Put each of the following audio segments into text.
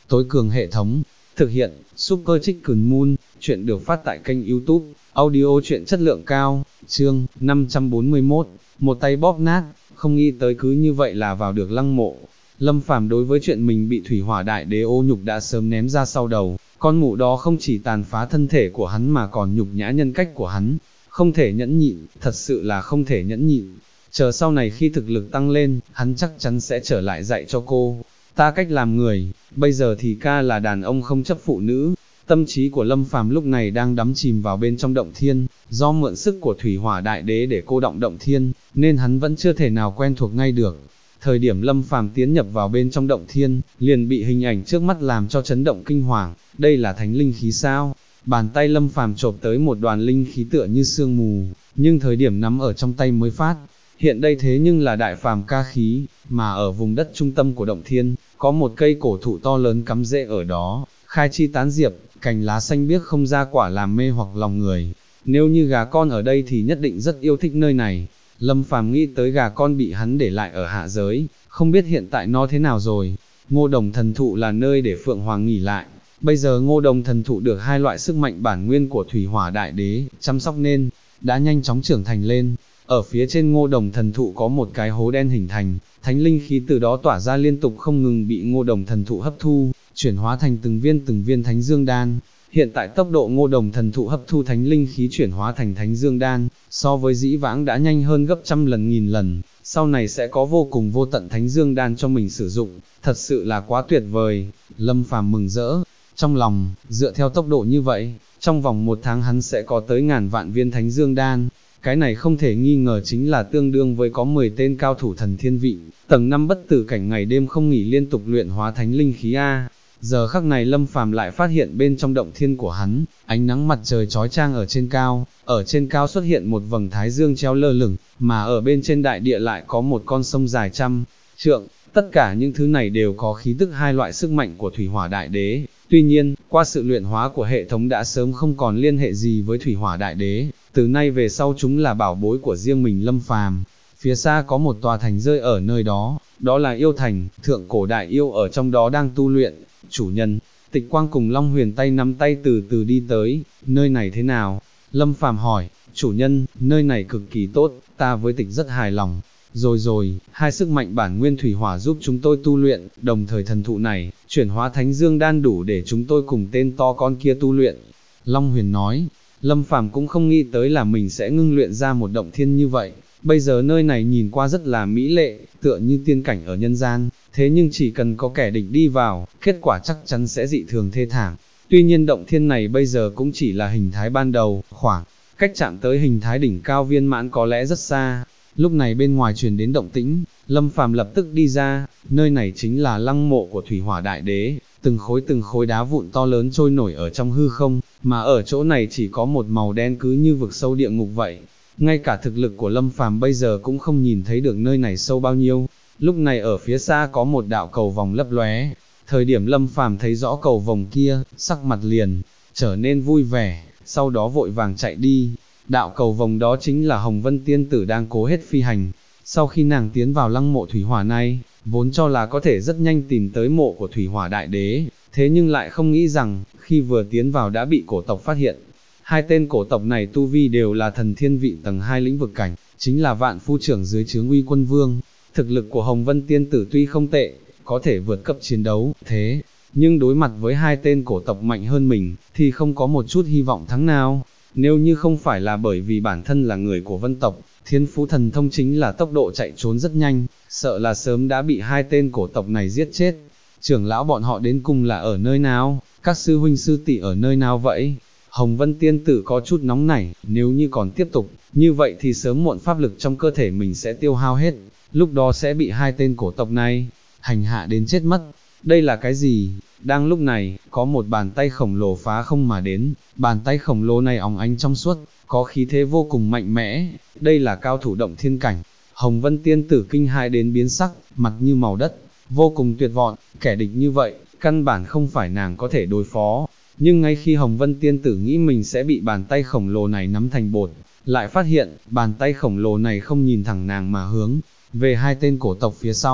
tối cường hệ thống. Thực hiện, Super Chicken Moon, chuyện được phát tại kênh YouTube, audio chuyện chất lượng cao, chương 541, một tay bóp nát, không nghĩ tới cứ như vậy là vào được lăng mộ. Lâm Phàm đối với chuyện mình bị thủy hỏa đại đế ô nhục đã sớm ném ra sau đầu, con mụ đó không chỉ tàn phá thân thể của hắn mà còn nhục nhã nhân cách của hắn, không thể nhẫn nhịn, thật sự là không thể nhẫn nhịn. Chờ sau này khi thực lực tăng lên, hắn chắc chắn sẽ trở lại dạy cho cô ta cách làm người, bây giờ thì ca là đàn ông không chấp phụ nữ. Tâm trí của Lâm Phàm lúc này đang đắm chìm vào bên trong động thiên, do mượn sức của thủy hỏa đại đế để cô động động thiên, nên hắn vẫn chưa thể nào quen thuộc ngay được. Thời điểm Lâm Phàm tiến nhập vào bên trong động thiên, liền bị hình ảnh trước mắt làm cho chấn động kinh hoàng, đây là thánh linh khí sao? Bàn tay Lâm Phàm chộp tới một đoàn linh khí tựa như sương mù, nhưng thời điểm nắm ở trong tay mới phát hiện đây thế nhưng là đại phàm ca khí, mà ở vùng đất trung tâm của động thiên, có một cây cổ thụ to lớn cắm rễ ở đó, khai chi tán diệp, cành lá xanh biếc không ra quả làm mê hoặc lòng người. Nếu như gà con ở đây thì nhất định rất yêu thích nơi này. Lâm Phàm nghĩ tới gà con bị hắn để lại ở hạ giới, không biết hiện tại nó thế nào rồi. Ngô Đồng thần thụ là nơi để Phượng Hoàng nghỉ lại. Bây giờ Ngô Đồng thần thụ được hai loại sức mạnh bản nguyên của thủy hỏa đại đế chăm sóc nên đã nhanh chóng trưởng thành lên. Ở phía trên Ngô Đồng thần thụ có một cái hố đen hình thành, thánh linh khí từ đó tỏa ra liên tục không ngừng bị Ngô Đồng thần thụ hấp thu, chuyển hóa thành từng viên thánh dương đan. Hiện tại tốc độ Ngô Đồng thần thụ hấp thu thánh linh khí chuyển hóa thành thánh dương đan, so với dĩ vãng đã nhanh hơn gấp trăm lần nghìn lần, sau này sẽ có vô cùng vô tận thánh dương đan cho mình sử dụng, thật sự là quá tuyệt vời. Lâm Phàm mừng rỡ, trong lòng, dựa theo tốc độ như vậy, trong vòng 1 tháng hắn sẽ có tới ngàn vạn viên thánh dương đan. Cái này không thể nghi ngờ chính là tương đương với có 10 tên cao thủ thần thiên vị, tầng 5 bất tử cảnh ngày đêm không nghỉ liên tục luyện hóa thánh linh khí A. Giờ khắc này Lâm Phàm lại phát hiện bên trong động thiên của hắn, ánh nắng mặt trời chói chang ở trên cao xuất hiện một vầng thái dương treo lơ lửng, mà ở bên trên đại địa lại có một con sông dài trăm trượng, tất cả những thứ này đều có khí tức hai loại sức mạnh của thủy hỏa đại đế. Tuy nhiên, qua sự luyện hóa của hệ thống đã sớm không còn liên hệ gì với thủy hỏa đại đế, từ nay về sau chúng là bảo bối của riêng mình Lâm Phàm. Phía xa có một tòa thành rơi ở nơi đó, đó là yêu thành, thượng cổ đại yêu ở trong đó đang tu luyện. Chủ nhân, Tịch Quang cùng Long Huyền tay nắm tay từ từ đi tới, nơi này thế nào? Lâm Phàm hỏi, chủ nhân, nơi này cực kỳ tốt, ta với Tịch rất hài lòng. Rồi, hai sức mạnh bản nguyên thủy hỏa giúp chúng tôi tu luyện, đồng thời thần thụ này, chuyển hóa thánh dương đan đủ để chúng tôi cùng tên to con kia tu luyện. Long Huyền nói, Lâm Phàm cũng không nghĩ tới là mình sẽ ngưng luyện ra một động thiên như vậy. Bây giờ nơi này nhìn qua rất là mỹ lệ, tựa như tiên cảnh ở nhân gian, thế nhưng chỉ cần có kẻ địch đi vào, kết quả chắc chắn sẽ dị thường thê thảm. Tuy nhiên động thiên này bây giờ cũng chỉ là hình thái ban đầu, khoảng cách chạm tới hình thái đỉnh cao viên mãn có lẽ rất xa. Lúc này bên ngoài truyền đến động tĩnh, Lâm Phàm lập tức đi ra, nơi này chính là lăng mộ của thủy hỏa đại đế, từng khối đá vụn to lớn trôi nổi ở trong hư không, mà ở chỗ này chỉ có một màu đen cứ như vực sâu địa ngục vậy. Ngay cả thực lực của Lâm Phàm bây giờ cũng không nhìn thấy được nơi này sâu bao nhiêu. Lúc này ở phía xa có một đạo cầu vòng lấp lóe. Thời điểm Lâm Phàm thấy rõ cầu vòng kia, sắc mặt liền trở nên vui vẻ, sau đó vội vàng chạy đi. Đạo cầu vòng đó chính là Hồng Vân Tiên Tử đang cố hết phi hành. Sau khi nàng tiến vào lăng mộ thủy hỏa này, vốn cho là có thể rất nhanh tìm tới mộ của thủy hỏa đại đế, thế nhưng lại không nghĩ rằng, khi vừa tiến vào đã bị cổ tộc phát hiện. Hai tên cổ tộc này tu vi đều là thần thiên vị tầng 2 lĩnh vực cảnh, chính là vạn phu trưởng dưới trướng Uy Quân Vương. Thực lực của Hồng Vân Tiên Tử tuy không tệ, có thể vượt cấp chiến đấu, thế nhưng đối mặt với hai tên cổ tộc mạnh hơn mình, thì không có một chút hy vọng thắng nào. Nếu như không phải là bởi vì bản thân là người của Vân tộc, thiên phú thần thông chính là tốc độ chạy trốn rất nhanh, sợ là sớm đã bị hai tên cổ tộc này giết chết. Trưởng lão bọn họ đến cùng là ở nơi nào, các sư huynh sư tỷ ở nơi nào vậy? Hồng Vân Tiên Tử có chút nóng nảy, nếu như còn tiếp tục, như vậy thì sớm muộn pháp lực trong cơ thể mình sẽ tiêu hao hết, lúc đó sẽ bị hai tên cổ tộc này hành hạ đến chết mất. Đây là cái gì? Đang lúc này, có một bàn tay khổng lồ phá không mà đến, bàn tay khổng lồ này óng ánh trong suốt, có khí thế vô cùng mạnh mẽ, đây là cao thủ động thiên cảnh. Hồng Vân Tiên Tử kinh hãi đến biến sắc, mặt như màu đất, vô cùng tuyệt vọng, kẻ địch như vậy, căn bản không phải nàng có thể đối phó. Nhưng ngay khi Hồng Vân Tiên Tử nghĩ mình sẽ bị bàn tay khổng lồ này nắm thành bột, lại phát hiện, bàn tay khổng lồ này không nhìn thẳng nàng mà hướng về hai tên cổ tộc phía sau.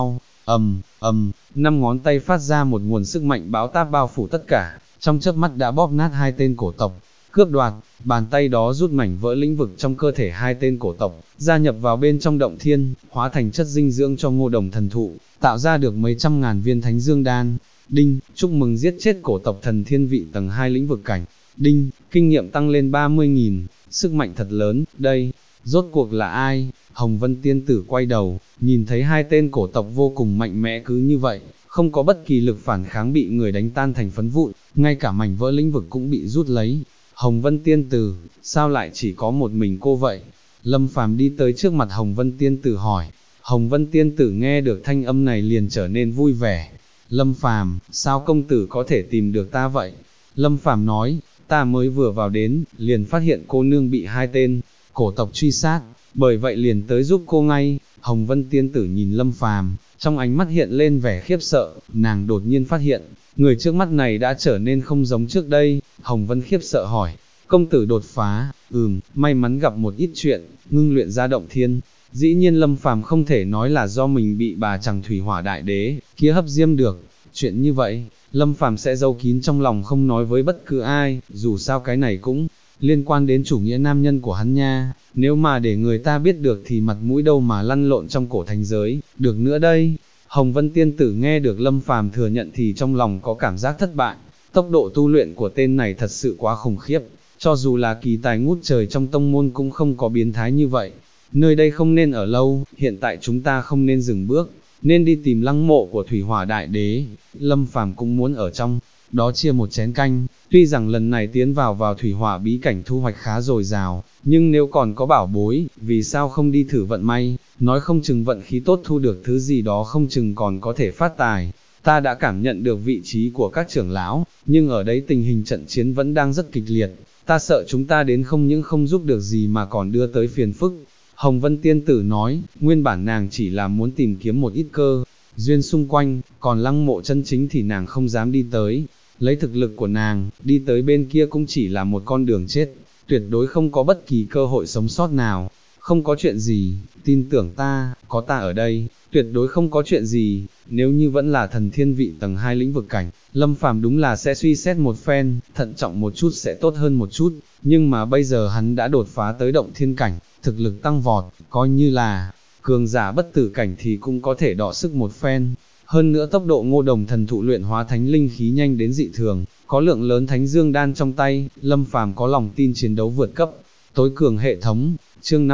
năm ngón tay phát ra một nguồn sức mạnh bão táp bao phủ tất cả, trong chớp mắt đã bóp nát hai tên cổ tộc, cướp đoạt, bàn tay đó rút mảnh vỡ lĩnh vực trong cơ thể hai tên cổ tộc, gia nhập vào bên trong động thiên, hóa thành chất dinh dưỡng cho Ngô Đồng thần thụ, tạo ra được mấy trăm ngàn viên thánh dương đan. Đinh, chúc mừng giết chết cổ tộc thần thiên vị tầng 2 lĩnh vực cảnh. Đinh, kinh nghiệm tăng lên 30.000, sức mạnh thật lớn, đây, rốt cuộc là ai? Hồng Vân tiên tử quay đầu, nhìn thấy hai tên cổ tộc vô cùng mạnh mẽ cứ như vậy, không có bất kỳ lực phản kháng bị người đánh tan thành phấn vụn, ngay cả mảnh vỡ lĩnh vực cũng bị rút lấy. Hồng Vân tiên tử, sao lại chỉ có một mình cô vậy? Lâm Phàm đi tới trước mặt Hồng Vân tiên tử hỏi. Hồng Vân tiên tử nghe được thanh âm này liền trở nên vui vẻ. Lâm Phàm, sao công tử có thể tìm được ta vậy? Lâm Phàm nói, ta mới vừa vào đến, liền phát hiện cô nương bị hai tên cổ tộc truy sát, bởi vậy liền tới giúp cô ngay. Hồng Vân tiên tử nhìn Lâm Phàm, trong ánh mắt hiện lên vẻ khiếp sợ, nàng đột nhiên phát hiện, người trước mắt này đã trở nên không giống trước đây. Hồng Vân khiếp sợ hỏi, công tử đột phá, may mắn gặp một ít chuyện, ngưng luyện ra động thiên. Dĩ nhiên Lâm Phàm không thể nói là do mình bị bà chàng thủy hỏa đại đế kia hấp diêm được, chuyện như vậy, Lâm Phàm sẽ giấu kín trong lòng không nói với bất cứ ai, dù sao cái này cũng liên quan đến chủ nghĩa nam nhân của hắn nha, nếu mà để người ta biết được thì mặt mũi đâu mà lăn lộn trong cổ thành giới, được nữa đây. Hồng Vân tiên tử nghe được Lâm Phàm thừa nhận thì trong lòng có cảm giác thất bại, tốc độ tu luyện của tên này thật sự quá khủng khiếp, cho dù là kỳ tài ngút trời trong tông môn cũng không có biến thái như vậy. Nơi đây không nên ở lâu, hiện tại chúng ta không nên dừng bước, nên đi tìm lăng mộ của thủy hỏa đại đế. Lâm Phàm cũng muốn ở trong đó chia một chén canh, tuy rằng lần này tiến vào thủy hỏa bí cảnh thu hoạch khá dồi dào, nhưng nếu còn có bảo bối, vì sao không đi thử vận may, nói không chừng vận khí tốt thu được thứ gì đó không chừng còn có thể phát tài. Ta đã cảm nhận được vị trí của các trưởng lão, nhưng ở đấy tình hình trận chiến vẫn đang rất kịch liệt, ta sợ chúng ta đến không những không giúp được gì mà còn đưa tới phiền phức. Hồng Vân tiên tử nói, nguyên bản nàng chỉ là muốn tìm kiếm một ít cơ duyên xung quanh, còn lăng mộ chân chính thì nàng không dám đi tới. Lấy thực lực của nàng, đi tới bên kia cũng chỉ là một con đường chết, tuyệt đối không có bất kỳ cơ hội sống sót nào. Không có chuyện gì, tin tưởng ta, có ta ở đây, tuyệt đối không có chuyện gì. Nếu như vẫn là thần thiên vị tầng 2 lĩnh vực cảnh, Lâm Phàm đúng là sẽ suy xét một phen, thận trọng một chút sẽ tốt hơn một chút, nhưng mà bây giờ hắn đã đột phá tới động thiên cảnh, thực lực tăng vọt, coi như là cường giả bất tử cảnh thì cũng có thể đọ sức một phen. Hơn nữa tốc độ Ngô Đồng thần thụ luyện hóa thánh linh khí nhanh đến dị thường, có lượng lớn thánh dương đan trong tay, Lâm Phàm có lòng tin chiến đấu vượt cấp. Tối cường hệ thống, chương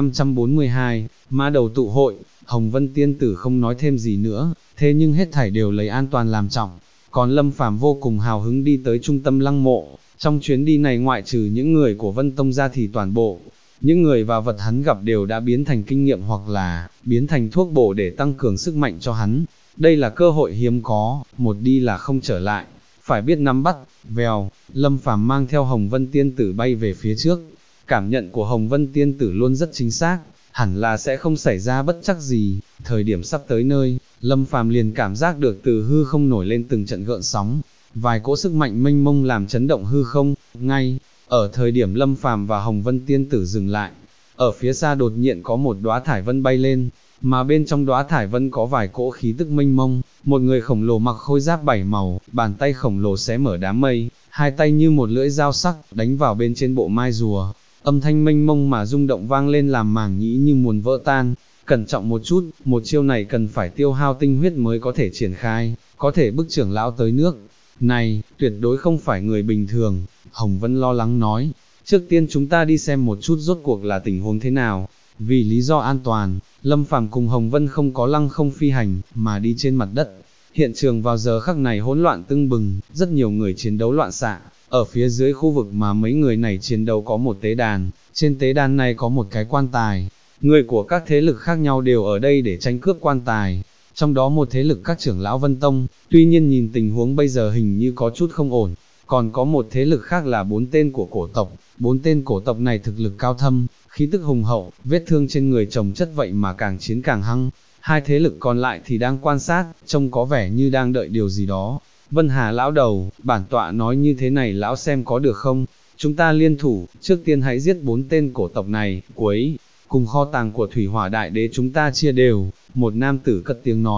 542, ma đầu tụ hội. Hồng Vân tiên tử không nói thêm gì nữa, thế nhưng hết thảy đều lấy an toàn làm trọng. Còn Lâm Phàm vô cùng hào hứng đi tới trung tâm lăng mộ, trong chuyến đi này ngoại trừ những người của Vân Tông ra thì toàn bộ những người và vật hắn gặp đều đã biến thành kinh nghiệm hoặc là biến thành thuốc bổ để tăng cường sức mạnh cho hắn. Đây là cơ hội hiếm có, một đi là không trở lại, phải biết nắm bắt. Vèo, Lâm Phàm mang theo Hồng Vân tiên tử bay về phía trước. Cảm nhận của Hồng Vân tiên tử luôn rất chính xác, hẳn là sẽ không xảy ra bất trắc gì. Thời điểm sắp tới nơi, Lâm Phàm liền cảm giác được từ hư không nổi lên từng trận gợn sóng, vài cỗ sức mạnh mênh mông làm chấn động hư không. Ngay ở thời điểm Lâm Phàm và Hồng Vân tiên tử dừng lại, ở phía xa đột nhiên có một đóa thải vân bay lên, mà bên trong đóa thải vân có vài cỗ khí tức mênh mông, một người khổng lồ mặc khôi giáp 7 màu, bàn tay khổng lồ xé mở đám mây, hai tay như một lưỡi dao sắc, đánh vào bên trên bộ mai rùa, âm thanh mênh mông mà rung động vang lên làm màng nhĩ như muốn vỡ tan. Cẩn trọng một chút, một chiêu này cần phải tiêu hao tinh huyết mới có thể triển khai, có thể bức trưởng lão tới nước này, tuyệt đối không phải người bình thường. Hồng Vân lo lắng nói, trước tiên chúng ta đi xem một chút rốt cuộc là tình huống thế nào. Vì lý do an toàn, Lâm Phàm cùng Hồng Vân không có lăng không phi hành, mà đi trên mặt đất. Hiện trường vào giờ khắc này hỗn loạn tưng bừng, rất nhiều người chiến đấu loạn xạ. Ở phía dưới khu vực mà mấy người này chiến đấu có một tế đàn, trên tế đàn này có một cái quan tài. Người của các thế lực khác nhau đều ở đây để tranh cướp quan tài. Trong đó một thế lực các trưởng lão Vân Tông, tuy nhiên nhìn tình huống bây giờ hình như có chút không ổn. Còn có một thế lực khác là 4 tên của cổ tộc, 4 tên cổ tộc này thực lực cao thâm, khí tức hùng hậu, vết thương trên người chồng chất vậy mà càng chiến càng hăng. Hai thế lực còn lại thì đang quan sát, trông có vẻ như đang đợi điều gì đó. Vân Hà lão đầu, bản tọa nói như thế này lão xem có được không? Chúng ta liên thủ, trước tiên hãy giết 4 tên cổ tộc này, cuối cùng kho tàng của thủy hỏa đại đế chúng ta chia đều. Một nam tử cất tiếng nói,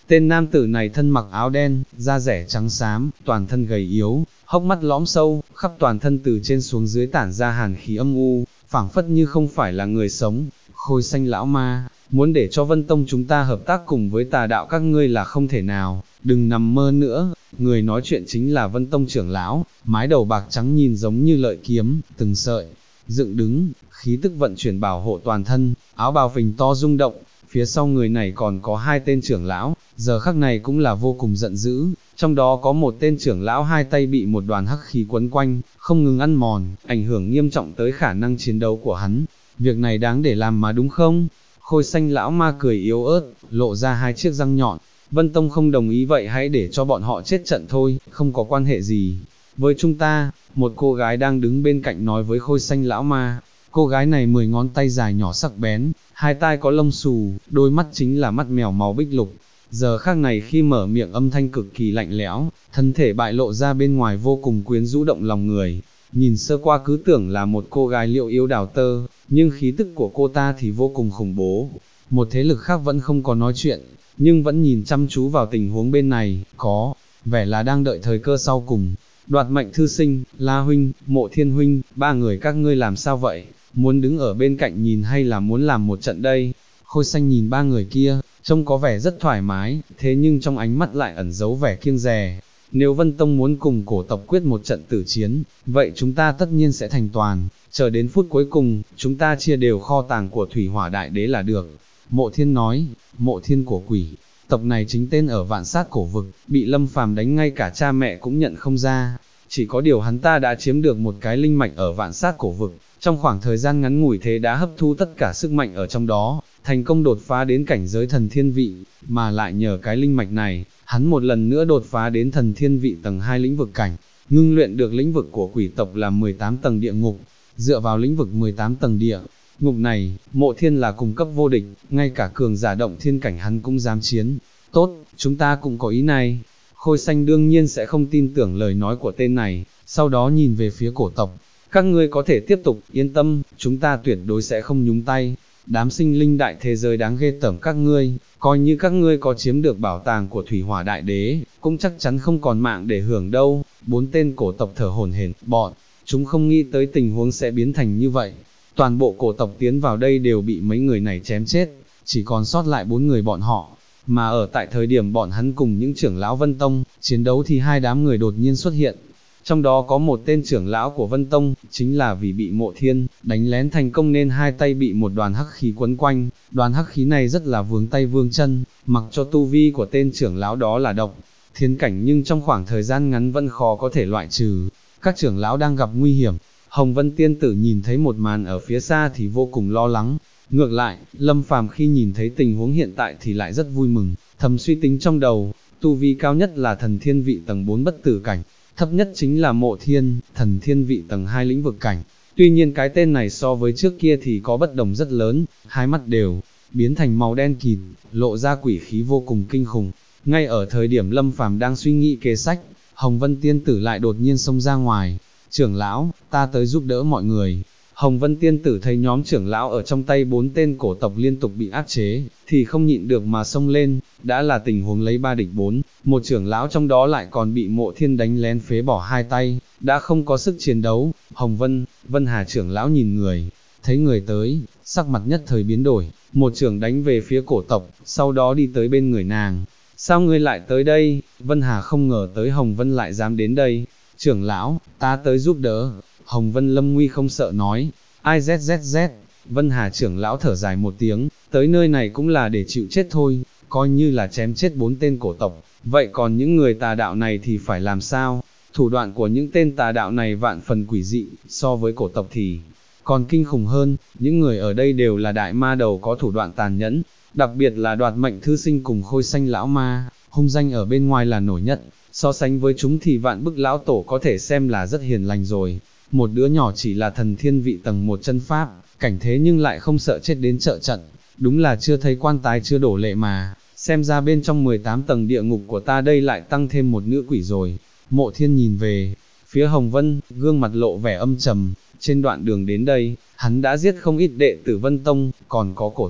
Tên nam tử này thân mặc áo đen, da rẻ trắng xám, toàn thân gầy yếu, hốc mắt lõm sâu, khắp toàn thân từ trên xuống dưới tản ra hàn khí âm u, phảng phất như không phải là người sống. Khôi Xanh lão ma, muốn để cho Vân Tông chúng ta hợp tác cùng với tà đạo các ngươi là không thể nào, đừng nằm mơ nữa. Người nói chuyện chính là Vân Tông trưởng lão, mái đầu bạc trắng nhìn giống như lợi kiếm, từng sợi dựng đứng, khí tức vận chuyển bảo hộ toàn thân, áo bào phình to rung động. Phía sau người này còn có hai tên trưởng lão, giờ khắc này cũng là vô cùng giận dữ, trong đó có một tên trưởng lão hai tay bị một đoàn hắc khí quấn quanh, không ngừng ăn mòn, ảnh hưởng nghiêm trọng tới khả năng chiến đấu của hắn. Việc này đáng để làm mà đúng không? Khôi Xanh lão ma cười yếu ớt, lộ ra hai chiếc răng nhọn. Vân Tông không đồng ý vậy hãy để cho bọn họ chết trận thôi, không có quan hệ gì với chúng ta. Một cô gái đang đứng bên cạnh nói với Khôi Xanh lão ma. Cô gái này 10 ngón tay dài nhỏ sắc bén, hai tai có lông xù, đôi mắt chính là mắt mèo màu bích lục. Giờ khác này khi mở miệng âm thanh cực kỳ lạnh lẽo, thân thể bại lộ ra bên ngoài vô cùng quyến rũ động lòng người. Nhìn sơ qua cứ tưởng là một cô gái liệu yếu đào tơ, nhưng khí tức của cô ta thì vô cùng khủng bố. Một thế lực khác vẫn không có nói chuyện, nhưng vẫn nhìn chăm chú vào tình huống bên này, có vẻ là đang đợi thời cơ sau cùng. Đoạt Mệnh thư sinh, La huynh, Mộ Thiên huynh, ba người các ngươi làm sao vậy? Muốn đứng ở bên cạnh nhìn hay là muốn làm một trận đây? Khôi Xanh nhìn ba người kia, trông có vẻ rất thoải mái, thế nhưng trong ánh mắt lại ẩn giấu vẻ kiêng dè. Nếu Vân Tông muốn cùng cổ tộc quyết một trận tử chiến, vậy chúng ta tất nhiên sẽ thành toàn, chờ đến phút cuối cùng, chúng ta chia đều kho tàng của Thủy Hỏa Đại Đế là được. Mộ Thiên nói, Mộ Thiên của quỷ, tộc này chính tên ở Vạn Sát cổ vực, bị Lâm Phàm đánh ngay cả cha mẹ cũng nhận không ra. Chỉ có điều hắn ta đã chiếm được một cái linh mạch ở Vạn Sát cổ vực, trong khoảng thời gian ngắn ngủi thế đã hấp thu tất cả sức mạnh ở trong đó, thành công đột phá đến cảnh giới thần thiên vị, mà lại nhờ cái linh mạch này, hắn một lần nữa đột phá đến thần thiên vị tầng 2 lĩnh vực cảnh, ngưng luyện được lĩnh vực của quỷ tộc là 18 tầng địa ngục. Dựa vào lĩnh vực 18 tầng địa ngục này, Mộ Thiên là cùng cấp vô địch, ngay cả cường giả động thiên cảnh hắn cũng dám chiến. Tốt, chúng ta cũng có ý này. Khôi Xanh đương nhiên sẽ không tin tưởng lời nói của tên này, sau đó nhìn về phía cổ tộc. Các ngươi có thể tiếp tục, yên tâm, chúng ta tuyệt đối sẽ không nhúng tay. Đám sinh linh đại thế giới đáng ghê tởm các ngươi, coi như các ngươi có chiếm được bảo tàng của Thủy Hỏa Đại Đế, cũng chắc chắn không còn mạng để hưởng đâu. Bốn tên cổ tộc thở hổn hển, bọn chúng không nghĩ tới tình huống sẽ biến thành như vậy. Toàn bộ cổ tộc tiến vào đây đều bị mấy người này chém chết, chỉ còn sót lại 4 người bọn họ. Mà ở tại thời điểm bọn hắn cùng những trưởng lão Vân Tông chiến đấu thì hai đám người đột nhiên xuất hiện. Trong đó có một tên trưởng lão của Vân Tông, chính là vì bị Mộ Thiên đánh lén thành công nên hai tay bị một đoàn hắc khí quấn quanh. Đoàn hắc khí này rất là vướng tay vướng chân, mặc cho tu vi của tên trưởng lão đó là độc thiên cảnh nhưng trong khoảng thời gian ngắn vẫn khó có thể loại trừ. Các trưởng lão đang gặp nguy hiểm. Hồng Vân tiên tử nhìn thấy một màn ở phía xa thì vô cùng lo lắng. Ngược lại, Lâm Phàm khi nhìn thấy tình huống hiện tại thì lại rất vui mừng, thầm suy tính trong đầu, tu vi cao nhất là thần thiên vị tầng 4 bất tử cảnh, thấp nhất chính là Mộ Thiên, thần thiên vị tầng 2 lĩnh vực cảnh. Tuy nhiên cái tên này so với trước kia thì có bất đồng rất lớn, hai mắt đều biến thành màu đen kịt, lộ ra quỷ khí vô cùng kinh khủng. Ngay ở thời điểm Lâm Phàm đang suy nghĩ kế sách, Hồng Vân tiên tử lại đột nhiên xông ra ngoài. Trưởng lão, ta tới giúp đỡ mọi người. Hồng Vân tiên tử thấy nhóm trưởng lão ở trong tay 4 tên cổ tộc liên tục bị áp chế, thì không nhịn được mà xông lên. Đã là tình huống lấy 3 địch 4, một trưởng lão trong đó lại còn bị Mộ Thiên đánh lén phế bỏ hai tay, đã không có sức chiến đấu. Hồng Vân Hà trưởng lão nhìn người, thấy người tới, sắc mặt nhất thời biến đổi, một trưởng đánh về phía cổ tộc, sau đó đi tới bên người nàng. Sao ngươi lại tới đây? Vân Hà không ngờ tới Hồng Vân lại dám đến đây. Trưởng lão, ta tới giúp đỡ. Hồng Vân lâm nguy không sợ nói. Ai zzz. Vân Hà trưởng lão thở dài một tiếng, tới nơi này cũng là để chịu chết thôi, coi như là chém chết 4 tên cổ tộc. Vậy còn những người tà đạo này thì phải làm sao? Thủ đoạn của những tên tà đạo này vạn phần quỷ dị, so với cổ tộc thì còn kinh khủng hơn. Những người ở đây đều là đại ma đầu có thủ đoạn tàn nhẫn, đặc biệt là Đoạt Mệnh thư sinh cùng Khôi Xanh lão ma, hung danh ở bên ngoài là nổi nhất. So sánh với chúng thì Vạn Bức lão tổ có thể xem là rất hiền lành rồi. Một đứa nhỏ chỉ là thần thiên vị tầng 1 chân pháp, cảnh thế nhưng lại không sợ chết đến trợ trận. Đúng là chưa thấy quan tài chưa đổ lệ mà, xem ra bên trong 18 tầng địa ngục của ta đây lại tăng thêm một nữ quỷ rồi. Mộ Thiên nhìn về phía Hồng Vân, gương mặt lộ vẻ âm trầm. Trên đoạn đường đến đây, hắn đã giết không ít đệ tử Vân Tông, còn có cổ tộc,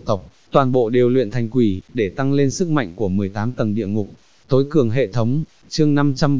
toàn bộ đều luyện thành quỷ, để tăng lên sức mạnh của 18 tầng địa ngục. Tối cường hệ thống, chương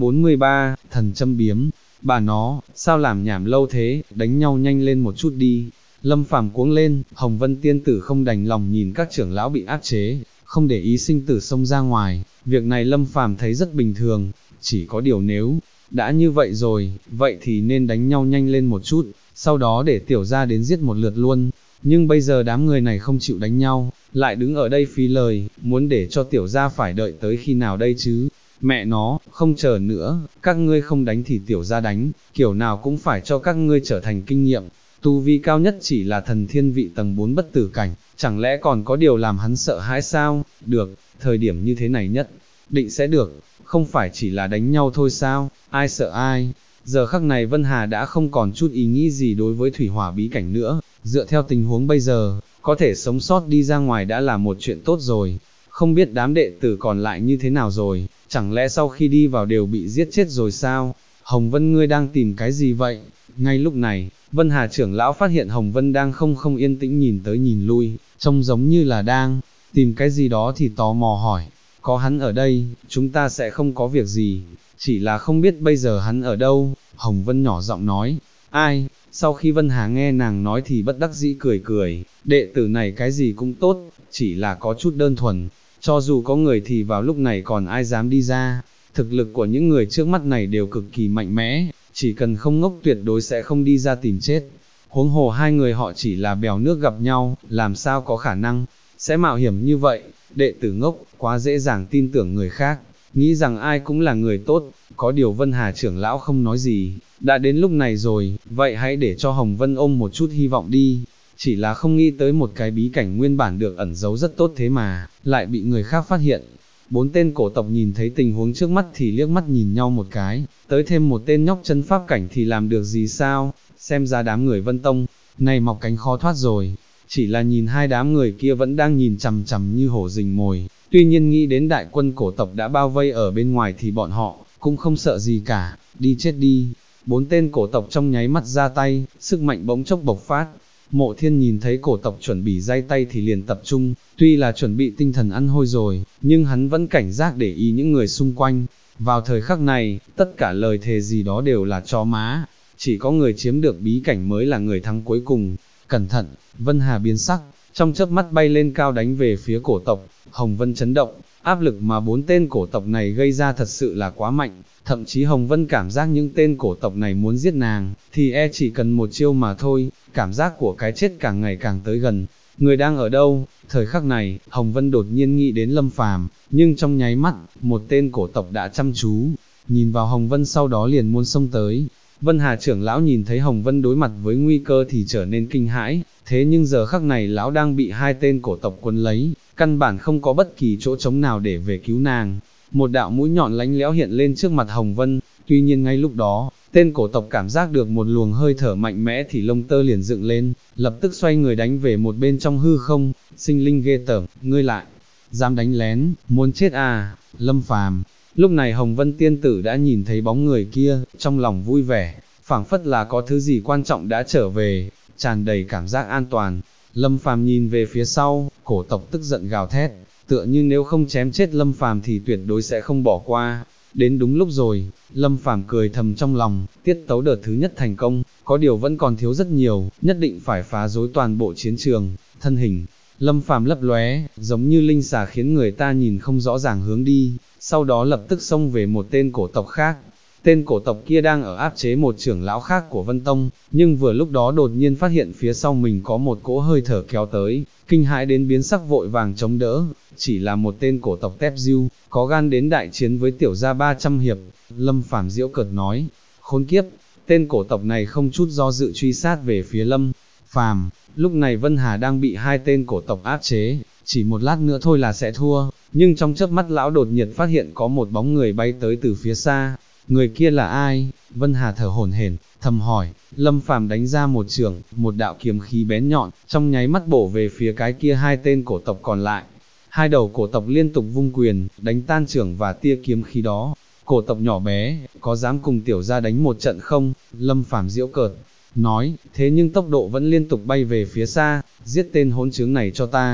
543, thần châm biếm. Bà nó, sao làm nhảm lâu thế, đánh nhau nhanh lên một chút đi. Lâm Phàm cuống lên, Hồng Vân tiên tử không đành lòng nhìn các trưởng lão bị áp chế, không để ý sinh tử xông ra ngoài, việc này Lâm Phàm thấy rất bình thường, chỉ có điều nếu đã như vậy rồi, vậy thì nên đánh nhau nhanh lên một chút, sau đó để tiểu gia đến giết một lượt luôn. Nhưng bây giờ đám người này không chịu đánh nhau, lại đứng ở đây phí lời, muốn để cho tiểu gia phải đợi tới khi nào đây chứ? Mẹ nó, không chờ nữa, các ngươi không đánh thì tiểu gia đánh, kiểu nào cũng phải cho các ngươi trở thành kinh nghiệm. Tu vi cao nhất chỉ là thần thiên vị tầng 4 bất tử cảnh, chẳng lẽ còn có điều làm hắn sợ hãi sao? Được, thời điểm như thế này nhất định sẽ được, không phải chỉ là đánh nhau thôi sao, ai sợ ai. Giờ khắc này Vân Hà đã không còn chút ý nghĩ gì đối với thủy hỏa bí cảnh nữa, dựa theo tình huống bây giờ, có thể sống sót đi ra ngoài đã là một chuyện tốt rồi. Không biết đám đệ tử còn lại như thế nào rồi, chẳng lẽ sau khi đi vào đều bị giết chết rồi sao? Hồng Vân ngươi đang tìm cái gì vậy? Ngay lúc này, Vân Hà trưởng lão phát hiện Hồng Vân đang không yên tĩnh nhìn tới nhìn lui, trông giống như là đang tìm cái gì đó thì tò mò hỏi, có hắn ở đây, chúng ta sẽ không có việc gì, chỉ là không biết bây giờ hắn ở đâu. Hồng Vân nhỏ giọng nói, ai? Sau khi Vân Hà nghe nàng nói thì bất đắc dĩ cười cười, đệ tử này cái gì cũng tốt, chỉ là có chút đơn thuần, cho dù có người thì vào lúc này còn ai dám đi ra. Thực lực của những người trước mắt này đều cực kỳ mạnh mẽ, chỉ cần không ngốc tuyệt đối sẽ không đi ra tìm chết. Huống hồ hai người họ chỉ là bèo nước gặp nhau, làm sao có khả năng sẽ mạo hiểm như vậy. Đệ tử ngốc, quá dễ dàng tin tưởng người khác, nghĩ rằng ai cũng là người tốt. Có điều Vân Hà trưởng lão không nói gì, đã đến lúc này rồi, vậy hãy để cho Hồng Vân ôm một chút hy vọng đi. Chỉ là không nghĩ tới một cái bí cảnh nguyên bản được ẩn giấu rất tốt thế mà, lại bị người khác phát hiện. Bốn tên cổ tộc nhìn thấy tình huống trước mắt thì liếc mắt nhìn nhau một cái, tới thêm một tên nhóc chân pháp cảnh thì làm được gì sao, xem ra đám người Vân Tông, này mọc cánh khó thoát rồi. Chỉ là nhìn hai đám người kia vẫn đang nhìn chằm chằm như hổ rình mồi, tuy nhiên nghĩ đến đại quân cổ tộc đã bao vây ở bên ngoài thì bọn họ cũng không sợ gì cả, đi chết đi. Bốn tên cổ tộc trong nháy mắt ra tay, sức mạnh bỗng chốc bộc phát. Mộ Thiên nhìn thấy cổ tộc chuẩn bị giây tay thì liền tập trung, tuy là chuẩn bị tinh thần ăn hôi rồi, nhưng hắn vẫn cảnh giác để ý những người xung quanh. Vào thời khắc này, tất cả lời thề gì đó đều là chó má, chỉ có người chiếm được bí cảnh mới là người thắng cuối cùng. Cẩn thận, Vân Hà biến sắc, trong chớp mắt bay lên cao đánh về phía cổ tộc. Hồng Vân chấn động, áp lực mà bốn tên cổ tộc này gây ra thật sự là quá mạnh, thậm chí Hồng Vân cảm giác những tên cổ tộc này muốn giết nàng, thì chỉ cần một chiêu mà thôi. Cảm giác của cái chết càng ngày càng tới gần. Người đang ở đâu? Thời khắc này, Hồng Vân đột nhiên nghĩ đến Lâm Phàm, nhưng trong nháy mắt, một tên cổ tộc đã chăm chú nhìn vào Hồng Vân, sau đó liền muốn xông tới. Vân Hà trưởng lão nhìn thấy Hồng Vân đối mặt với nguy cơ thì trở nên kinh hãi, thế nhưng giờ khắc này lão đang bị hai tên cổ tộc quấn lấy, căn bản không có bất kỳ chỗ trống nào để về cứu nàng. Một đạo mũi nhọn lánh lẽo hiện lên trước mặt Hồng Vân, tuy nhiên ngay lúc đó, tên cổ tộc cảm giác được một luồng hơi thở mạnh mẽ thì lông tơ liền dựng lên, lập tức xoay người đánh về một bên trong hư không. Sinh linh ghê tởm, ngươi lại dám đánh lén, muốn chết à? Lâm Phàm. Lúc này Hồng Vân tiên tử đã nhìn thấy bóng người kia, trong lòng vui vẻ, phảng phất là có thứ gì quan trọng đã trở về, tràn đầy cảm giác an toàn. Lâm Phàm nhìn về phía sau, cổ tộc tức giận gào thét, tựa như nếu không chém chết Lâm Phàm thì tuyệt đối sẽ không bỏ qua. Đến đúng lúc rồi, Lâm Phàm cười thầm trong lòng, tiết tấu đợt thứ nhất thành công, có điều vẫn còn thiếu rất nhiều, nhất định phải phá rối toàn bộ chiến trường. Thân hình Lâm Phàm lấp lóe, giống như linh xà khiến người ta nhìn không rõ ràng hướng đi, sau đó lập tức xông về một tên cổ tộc khác. Tên cổ tộc kia đang ở áp chế một trưởng lão khác của Vân Tông, nhưng vừa lúc đó đột nhiên phát hiện phía sau mình có một cỗ hơi thở kéo tới, kinh hãi đến biến sắc vội vàng chống đỡ. Chỉ là một tên cổ tộc tép diêu, có gan đến đại chiến với tiểu gia 300 hiệp. Lâm Phàm giễu cợt nói, khốn kiếp. Tên cổ tộc này không chút do dự truy sát về phía Lâm Phàm. Lúc này Vân Hà đang bị hai tên cổ tộc áp chế, chỉ một lát nữa thôi là sẽ thua, nhưng trong chớp mắt lão đột nhiên phát hiện có một bóng người bay tới từ phía xa. Người kia là ai? Vân Hà thở hổn hển, thầm hỏi. Lâm Phàm đánh ra một chưởng, một đạo kiếm khí bén nhọn, trong nháy mắt bổ về phía cái kia hai tên cổ tộc còn lại. Hai đầu cổ tộc liên tục vung quyền, đánh tan chưởng và tia kiếm khí đó. Cổ tộc nhỏ bé, có dám cùng tiểu gia đánh một trận không? Lâm Phàm giễu cợt nói, thế nhưng tốc độ vẫn liên tục bay về phía xa. Giết tên hỗn trướng này cho ta.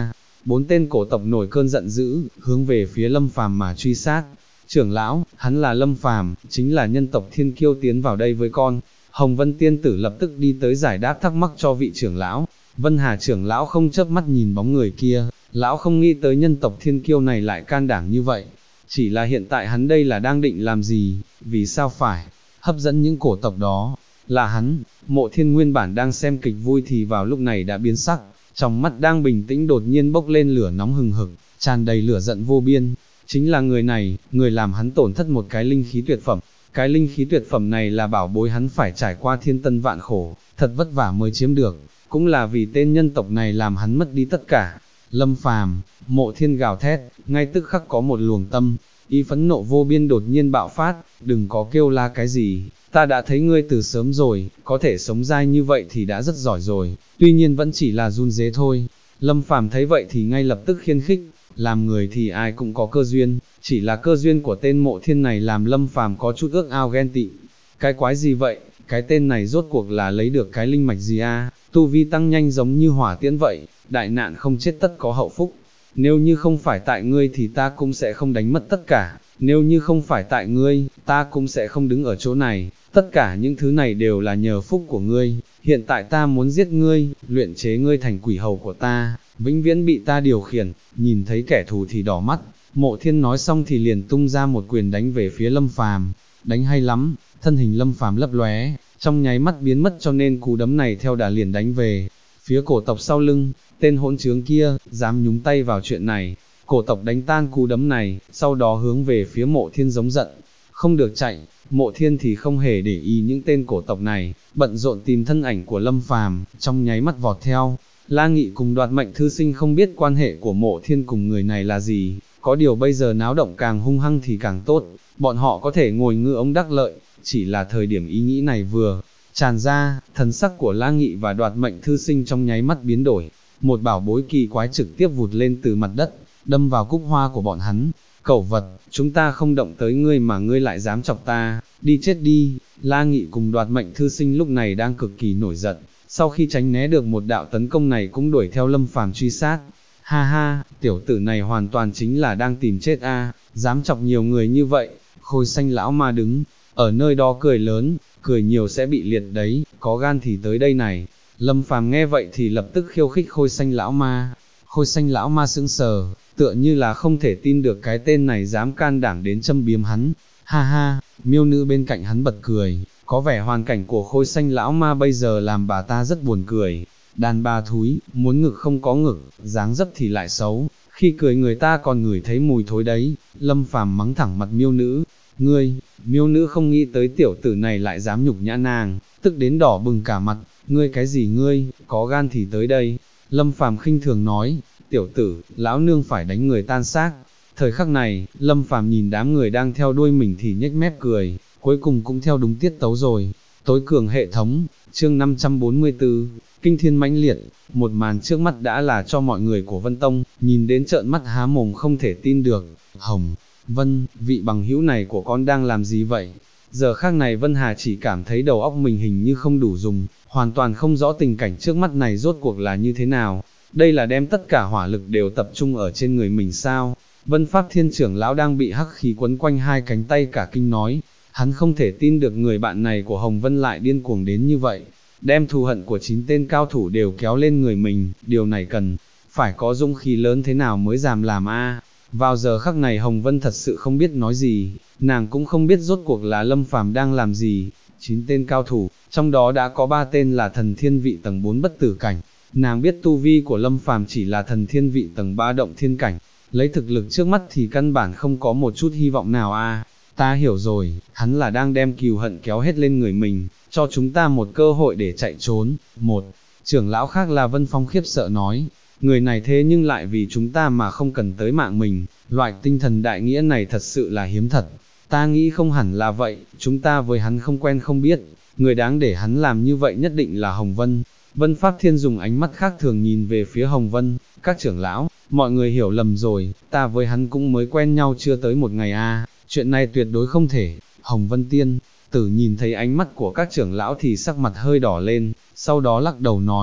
4 tên cổ tộc nổi cơn giận dữ, hướng về phía Lâm Phàm mà truy sát. Trưởng lão, hắn là Lâm Phàm, chính là nhân tộc thiên kiêu tiến vào đây với con. Hồng Vân tiên tử lập tức đi tới giải đáp thắc mắc cho vị trưởng lão. Vân Hà trưởng lão không chớp mắt nhìn bóng người kia, lão không nghĩ tới nhân tộc thiên kiêu này lại can đảm như vậy. Chỉ là hiện tại hắn đây là đang định làm gì, vì sao phải hấp dẫn những cổ tộc đó, là hắn. Mộ Thiên nguyên bản đang xem kịch vui thì vào lúc này đã biến sắc, trong mắt đang bình tĩnh đột nhiên bốc lên lửa nóng hừng hực, tràn đầy lửa giận vô biên. Chính là người này, người làm hắn tổn thất một cái linh khí tuyệt phẩm. Cái linh khí tuyệt phẩm này là bảo bối hắn phải trải qua thiên tân vạn khổ, thật vất vả mới chiếm được, cũng là vì tên nhân tộc này làm hắn mất đi tất cả. Lâm Phàm, Mộ Thiên gào thét, ngay tức khắc có một luồng tâm ý phẫn nộ vô biên đột nhiên bạo phát, đừng có kêu la cái gì, ta đã thấy ngươi từ sớm rồi, có thể sống dai như vậy thì đã rất giỏi rồi, tuy nhiên vẫn chỉ là run rế thôi. Lâm Phàm thấy vậy thì ngay lập tức khiên khích, làm người thì ai cũng có cơ duyên, chỉ là cơ duyên của tên Mộ Thiên này làm Lâm Phàm có chút ước ao ghen tị. Cái quái gì vậy, cái tên này rốt cuộc là lấy được cái linh mạch gì a? Tu vi tăng nhanh giống như hỏa tiễn vậy, đại nạn không chết tất có hậu phúc. Nếu như không phải tại ngươi thì ta cũng sẽ không đánh mất tất cả, nếu như không phải tại ngươi, ta cũng sẽ không đứng ở chỗ này, tất cả những thứ này đều là nhờ phúc của ngươi, hiện tại ta muốn giết ngươi, luyện chế ngươi thành quỷ hầu của ta, vĩnh viễn bị ta điều khiển, nhìn thấy kẻ thù thì đỏ mắt. Mộ Thiên nói xong thì liền tung ra một quyền đánh về phía Lâm Phàm, đánh hay lắm, thân hình Lâm Phàm lấp lóe, trong nháy mắt biến mất cho nên cú đấm này theo đà liền đánh về phía cổ tộc sau lưng. Tên hỗn trướng kia, dám nhúng tay vào chuyện này. Cổ tộc đánh tan cú đấm này, sau đó hướng về phía Mộ Thiên giống giận, không được chạy. Mộ Thiên thì không hề để ý những tên cổ tộc này, bận rộn tìm thân ảnh của Lâm Phàm, trong nháy mắt vọt theo. La Nghị cùng Đoạt Mệnh thư sinh không biết quan hệ của Mộ Thiên cùng người này là gì, có điều bây giờ náo động càng hung hăng thì càng tốt, bọn họ có thể ngồi ngư ông đắc lợi. Chỉ là thời điểm ý nghĩ này vừa tràn ra, thần sắc của La Nghị và Đoạt Mệnh thư sinh trong nháy mắt biến đổi. Một bảo bối kỳ quái trực tiếp vụt lên từ mặt đất, đâm vào cúc hoa của bọn hắn. Cẩu vật, chúng ta không động tới ngươi mà ngươi lại dám chọc ta, đi chết đi. La Nghị cùng Đoạt Mệnh thư sinh lúc này đang cực kỳ nổi giận, sau khi tránh né được một đạo tấn công này cũng đuổi theo Lâm Phàm truy sát. Ha ha, tiểu tử này hoàn toàn chính là đang tìm chết a, dám chọc nhiều người như vậy. Khôi Xanh lão ma đứng ở nơi đó cười lớn, cười nhiều sẽ bị liệt đấy, có gan thì tới đây này. Lâm Phàm nghe vậy thì lập tức khiêu khích Khôi Xanh lão ma. Khôi Xanh lão ma sững sờ, tựa như là không thể tin được cái tên này dám can đảm đến châm biếm hắn. Ha ha, miêu nữ bên cạnh hắn bật cười, có vẻ hoàn cảnh của Khôi Xanh lão ma bây giờ làm bà ta rất buồn cười. Đàn bà thúi, muốn ngực không có ngực, dáng dấp thì lại xấu, khi cười người ta còn ngửi thấy mùi thối đấy. Lâm Phàm mắng thẳng mặt miêu nữ. Ngươi, miêu nữ không nghĩ tới tiểu tử này lại dám nhục nhã nàng, tức đến đỏ bừng cả mặt. Ngươi cái gì ngươi, có gan thì tới đây. Lâm Phàm khinh thường nói, tiểu tử, lão nương phải đánh người tan xác. Thời khắc này, Lâm Phàm nhìn đám người đang theo đuôi mình thì nhếch mép cười, cuối cùng cũng theo đúng tiết tấu rồi. Tối cường hệ thống, chương 544, kinh thiên mãnh liệt, một màn trước mắt đã là cho mọi người của Vân Tông, nhìn đến trợn mắt há mồm không thể tin được. Hồng Vân, vị bằng hữu này của con đang làm gì vậy? Giờ khác này Vân Hà chỉ cảm thấy đầu óc mình hình như không đủ dùng, hoàn toàn không rõ tình cảnh trước mắt này rốt cuộc là như thế nào. Đây là đem tất cả hỏa lực đều tập trung ở trên người mình sao? Vân Pháp Thiên trưởng lão đang bị hắc khí quấn quanh hai cánh tay cả kinh nói, hắn không thể tin được người bạn này của Hồng Vân lại điên cuồng đến như vậy, đem thù hận của 9 tên cao thủ đều kéo lên người mình, điều này cần phải có dũng khí lớn thế nào mới dám làm a. Vào giờ khắc này Hồng Vân thật sự không biết nói gì, nàng cũng không biết rốt cuộc là Lâm Phàm đang làm gì. 9 tên cao thủ, trong đó đã có 3 tên là thần thiên vị tầng 4 bất tử cảnh, nàng biết tu vi của Lâm Phàm chỉ là thần thiên vị tầng 3 động thiên cảnh, lấy thực lực trước mắt thì căn bản không có một chút hy vọng nào a. Ta hiểu rồi, hắn là đang đem cừu hận kéo hết lên người mình, cho chúng ta một cơ hội để chạy trốn. Một trưởng lão khác là Vân Phong khiếp sợ nói, người này thế nhưng lại vì chúng ta mà không cần tới mạng mình, loại tinh thần đại nghĩa này thật sự là hiếm thật. Ta nghĩ không hẳn là vậy, chúng ta với hắn không quen không biết, người đáng để hắn làm như vậy nhất định là Hồng Vân. Vân Pháp Thiên dùng ánh mắt khác thường nhìn về phía Hồng Vân, các trưởng lão, mọi người hiểu lầm rồi, ta với hắn cũng mới quen nhau chưa tới một ngày a, chuyện này tuyệt đối không thể. Hồng Vân Tiên tử nhìn thấy ánh mắt của các trưởng lão thì sắc mặt hơi đỏ lên, sau đó lắc đầu nói,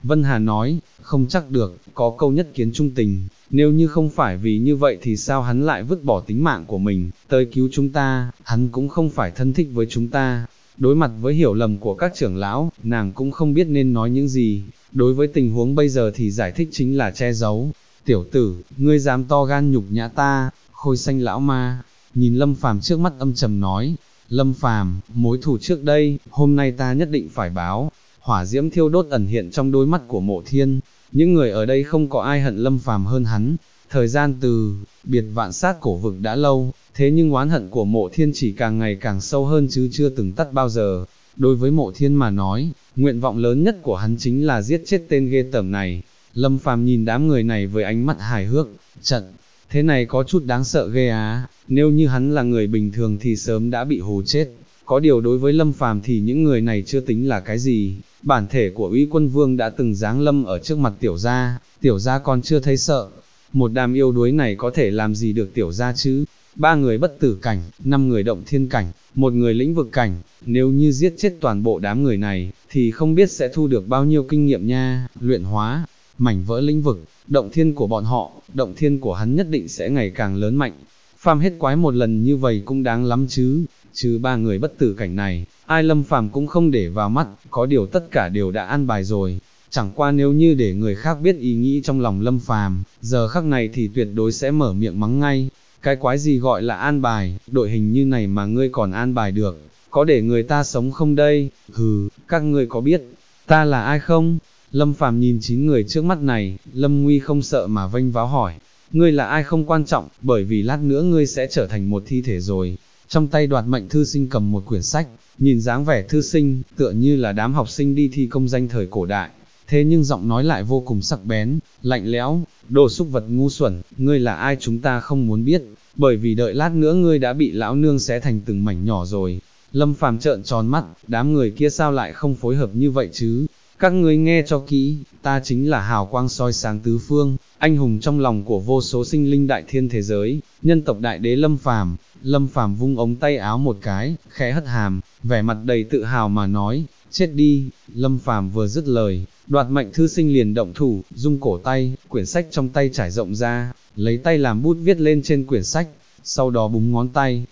Vân Hà nói, không chắc được, có câu nhất kiến trung tình, nếu như không phải vì như vậy thì sao hắn lại vứt bỏ tính mạng của mình, tới cứu chúng ta, hắn cũng không phải thân thích với chúng ta. Đối mặt với hiểu lầm của các trưởng lão, nàng cũng không biết nên nói những gì, đối với tình huống bây giờ thì giải thích chính là che giấu. Tiểu tử, ngươi dám to gan nhục nhã ta, Khôi Xanh lão ma, nhìn Lâm Phàm trước mắt âm trầm nói, Lâm Phàm, mối thù trước đây, hôm nay ta nhất định phải báo. Hỏa diễm thiêu đốt ẩn hiện trong đôi mắt của Mộ Thiên, những người ở đây không có ai hận Lâm Phàm hơn hắn. Thời gian từ biệt vạn sát cổ vực đã lâu, thế nhưng oán hận của Mộ Thiên chỉ càng ngày càng sâu hơn chứ chưa từng tắt bao giờ. Đối với Mộ Thiên mà nói, nguyện vọng lớn nhất của hắn chính là giết chết tên ghê tởm này. Lâm Phàm nhìn đám người này với ánh mắt hài hước, trận, thế này có chút đáng sợ ghê á, nếu như hắn là người bình thường thì sớm đã bị hù chết. Có điều đối với Lâm Phàm thì những người này chưa tính là cái gì, bản thể của Uy Quân Vương đã từng giáng lâm ở trước mặt tiểu gia còn chưa thấy sợ. Một đám yêu đuối này có thể làm gì được tiểu gia chứ? 3 người bất tử cảnh, 5 người động thiên cảnh, 1 người lĩnh vực cảnh, nếu như giết chết toàn bộ đám người này, thì không biết sẽ thu được bao nhiêu kinh nghiệm nha. Luyện hóa, mảnh vỡ lĩnh vực, động thiên của bọn họ, động thiên của hắn nhất định sẽ ngày càng lớn mạnh. Phàm hết quái một lần như vậy cũng đáng lắm chứ 3 người bất tử cảnh này, ai Lâm Phàm cũng không để vào mắt, có điều tất cả đều đã an bài rồi. Chẳng qua nếu như để người khác biết ý nghĩ trong lòng Lâm Phàm, giờ khắc này thì tuyệt đối sẽ mở miệng mắng ngay. Cái quái gì gọi là an bài, đội hình như này mà ngươi còn an bài được, có để người ta sống không đây? Hừ, các ngươi có biết ta là ai không? Lâm Phàm nhìn 9 người trước mắt này, Lâm Nguy không sợ mà vênh váo hỏi, ngươi là ai không quan trọng, bởi vì lát nữa ngươi sẽ trở thành một thi thể rồi. Trong tay Đoạt Mệnh Thư Sinh cầm một quyển sách, nhìn dáng vẻ thư sinh, tựa như là đám học sinh đi thi công danh thời cổ đại, thế nhưng giọng nói lại vô cùng sắc bén, lạnh lẽo, đồ súc vật ngu xuẩn, ngươi là ai chúng ta không muốn biết, bởi vì đợi lát nữa ngươi đã bị lão nương xé thành từng mảnh nhỏ rồi. Lâm Phàm trợn tròn mắt, đám người kia sao lại không phối hợp như vậy chứ? Các ngươi nghe cho kỹ, ta chính là hào quang soi sáng tứ phương, anh hùng trong lòng của vô số sinh linh đại thiên thế giới, nhân tộc đại đế Lâm Phàm. Lâm Phàm vung ống tay áo một cái, khẽ hất hàm, vẻ mặt đầy tự hào mà nói, chết đi. Lâm Phàm vừa dứt lời, Đoạt Mệnh Thư Sinh liền động thủ, rung cổ tay, quyển sách trong tay trải rộng ra, lấy tay làm bút viết lên trên quyển sách, sau đó búng ngón tay,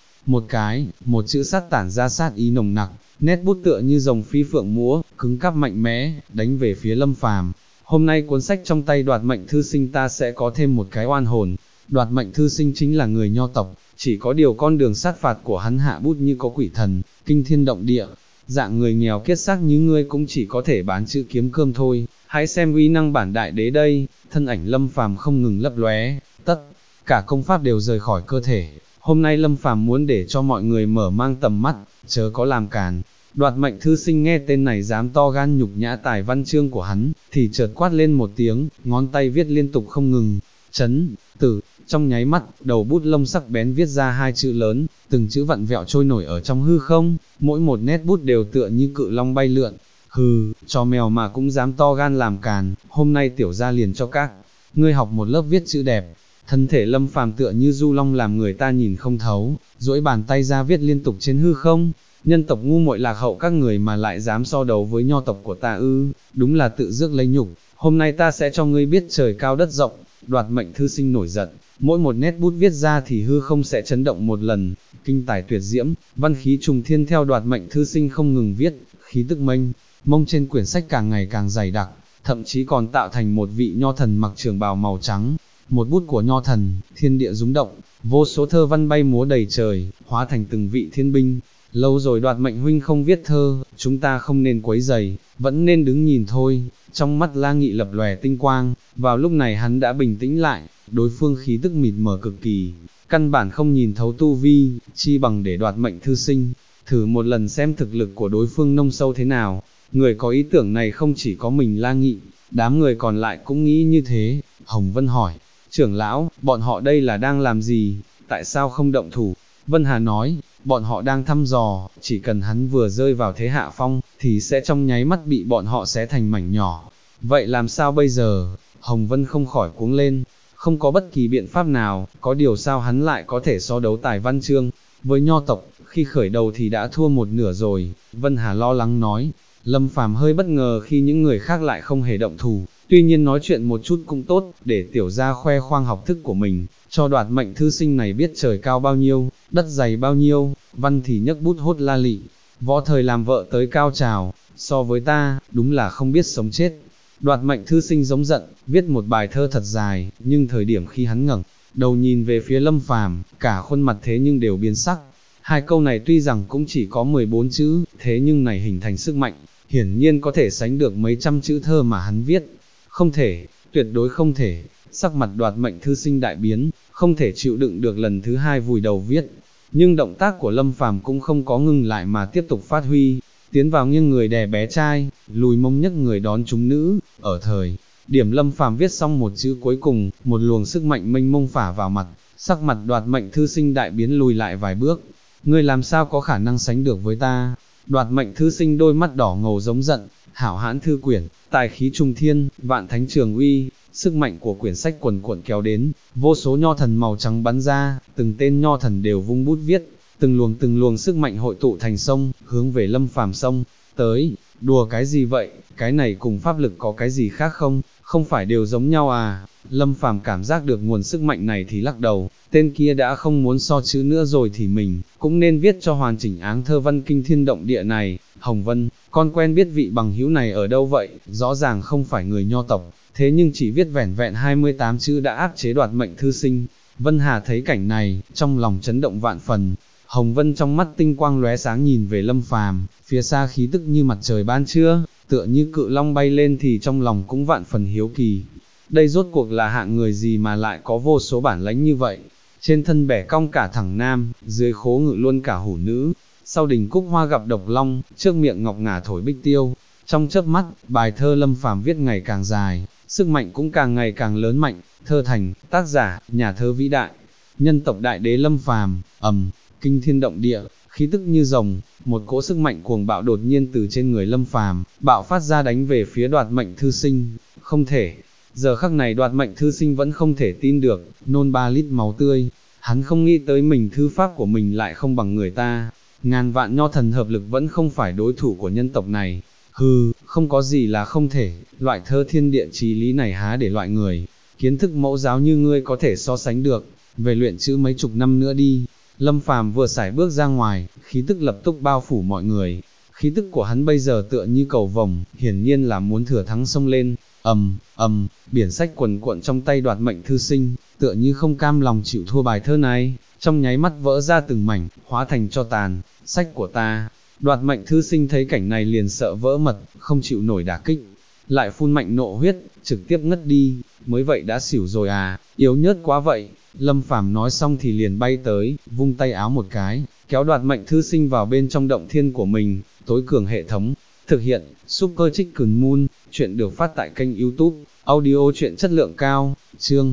một chữ sát tản ra sát ý nồng nặc, nét bút tựa như rồng phi phượng múa, cứng cáp mạnh mẽ, đánh về phía Lâm Phàm. Hôm nay cuốn sách trong tay Đoạt Mệnh Thư Sinh ta sẽ có thêm một cái oan hồn. Đoạt Mệnh Thư Sinh chính là người Nho tộc, chỉ có điều con đường sát phạt của hắn hạ bút như có quỷ thần, kinh thiên động địa. Dạng người nghèo kiết xác như ngươi cũng chỉ có thể bán chữ kiếm cơm thôi. Hãy xem uy năng bản đại đế đây. Thân ảnh Lâm Phàm không ngừng lấp lóe, tất cả công pháp đều rời khỏi cơ thể. Hôm nay Lâm Phàm muốn để cho mọi người mở mang tầm mắt, chớ có làm càn. Đoạt Mệnh Thư Sinh nghe tên này dám to gan nhục nhã tài văn chương của hắn, thì chợt quát lên một tiếng, ngón tay viết liên tục không ngừng, chấn, tử. Trong nháy mắt, đầu bút lông sắc bén viết ra 2 chữ lớn, từng chữ vặn vẹo trôi nổi ở trong hư không, mỗi một nét bút đều tựa như cự long bay lượn. Hừ, chó mèo mà cũng dám to gan làm càn, hôm nay tiểu gia liền cho các ngươi học một lớp viết chữ đẹp. Thân thể Lâm Phàm tựa như du long làm người ta nhìn không thấu, duỗi bàn tay ra viết liên tục trên hư không. Nhân tộc ngu muội lạc hậu các người mà lại dám so đấu với nho tộc của ta ư, đúng là tự rước lấy nhục, hôm nay ta sẽ cho ngươi biết trời cao đất rộng. Đoạt Mệnh Thư Sinh nổi giận, mỗi một nét bút viết ra thì hư không sẽ chấn động một lần, kinh tài tuyệt diễm, văn khí trùng thiên theo Đoạt Mệnh Thư Sinh không ngừng viết, khí tức mênh mông trên quyển sách càng ngày càng dày đặc, thậm chí còn tạo thành một vị nho thần mặc trường bào màu trắng. Một bút của nho thần, thiên địa rúng động, vô số thơ văn bay múa đầy trời, hóa thành từng vị thiên binh. Lâu rồi Đoạt Mệnh huynh không viết thơ, chúng ta không nên quấy rầy, vẫn nên đứng nhìn thôi. Trong mắt La Nghị lập lòe tinh quang, vào lúc này hắn đã bình tĩnh lại, đối phương khí tức mịt mờ cực kỳ, căn bản không nhìn thấu tu vi, chi bằng để Đoạt Mệnh Thư Sinh thử một lần xem thực lực của đối phương nông sâu thế nào. Người có ý tưởng này không chỉ có mình La Nghị, đám người còn lại cũng nghĩ như thế. Hồng Vân hỏi, trưởng lão, bọn họ đây là đang làm gì, tại sao không động thủ? Vân Hà nói, bọn họ đang thăm dò, chỉ cần hắn vừa rơi vào thế hạ phong, thì sẽ trong nháy mắt bị bọn họ xé thành mảnh nhỏ. Vậy làm sao bây giờ? Hồng Vân không khỏi cuống lên, không có bất kỳ biện pháp nào, có điều sao hắn lại có thể so đấu tài văn chương với nho tộc, khi khởi đầu thì đã thua một nửa rồi. Vân Hà lo lắng nói, Lâm Phàm hơi bất ngờ khi những người khác lại không hề động thủ, tuy nhiên nói chuyện một chút cũng tốt, để tiểu gia khoe khoang học thức của mình, cho đoạt mệnh thư sinh này biết trời cao bao nhiêu, đất dày bao nhiêu, văn thì nhấc bút hốt la lị, võ thời làm vợ tới cao trào, so với ta, đúng là không biết sống chết. Đoạt mệnh thư sinh giống giận, viết một bài thơ thật dài, nhưng thời điểm khi hắn ngẩng đầu nhìn về phía Lâm Phàm, cả khuôn mặt thế nhưng đều biến sắc. Hai câu này tuy rằng cũng chỉ có 14 chữ, thế nhưng này hình thành sức mạnh, hiển nhiên có thể sánh được mấy trăm chữ thơ mà hắn viết. Không thể, tuyệt đối không thể, sắc mặt đoạt mệnh thư sinh đại biến, không thể chịu đựng được lần thứ hai vùi đầu viết. Nhưng động tác của Lâm Phàm cũng không có ngừng lại mà tiếp tục phát huy, tiến vào nghiêng người đè bé trai, lùi mông nhấc người đón chúng nữ, ở thời điểm Lâm Phàm viết xong một chữ cuối cùng, một luồng sức mạnh mênh mông phả vào mặt, sắc mặt đoạt mệnh thư sinh đại biến lùi lại vài bước. Ngươi làm sao có khả năng sánh được với ta? Đoạt mệnh thư sinh đôi mắt đỏ ngầu giống giận, hảo hãn thư quyển, tài khí trung thiên, vạn thánh trường uy, sức mạnh của quyển sách quần cuộn kéo đến, vô số nho thần màu trắng bắn ra, từng tên nho thần đều vung bút viết, từng luồng sức mạnh hội tụ thành sông, hướng về Lâm Phàm sông tới. Đùa cái gì vậy, cái này cùng pháp lực có cái gì khác không, không phải đều giống nhau à? Lâm Phàm cảm giác được nguồn sức mạnh này thì lắc đầu, tên kia đã không muốn so chữ nữa rồi thì mình cũng nên viết cho hoàn chỉnh áng thơ văn kinh thiên động địa này. Hồng Vân, con quen biết vị bằng hữu này ở đâu vậy, rõ ràng không phải người nho tộc, thế nhưng chỉ viết vẻn vẹn 28 chữ đã áp chế đoạt mệnh thư sinh. Vân Hà thấy cảnh này, trong lòng chấn động vạn phần. Hồng Vân trong mắt tinh quang lóe sáng nhìn về Lâm Phàm, phía xa khí tức như mặt trời ban trưa, tựa như cự long bay lên thì trong lòng cũng vạn phần hiếu kỳ. Đây rốt cuộc là hạng người gì mà lại có vô số bản lãnh như vậy? Trên thân bẻ cong cả thẳng nam, dưới khố ngự luôn cả hủ nữ, sau đỉnh cúc hoa gặp độc long, trước miệng ngọc ngà thổi bích tiêu. Trong chớp mắt, bài thơ Lâm Phàm viết ngày càng dài, sức mạnh cũng càng ngày càng lớn mạnh. Thơ thành, tác giả, nhà thơ vĩ đại, nhân tộc đại đế Lâm Phàm. Kinh thiên động địa, khí tức như rồng, một cỗ sức mạnh cuồng bạo đột nhiên từ trên người Lâm Phàm bạo phát ra đánh về phía đoạt mệnh thư sinh. Không thể, giờ khắc này đoạt mệnh thư sinh vẫn không thể tin được, nôn 3 lít máu tươi. Hắn không nghĩ tới mình thư pháp của mình lại không bằng người ta, ngàn vạn nho thần hợp lực vẫn không phải đối thủ của nhân tộc này. Hừ, không có gì là không thể, loại thơ thiên địa chí lý này há để loại người kiến thức mẫu giáo như ngươi có thể so sánh được, về luyện chữ mấy chục năm nữa đi. Lâm Phàm vừa sải bước ra ngoài, khí tức lập tức bao phủ mọi người. Khí tức của hắn bây giờ tựa như cầu vồng, hiển nhiên là muốn thừa thắng xông lên. Biển sách quần cuộn trong tay đoạt mệnh thư sinh, tựa như không cam lòng chịu thua bài thơ này, trong nháy mắt vỡ ra từng mảnh, hóa thành cho tàn. Sách của ta. Đoạt mệnh thư sinh thấy cảnh này liền sợ vỡ mật, không chịu nổi đả kích, lại phun mạnh nộ huyết, trực tiếp ngất đi. Mới vậy đã xỉu rồi à, yếu nhớt quá vậy. Lâm Phàm nói xong thì liền bay tới, vung tay áo một cái, kéo đoạt mệnh thư sinh vào bên trong động thiên của mình. Tối cường hệ thống, thực hiện, Super Chicken Moon, chuyện được phát tại kênh YouTube, audio chuyện chất lượng cao, chương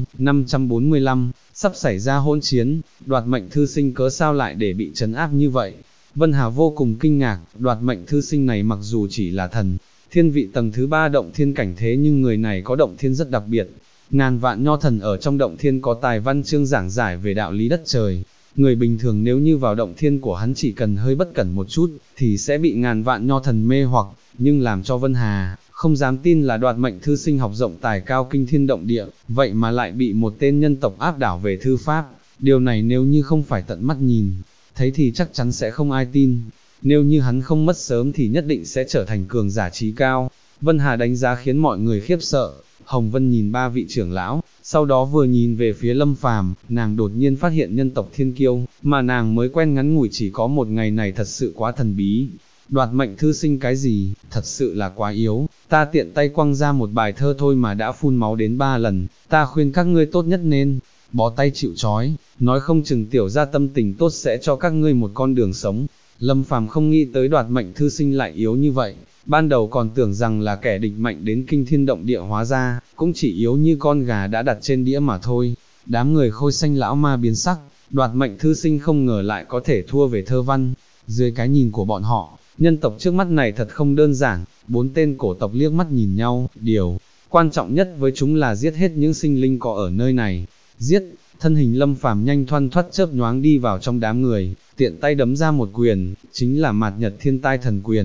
545, sắp xảy ra hỗn chiến, đoạt mệnh thư sinh cớ sao lại để bị trấn áp như vậy. Vân Hà vô cùng kinh ngạc, đoạt mệnh thư sinh này mặc dù chỉ là thần thiên vị tầng thứ 3 động thiên cảnh thế nhưng người này có động thiên rất đặc biệt. Ngàn vạn nho thần ở trong động thiên có tài văn chương giảng giải về đạo lý đất trời. Người bình thường nếu như vào động thiên của hắn chỉ cần hơi bất cẩn một chút, thì sẽ bị ngàn vạn nho thần mê hoặc, nhưng làm cho Vân Hà không dám tin là đoạt mệnh thư sinh học rộng tài cao kinh thiên động địa, vậy mà lại bị một tên nhân tộc áp đảo về thư pháp. Điều này nếu như không phải tận mắt nhìn thấy thì chắc chắn sẽ không ai tin. Nếu như hắn không mất sớm thì nhất định sẽ trở thành cường giả trí cao. Vân Hà đánh giá khiến mọi người khiếp sợ. Hồng Vân nhìn 3 vị trưởng lão, sau đó vừa nhìn về phía Lâm Phàm, nàng đột nhiên phát hiện nhân tộc thiên kiêu, mà nàng mới quen ngắn ngủi chỉ có một ngày này thật sự quá thần bí. Đoạt mệnh thư sinh cái gì, thật sự là quá yếu, ta tiện tay quăng ra một bài thơ thôi mà đã phun máu đến 3 lần, ta khuyên các ngươi tốt nhất nên bó tay chịu trói, nói không chừng tiểu gia tâm tình tốt sẽ cho các ngươi một con đường sống. Lâm Phàm không nghĩ tới đoạt mệnh thư sinh lại yếu như vậy, ban đầu còn tưởng rằng là kẻ địch mạnh đến kinh thiên động địa, hóa ra cũng chỉ yếu như con gà đã đặt trên đĩa mà thôi. Đám người Khôi Xanh lão ma biến sắc, đoạt mệnh thư sinh không ngờ lại có thể thua về thơ văn. Dưới cái nhìn của bọn họ, nhân tộc trước mắt này thật không đơn giản. 4 tên cổ tộc liếc mắt nhìn nhau, điều quan trọng nhất với chúng là giết hết những sinh linh có ở nơi này. Giết, thân hình Lâm Phàm nhanh thoăn thoắt chớp nhoáng đi vào trong đám người, tiện tay đấm ra một quyền, chính là Mạt Nhật Thiên Tai Thần Quyền.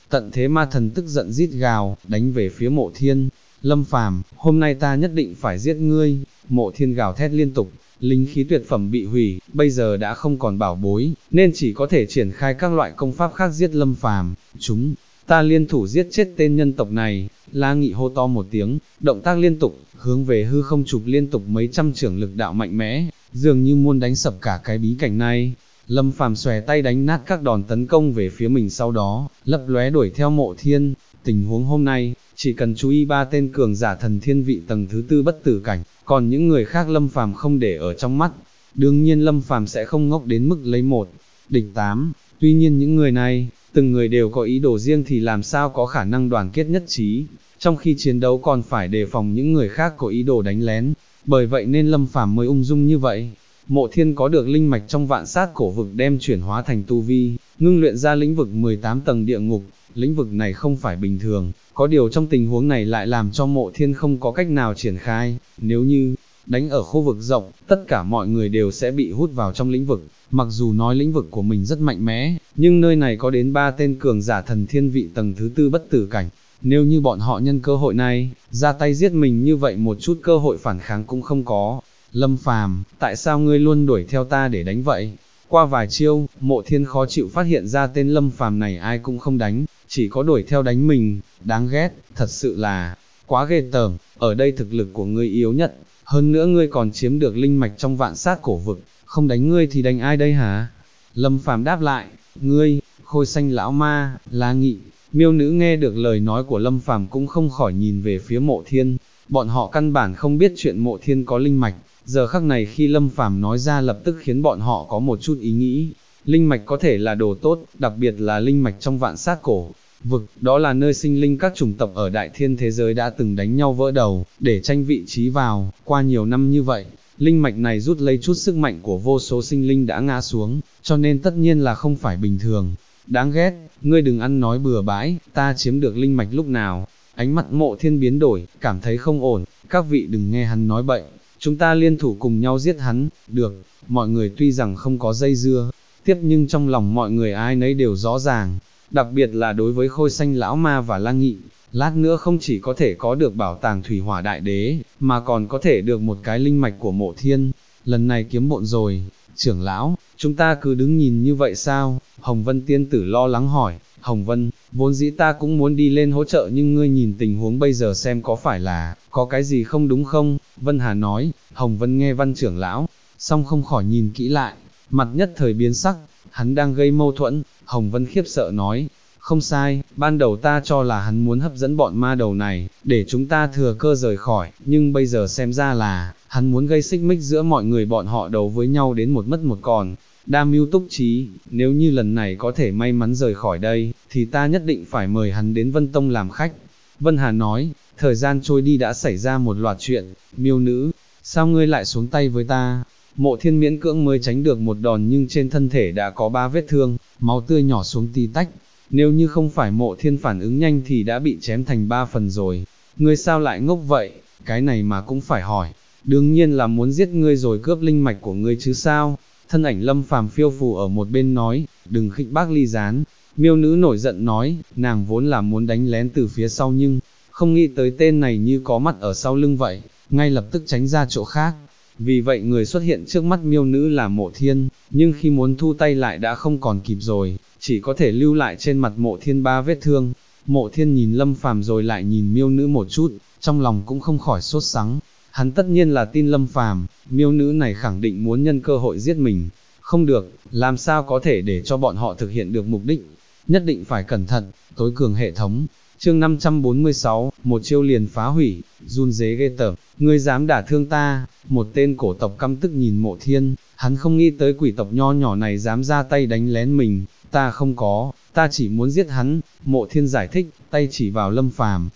Tận thế ma thần tức giận rít gào, đánh về phía Mộ Thiên. Lâm Phàm, hôm nay ta nhất định phải giết ngươi. Mộ Thiên gào thét liên tục, linh khí tuyệt phẩm bị hủy, bây giờ đã không còn bảo bối, nên chỉ có thể triển khai các loại công pháp khác giết Lâm Phàm. Chúng ta liên thủ giết chết tên nhân tộc này. La Nghị hô to một tiếng, động tác liên tục, hướng về hư không chụp liên tục mấy trăm chưởng lực đạo mạnh mẽ, dường như muốn đánh sập cả cái bí cảnh này. Lâm Phàm xòe tay đánh nát các đòn tấn công về phía mình, sau đó lấp lóe đuổi theo Mộ Thiên. Tình huống hôm nay, chỉ cần chú ý 3 tên cường giả thần thiên vị tầng thứ 4 bất tử cảnh, còn những người khác Lâm Phàm không để ở trong mắt. Đương nhiên Lâm Phàm sẽ không ngốc đến mức lấy 1 địch 8, tuy nhiên những người này, từng người đều có ý đồ riêng thì làm sao có khả năng đoàn kết nhất trí, trong khi chiến đấu còn phải đề phòng những người khác có ý đồ đánh lén, bởi vậy nên Lâm Phàm mới ung dung như vậy. Mộ Thiên có được linh mạch trong vạn sát cổ vực đem chuyển hóa thành tu vi, ngưng luyện ra lĩnh vực 18 tầng địa ngục, lĩnh vực này không phải bình thường, có điều trong tình huống này lại làm cho Mộ Thiên không có cách nào triển khai, nếu như đánh ở khu vực rộng, tất cả mọi người đều sẽ bị hút vào trong lĩnh vực, mặc dù nói lĩnh vực của mình rất mạnh mẽ, nhưng nơi này có đến 3 tên cường giả thần thiên vị tầng thứ 4 bất tử cảnh, nếu như bọn họ nhân cơ hội này, ra tay giết mình như vậy một chút cơ hội phản kháng cũng không có. Lâm Phàm, tại sao ngươi luôn đuổi theo ta để đánh vậy? Qua vài chiêu, Mộ Thiên khó chịu phát hiện ra tên Lâm Phàm này ai cũng không đánh, chỉ có đuổi theo đánh mình, đáng ghét, thật sự là quá ghê tởm, ở đây thực lực của ngươi yếu nhất, hơn nữa ngươi còn chiếm được linh mạch trong vạn sát cổ vực, không đánh ngươi thì đánh ai đây hả? Lâm Phàm đáp lại, ngươi, Khôi Xanh lão ma, La Nghị, Miêu Nữ nghe được lời nói của Lâm Phàm cũng không khỏi nhìn về phía Mộ Thiên, bọn họ căn bản không biết chuyện Mộ Thiên có linh mạch. Giờ khắc này khi Lâm Phàm nói ra lập tức khiến bọn họ có một chút ý nghĩ, linh mạch có thể là đồ tốt, đặc biệt là linh mạch trong vạn sát cổ vực, đó là nơi sinh linh các chủng tộc ở đại thiên thế giới đã từng đánh nhau vỡ đầu, để tranh vị trí vào, qua nhiều năm như vậy, linh mạch này rút lấy chút sức mạnh của vô số sinh linh đã ngã xuống, cho nên tất nhiên là không phải bình thường. Đáng ghét, ngươi đừng ăn nói bừa bãi, ta chiếm được linh mạch lúc nào? Ánh mắt Mộ Thiên biến đổi, cảm thấy không ổn, các vị đừng nghe hắn nói bậy. Chúng ta liên thủ cùng nhau giết hắn, được, mọi người tuy rằng không có dây dưa, tiếp nhưng trong lòng mọi người ai nấy đều rõ ràng, đặc biệt là đối với Khôi Xanh lão ma và La Nghị, lát nữa không chỉ có thể có được bảo tàng thủy hỏa đại đế, mà còn có thể được một cái linh mạch của Mộ Thiên, lần này kiếm bộn rồi, trưởng lão, chúng ta cứ đứng nhìn như vậy sao? Hồng Vân tiên tử lo lắng hỏi. Hồng Vân, vốn dĩ ta cũng muốn đi lên hỗ trợ nhưng ngươi nhìn tình huống bây giờ xem có phải là, có cái gì không đúng không? Vân Hà nói. Hồng Vân nghe Văn trưởng lão, song không khỏi nhìn kỹ lại, mặt nhất thời biến sắc, hắn đang gây mâu thuẫn. Hồng Vân khiếp sợ nói, không sai, ban đầu ta cho là hắn muốn hấp dẫn bọn ma đầu này, để chúng ta thừa cơ rời khỏi, nhưng bây giờ xem ra là, hắn muốn gây xích mích giữa mọi người bọn họ đấu với nhau đến một mất một còn. Đa mưu túc trí, nếu như lần này có thể may mắn rời khỏi đây, thì ta nhất định phải mời hắn đến Vân Tông làm khách. Vân Hà nói, thời gian trôi đi đã xảy ra một loạt chuyện, Miêu Nữ, sao ngươi lại xuống tay với ta? Mộ Thiên miễn cưỡng mới tránh được một đòn nhưng trên thân thể đã có 3 vết thương, máu tươi nhỏ xuống tí tách. Nếu như không phải Mộ Thiên phản ứng nhanh thì đã bị chém thành 3 phần rồi. Ngươi sao lại ngốc vậy? Cái này mà cũng phải hỏi. Đương nhiên là muốn giết ngươi rồi cướp linh mạch của ngươi chứ sao? Thân ảnh Lâm Phàm phiêu phù ở một bên nói, đừng khích bác Ly Gián. Miêu Nữ nổi giận nói, nàng vốn là muốn đánh lén từ phía sau nhưng, không nghĩ tới tên này như có mặt ở sau lưng vậy, ngay lập tức tránh ra chỗ khác. Vì vậy người xuất hiện trước mắt Miêu Nữ là Mộ Thiên, nhưng khi muốn thu tay lại đã không còn kịp rồi, chỉ có thể lưu lại trên mặt Mộ Thiên 3 vết thương. Mộ Thiên nhìn Lâm Phàm rồi lại nhìn Miêu Nữ một chút, trong lòng cũng không khỏi sốt sắng. Hắn tất nhiên là tin Lâm Phàm, Miêu Nữ này khẳng định muốn nhân cơ hội giết mình. Không được, làm sao có thể để cho bọn họ thực hiện được mục đích. Nhất định phải cẩn thận, tối cường hệ thống. Chương 546, một chiêu liền phá hủy, run rế ghê tởm, ngươi dám đả thương ta? Một tên cổ tộc căm tức nhìn Mộ Thiên, hắn không nghĩ tới quỷ tộc nho nhỏ này dám ra tay đánh lén mình. Ta không có, ta chỉ muốn giết hắn. Mộ Thiên giải thích, tay chỉ vào Lâm Phàm.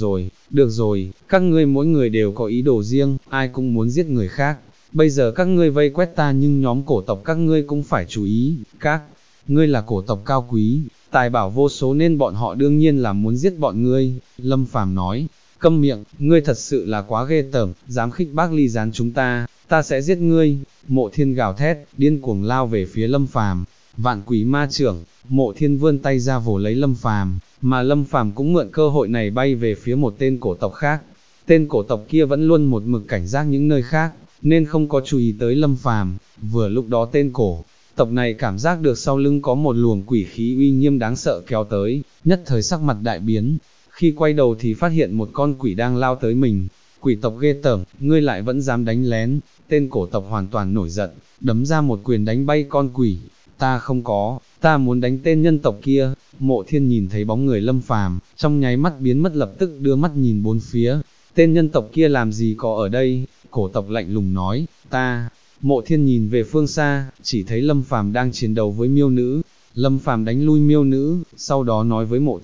Được rồi, các ngươi mỗi người đều có ý đồ riêng, ai cũng muốn giết người khác. Bây giờ các ngươi vây quét ta nhưng nhóm cổ tộc các ngươi cũng phải chú ý, các ngươi là cổ tộc cao quý, tài bảo vô số nên bọn họ đương nhiên là muốn giết bọn ngươi. Lâm Phàm nói, câm miệng, ngươi thật sự là quá ghê tởm, dám khích bác Ly Gián chúng ta sẽ giết ngươi. Mộ Thiên gào thét, điên cuồng lao về phía Lâm Phàm. Vạn Quỷ Ma Trưởng, Mộ Thiên vươn tay ra vồ lấy Lâm Phàm, mà Lâm Phàm cũng mượn cơ hội này bay về phía một tên cổ tộc khác. Tên cổ tộc kia vẫn luôn một mực cảnh giác những nơi khác, nên không có chú ý tới Lâm Phàm. Vừa lúc đó tên cổ tộc này cảm giác được sau lưng có một luồng quỷ khí uy nghiêm đáng sợ kéo tới, nhất thời sắc mặt đại biến. Khi quay đầu thì phát hiện một con quỷ đang lao tới mình. Quỷ tộc ghê tởm, ngươi lại vẫn dám đánh lén. Tên cổ tộc hoàn toàn nổi giận, đấm ra một quyền đánh bay con quỷ. Ta không có, ta muốn đánh tên nhân tộc kia. Mộ Thiên nhìn thấy bóng người Lâm Phàm, trong nháy mắt biến mất, lập tức đưa mắt nhìn bốn phía. Tên nhân tộc kia làm gì có ở đây? Cổ tộc lạnh lùng nói, ta. Mộ Thiên nhìn về phương xa, chỉ thấy Lâm Phàm đang chiến đấu với miêu nữ. Lâm Phàm đánh lui miêu nữ, sau đó nói với Mộ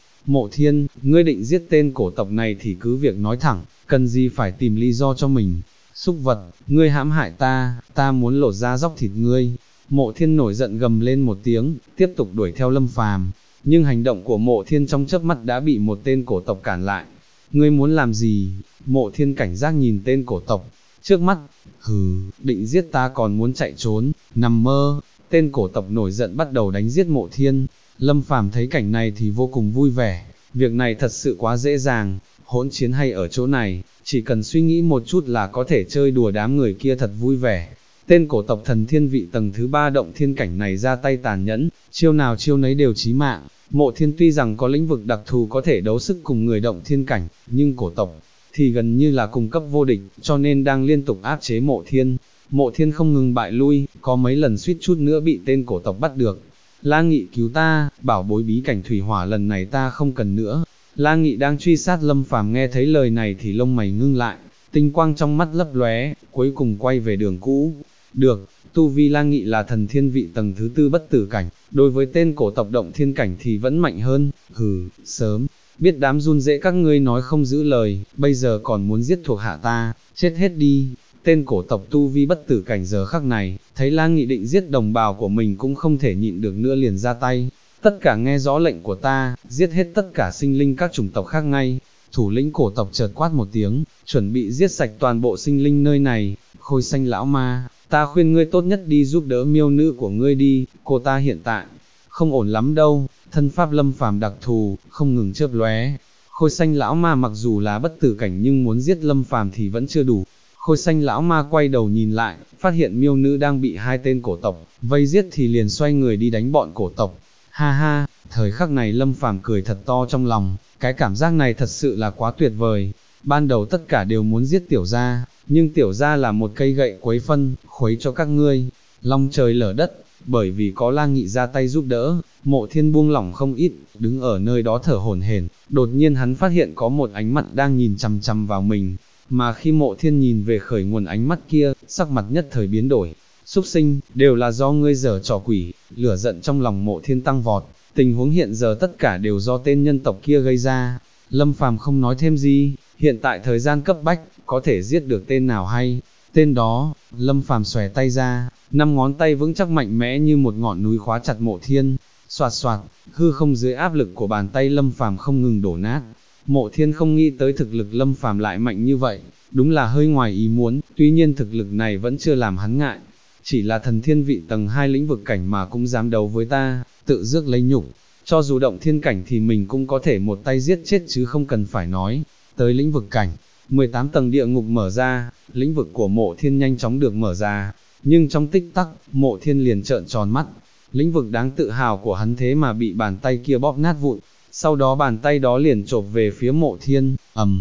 Thiên, ngươi định giết tên cổ tộc này thì cứ việc nói thẳng, cần gì phải tìm lý do cho mình. Súc vật, ngươi hãm hại ta muốn lột da dóc thịt ngươi. Mộ Thiên nổi giận gầm lên một tiếng, tiếp tục đuổi theo Lâm Phàm. Nhưng hành động của Mộ Thiên trong chớp mắt đã bị một tên cổ tộc cản lại. Ngươi muốn làm gì? Mộ Thiên cảnh giác nhìn tên cổ tộc trước mắt. Hừ, định giết ta còn muốn chạy trốn, nằm mơ. Tên cổ tộc nổi giận bắt đầu đánh giết Mộ Thiên. Lâm Phàm thấy cảnh này thì vô cùng vui vẻ, việc này thật sự quá dễ dàng, hỗn chiến hay ở chỗ này, chỉ cần suy nghĩ một chút là có thể chơi đùa đám người kia thật vui vẻ. Tên cổ tộc thần thiên vị tầng thứ 3 động thiên cảnh này ra tay tàn nhẫn, chiêu nào chiêu nấy đều chí mạng. Mộ Thiên tuy rằng có lĩnh vực đặc thù có thể đấu sức cùng người động thiên cảnh, nhưng cổ tộc thì gần như là cùng cấp vô địch, cho nên đang liên tục áp chế Mộ Thiên. Mộ Thiên không ngừng bại lui, có mấy lần suýt chút nữa bị tên cổ tộc bắt được. La Nghị cứu ta, bảo bối bí cảnh thủy hỏa lần này ta không cần nữa. La Nghị đang truy sát Lâm Phàm nghe thấy lời này thì lông mày ngưng lại, tinh quang trong mắt lấp lóe, cuối cùng quay về đường cũ. Được, tu vi La Nghị là thần thiên vị tầng thứ 4 bất tử cảnh, đối với tên cổ tộc động thiên cảnh thì vẫn mạnh hơn. Hừ, sớm biết đám run rễ các ngươi nói không giữ lời, bây giờ còn muốn giết thuộc hạ ta, chết hết đi. Tên cổ tộc tu vi bất tử cảnh giờ khắc này, thấy La Nghị định giết đồng bào của mình cũng không thể nhịn được nữa liền ra tay. Tất cả nghe rõ lệnh của ta, giết hết tất cả sinh linh các chủng tộc khác ngay. Thủ lĩnh cổ tộc chợt quát một tiếng, chuẩn bị giết sạch toàn bộ sinh linh nơi này. Khôi xanh lão ma, ta khuyên ngươi tốt nhất đi giúp đỡ miêu nữ của ngươi đi, cô ta hiện tại không ổn lắm đâu. Thân pháp Lâm Phàm đặc thù, không ngừng chớp lóe. Khôi xanh lão ma mặc dù là bất tử cảnh nhưng muốn giết Lâm Phàm thì vẫn chưa đủ. Khôi xanh lão ma quay đầu nhìn lại, phát hiện miêu nữ đang bị hai tên cổ tộc vây giết thì liền xoay người đi đánh bọn cổ tộc. Ha ha, thời khắc này Lâm Phàm cười thật to trong lòng, cái cảm giác này thật sự là quá tuyệt vời. Ban đầu tất cả đều muốn giết tiểu gia, nhưng tiểu gia là một cây gậy quấy phân, khuấy cho các ngươi. Long trời lở đất, bởi vì có La Nghị ra tay giúp đỡ, Mộ Thiên buông lỏng không ít, đứng ở nơi đó thở hổn hển. Đột nhiên hắn phát hiện có một ánh mắt đang nhìn chằm chằm vào mình, mà khi Mộ Thiên nhìn về khởi nguồn ánh mắt kia, sắc mặt nhất thời biến đổi. Súc sinh, đều là do ngươi giở trò quỷ. Lửa giận trong lòng Mộ Thiên tăng vọt, tình huống hiện giờ tất cả đều do tên nhân tộc kia gây ra. Lâm Phàm không nói thêm gì, hiện tại thời gian cấp bách, có thể giết được tên nào hay tên đó. Lâm Phàm xòe tay ra, 5 ngón tay vững chắc mạnh mẽ như một ngọn núi khóa chặt Mộ Thiên. Soạt soạt, hư không dưới áp lực của bàn tay Lâm Phàm không ngừng đổ nát. Mộ Thiên không nghĩ tới thực lực Lâm Phàm lại mạnh như vậy, đúng là hơi ngoài ý muốn, tuy nhiên thực lực này vẫn chưa làm hắn ngại. Chỉ là thần thiên vị tầng 2 lĩnh vực cảnh mà cũng dám đấu với ta, tự rước lấy nhục. Cho dù động thiên cảnh thì mình cũng có thể một tay giết chết chứ không cần phải nói tới lĩnh vực cảnh. 18 tầng địa ngục mở ra, lĩnh vực của Mộ Thiên nhanh chóng được mở ra, nhưng trong tích tắc, Mộ Thiên liền trợn tròn mắt. Lĩnh vực đáng tự hào của hắn thế mà bị bàn tay kia bóp nát vụn, sau đó bàn tay đó liền chộp về phía Mộ Thiên.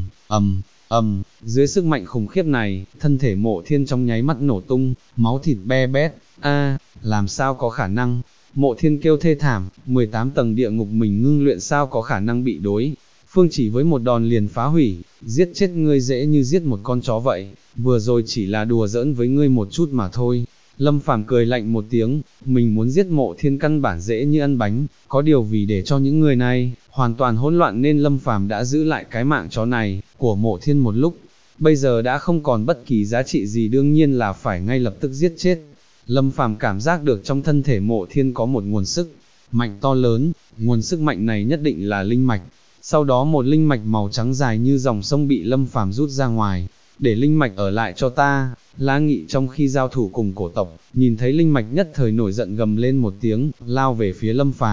Dưới sức mạnh khủng khiếp này, thân thể Mộ Thiên trong nháy mắt nổ tung, máu thịt be bét. Làm sao có khả năng? Mộ Thiên kêu thê thảm, 18 tầng địa ngục mình ngưng luyện sao có khả năng bị đối phương chỉ với một đòn liền phá hủy, giết chết ngươi dễ như giết một con chó vậy, vừa rồi chỉ là đùa giỡn với ngươi một chút mà thôi. Lâm Phàm cười lạnh một tiếng, mình muốn giết Mộ Thiên căn bản dễ như ăn bánh, có điều vì để cho những người này hoàn toàn hỗn loạn nên Lâm Phàm đã giữ lại cái mạng chó này của Mộ Thiên một lúc, bây giờ đã không còn bất kỳ giá trị gì, đương nhiên là phải ngay lập tức giết chết. Lâm Phàm cảm giác được trong thân thể Mộ Thiên có một nguồn sức mạnh to lớn, nguồn sức mạnh này nhất định là linh mạch. Sau đó một linh mạch màu trắng dài như dòng sông bị Lâm Phàm rút ra ngoài, để linh mạch ở lại cho ta. La Nghị trong khi giao thủ cùng cổ tộc, nhìn thấy linh mạch nhất thời nổi giận gầm lên một tiếng, lao về phía Lâm Phàm.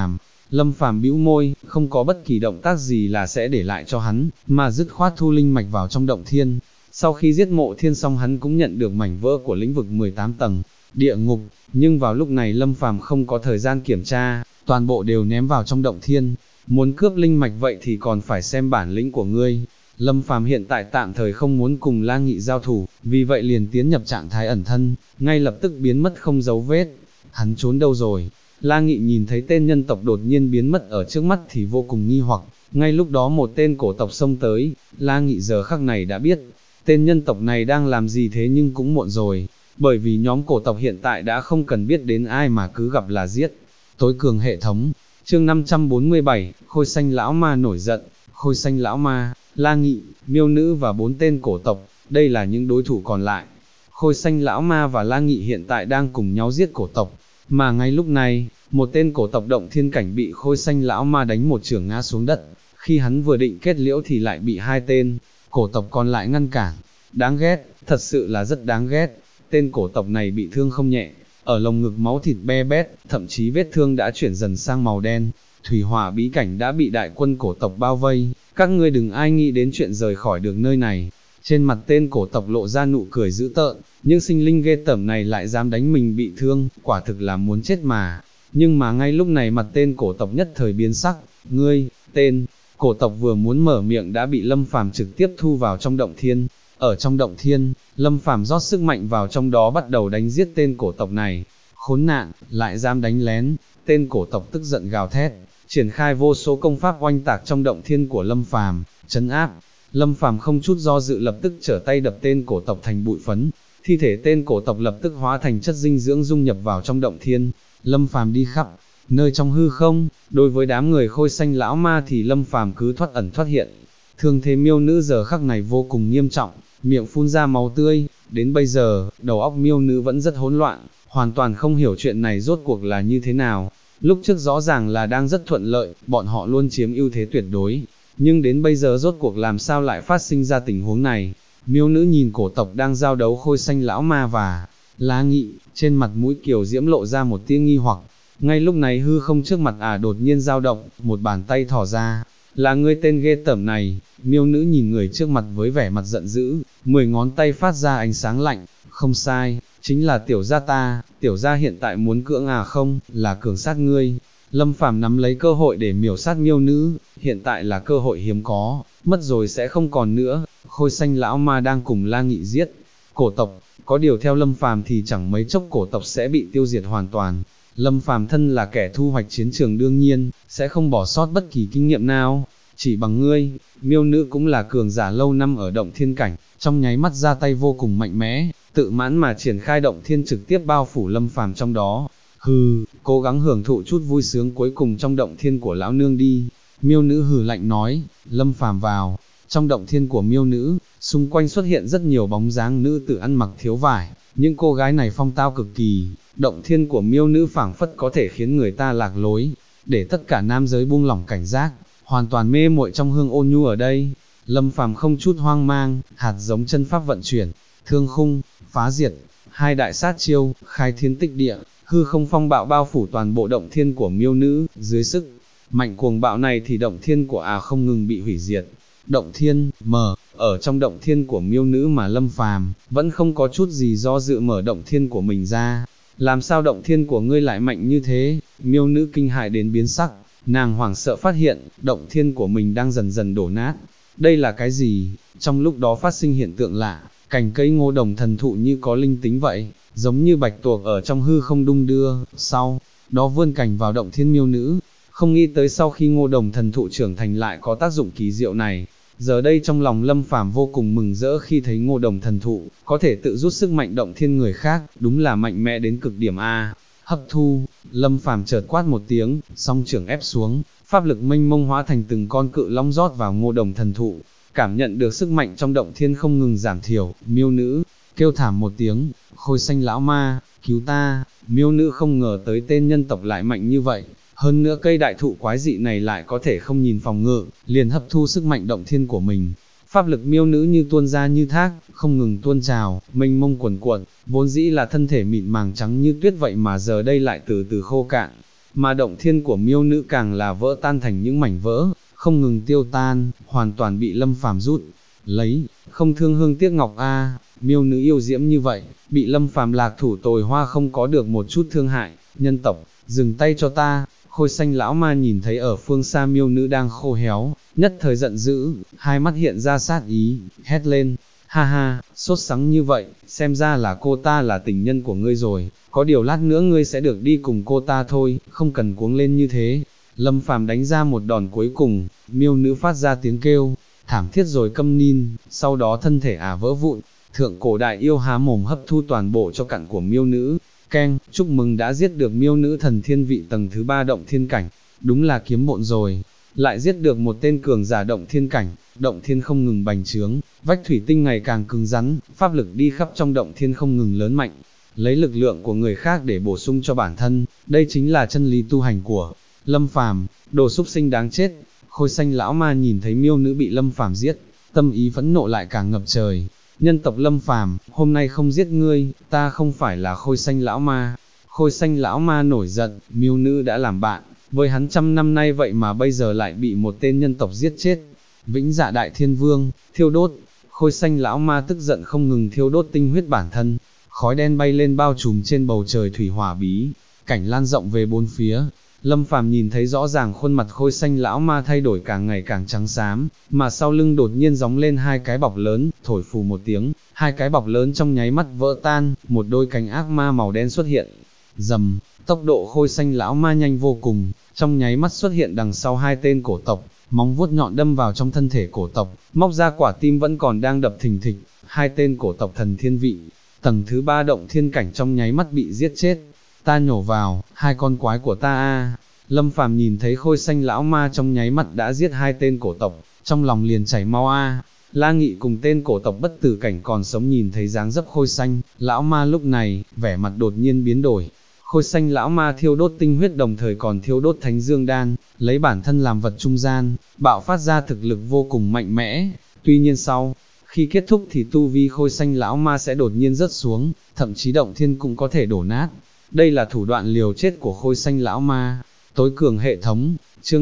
Lâm Phàm bĩu môi, không có bất kỳ động tác gì là sẽ để lại cho hắn, mà dứt khoát thu linh mạch vào trong động thiên. Sau khi giết Mộ Thiên xong hắn cũng nhận được mảnh vỡ của lĩnh vực 18 tầng địa ngục, nhưng vào lúc này Lâm Phàm không có thời gian kiểm tra, toàn bộ đều ném vào trong động thiên. Muốn cướp linh mạch vậy thì còn phải xem bản lĩnh của ngươi. Lâm Phàm hiện tại tạm thời không muốn cùng La Nghị giao thủ, vì vậy liền tiến nhập trạng thái ẩn thân, ngay lập tức biến mất không dấu vết. Hắn trốn đâu rồi? La Nghị nhìn thấy tên nhân tộc đột nhiên biến mất ở trước mắt thì vô cùng nghi hoặc, ngay lúc đó một tên cổ tộc xông tới, La Nghị giờ khắc này đã biết, tên nhân tộc này đang làm gì thế nhưng cũng muộn rồi, bởi vì nhóm cổ tộc hiện tại đã không cần biết đến ai mà cứ gặp là giết. Tối cường hệ thống, chương 547, Khôi Xanh Lão Ma nổi giận. Khôi Xanh Lão Ma, La Nghị, Miêu Nữ và 4 tên cổ tộc, đây là những đối thủ còn lại. Khôi Xanh Lão Ma và La Nghị hiện tại đang cùng nhau giết cổ tộc, mà ngay lúc này, một tên cổ tộc động thiên cảnh bị Khôi Xanh Lão Ma đánh một chưởng ngã xuống đất, khi hắn vừa định kết liễu thì lại bị 2 tên cổ tộc còn lại ngăn cản. Đáng ghét, thật sự là rất đáng ghét. Tên cổ tộc này bị thương không nhẹ, ở lồng ngực máu thịt be bét, thậm chí vết thương đã chuyển dần sang màu đen. Thủy hỏa bí cảnh đã bị đại quân cổ tộc bao vây, các ngươi đừng ai nghĩ đến chuyện rời khỏi được nơi này. Trên mặt tên cổ tộc lộ ra nụ cười dữ tợn, nhưng sinh linh ghê tởm này lại dám đánh mình bị thương, quả thực là muốn chết mà. Nhưng mà ngay lúc này mặt tên cổ tộc nhất thời biến sắc, ngươi, tên cổ tộc vừa muốn mở miệng đã bị Lâm Phàm trực tiếp thu vào trong động thiên. Ở trong động thiên, Lâm Phàm rót sức mạnh vào trong đó bắt đầu đánh giết tên cổ tộc này. Khốn nạn, lại dám đánh lén, tên cổ tộc tức giận gào thét, triển khai vô số công pháp oanh tạc trong động thiên của Lâm Phàm, trấn áp. Lâm Phàm không chút do dự lập tức trở tay đập tên cổ tộc thành bụi phấn, thi thể tên cổ tộc lập tức hóa thành chất dinh dưỡng dung nhập vào trong động thiên. Lâm Phàm đi khắp nơi trong hư không, đối với đám người Khôi Xanh Lão Ma thì Lâm Phàm cứ thoát ẩn thoát hiện. Thương thế Miêu Nữ giờ khắc này vô cùng nghiêm trọng, miệng phun ra máu tươi, đến bây giờ, đầu óc Miêu Nữ vẫn rất hỗn loạn, hoàn toàn không hiểu chuyện này rốt cuộc là như thế nào. Lúc trước rõ ràng là đang rất thuận lợi, bọn họ luôn chiếm ưu thế tuyệt đối, nhưng đến bây giờ rốt cuộc làm sao lại phát sinh ra tình huống này. Miêu Nữ nhìn cổ tộc đang giao đấu Khôi Xanh Lão Ma và La Nghị, trên mặt mũi kiều diễm lộ ra một tia nghi hoặc. Ngay lúc này hư không trước mặt đột nhiên dao động, một bàn tay thò ra. Là ngươi tên ghê tởm này. Miêu Nữ nhìn người trước mặt với vẻ mặt giận dữ, 10 ngón tay phát ra ánh sáng lạnh. Không sai, chính là tiểu gia ta, tiểu gia hiện tại muốn cưỡng không, là cường sát ngươi. Lâm Phàm nắm lấy cơ hội để miểu sát Miêu Nữ, hiện tại là cơ hội hiếm có, mất rồi sẽ không còn nữa. Khôi Xanh Lão Ma đang cùng La Nghị giết cổ tộc, có điều theo Lâm Phàm thì chẳng mấy chốc cổ tộc sẽ bị tiêu diệt hoàn toàn. Lâm Phàm thân là kẻ thu hoạch chiến trường đương nhiên, sẽ không bỏ sót bất kỳ kinh nghiệm nào. Chỉ bằng ngươi, Miêu Nữ cũng là cường giả lâu năm ở động thiên cảnh, trong nháy mắt ra tay vô cùng mạnh mẽ, tự mãn mà triển khai động thiên trực tiếp bao phủ Lâm Phàm trong đó. Hừ, cố gắng hưởng thụ chút vui sướng cuối cùng trong động thiên của lão nương đi. Miêu Nữ hừ lạnh nói. Lâm Phàm vào trong động thiên của Miêu Nữ, xung quanh xuất hiện rất nhiều bóng dáng nữ tử ăn mặc thiếu vải, những cô gái này phong tao cực kỳ. Động thiên của Miêu Nữ phảng phất có thể khiến người ta lạc lối, để tất cả nam giới buông lỏng cảnh giác, hoàn toàn mê muội trong hương ôn nhu ở đây. Lâm Phàm không chút hoang mang, hạt giống chân pháp vận chuyển, thương khung, phá diệt, 2 đại sát chiêu, khai thiên tích địa, hư không phong bạo bao phủ toàn bộ động thiên của Miêu Nữ. Dưới sức mạnh cuồng bạo này thì động thiên của không ngừng bị hủy diệt. Động thiên, mở, ở trong động thiên của Miêu Nữ mà Lâm Phàm vẫn không có chút gì do dự mở động thiên của mình ra. Làm sao động thiên của ngươi lại mạnh như thế? Miêu Nữ kinh hãi đến biến sắc, nàng hoảng sợ phát hiện, động thiên của mình đang dần dần đổ nát. Đây là cái gì? Trong lúc đó phát sinh hiện tượng lạ, cành cây ngô đồng thần thụ như có linh tính vậy, giống như bạch tuộc ở trong hư không đung đưa, sau đó vươn cành vào động thiên Miêu Nữ. Không nghĩ tới sau khi ngô đồng thần thụ trưởng thành lại có tác dụng kỳ diệu này. Giờ đây trong lòng Lâm Phàm vô cùng mừng rỡ khi thấy ngô đồng thần thụ, có thể tự rút sức mạnh động thiên người khác, đúng là mạnh mẽ đến cực điểm a. Hấp thu, Lâm Phàm chợt quát một tiếng, song trưởng ép xuống, pháp lực mênh mông hóa thành từng con cự long rót vào ngô đồng thần thụ. Cảm nhận được sức mạnh trong động thiên không ngừng giảm thiểu, Miêu Nữ kêu thảm một tiếng, Khôi Xanh Lão Ma, cứu ta. Miêu Nữ không ngờ tới tên nhân tộc lại mạnh như vậy. Hơn nữa cây đại thụ quái dị này lại có thể không nhìn phòng ngự, liền hấp thu sức mạnh động thiên của mình. Pháp lực Miêu Nữ như tuôn ra như thác, không ngừng tuôn trào, mênh mông cuồn cuộn, vốn dĩ là thân thể mịn màng trắng như tuyết vậy mà giờ đây lại từ từ khô cạn. mà động thiên của miêu nữ càng là vỡ tan thành những mảnh vỡ, không ngừng tiêu tan, hoàn toàn bị Lâm Phàm rút lấy, không thương hương tiếc ngọc a. Miêu nữ yêu diễm như vậy, bị Lâm Phàm lạc thủ tồi hoa không có được một chút thương hại. Nhân tộc, dừng tay cho ta. Khôi xanh lão ma nhìn thấy ở phương xa miêu nữ đang khô héo, nhất thời giận dữ, hai mắt hiện ra sát ý, hét lên, ha ha, sốt sắng như vậy, xem ra là cô ta là tình nhân của ngươi rồi, có điều lát nữa ngươi sẽ được đi cùng cô ta thôi, không cần cuống lên như thế. Lâm Phàm đánh ra một đòn cuối cùng, miêu nữ phát ra tiếng kêu, thảm thiết rồi câm nín, sau đó thân thể vỡ vụn, thượng cổ đại yêu há mồm hấp thu toàn bộ cho cặn của miêu nữ. Keng, chúc mừng đã giết được miêu nữ thần thiên vị tầng thứ 3 động thiên cảnh, đúng là kiếm bộn rồi, lại giết được một tên cường giả động thiên cảnh, động thiên không ngừng bành trướng, vách thủy tinh ngày càng cứng rắn, pháp lực đi khắp trong động thiên không ngừng lớn mạnh, lấy lực lượng của người khác để bổ sung cho bản thân, đây chính là chân lý tu hành của Lâm Phàm, đồ súc sinh đáng chết. Khôi xanh lão ma nhìn thấy miêu nữ bị Lâm Phàm giết, tâm ý phẫn nộ lại càng ngập trời. Nhân tộc Lâm Phàm, hôm nay không giết ngươi, ta không phải là khôi xanh lão ma. Khôi xanh lão ma nổi giận, miêu nữ đã làm bạn với hắn trăm năm nay, vậy mà bây giờ lại bị một tên nhân tộc giết chết. Vĩnh Dạ Đại Thiên Vương, thiêu đốt. Khôi xanh lão ma tức giận không ngừng thiêu đốt tinh huyết bản thân, khói đen bay lên bao trùm trên bầu trời thủy hỏa bí cảnh lan rộng về bốn phía. Lâm Phàm nhìn thấy rõ ràng khuôn mặt khôi xanh lão ma thay đổi càng ngày càng trắng xám, mà sau lưng đột nhiên gióng lên hai cái bọc lớn, thổi phù một tiếng, hai cái bọc lớn trong nháy mắt vỡ tan, một đôi cánh ác ma màu đen xuất hiện. Rầm, tốc độ khôi xanh lão ma nhanh vô cùng, trong nháy mắt xuất hiện đằng sau hai tên cổ tộc, móng vuốt nhọn đâm vào trong thân thể cổ tộc, móc ra quả tim vẫn còn đang đập thình thịch. Hai tên cổ tộc thần thiên vị tầng thứ 3 động thiên cảnh trong nháy mắt bị giết chết. Ta nhổ vào, hai con quái của ta a. Lâm Phàm nhìn thấy khôi xanh lão ma trong nháy mắt đã giết hai tên cổ tộc, trong lòng liền chảy máu a. La Nghị cùng tên cổ tộc bất tử cảnh còn sống nhìn thấy dáng dấp khôi xanh lão ma lúc này, vẻ mặt đột nhiên biến đổi. Khôi xanh lão ma thiêu đốt tinh huyết đồng thời còn thiêu đốt thánh dương đan, lấy bản thân làm vật trung gian, bạo phát ra thực lực vô cùng mạnh mẽ. Tuy nhiên sau khi kết thúc thì tu vi khôi xanh lão ma sẽ đột nhiên rớt xuống, thậm chí động thiên cũng có thể đổ nát. Đây là thủ đoạn liều chết của khôi xanh lão ma. Tối cường hệ thống, chương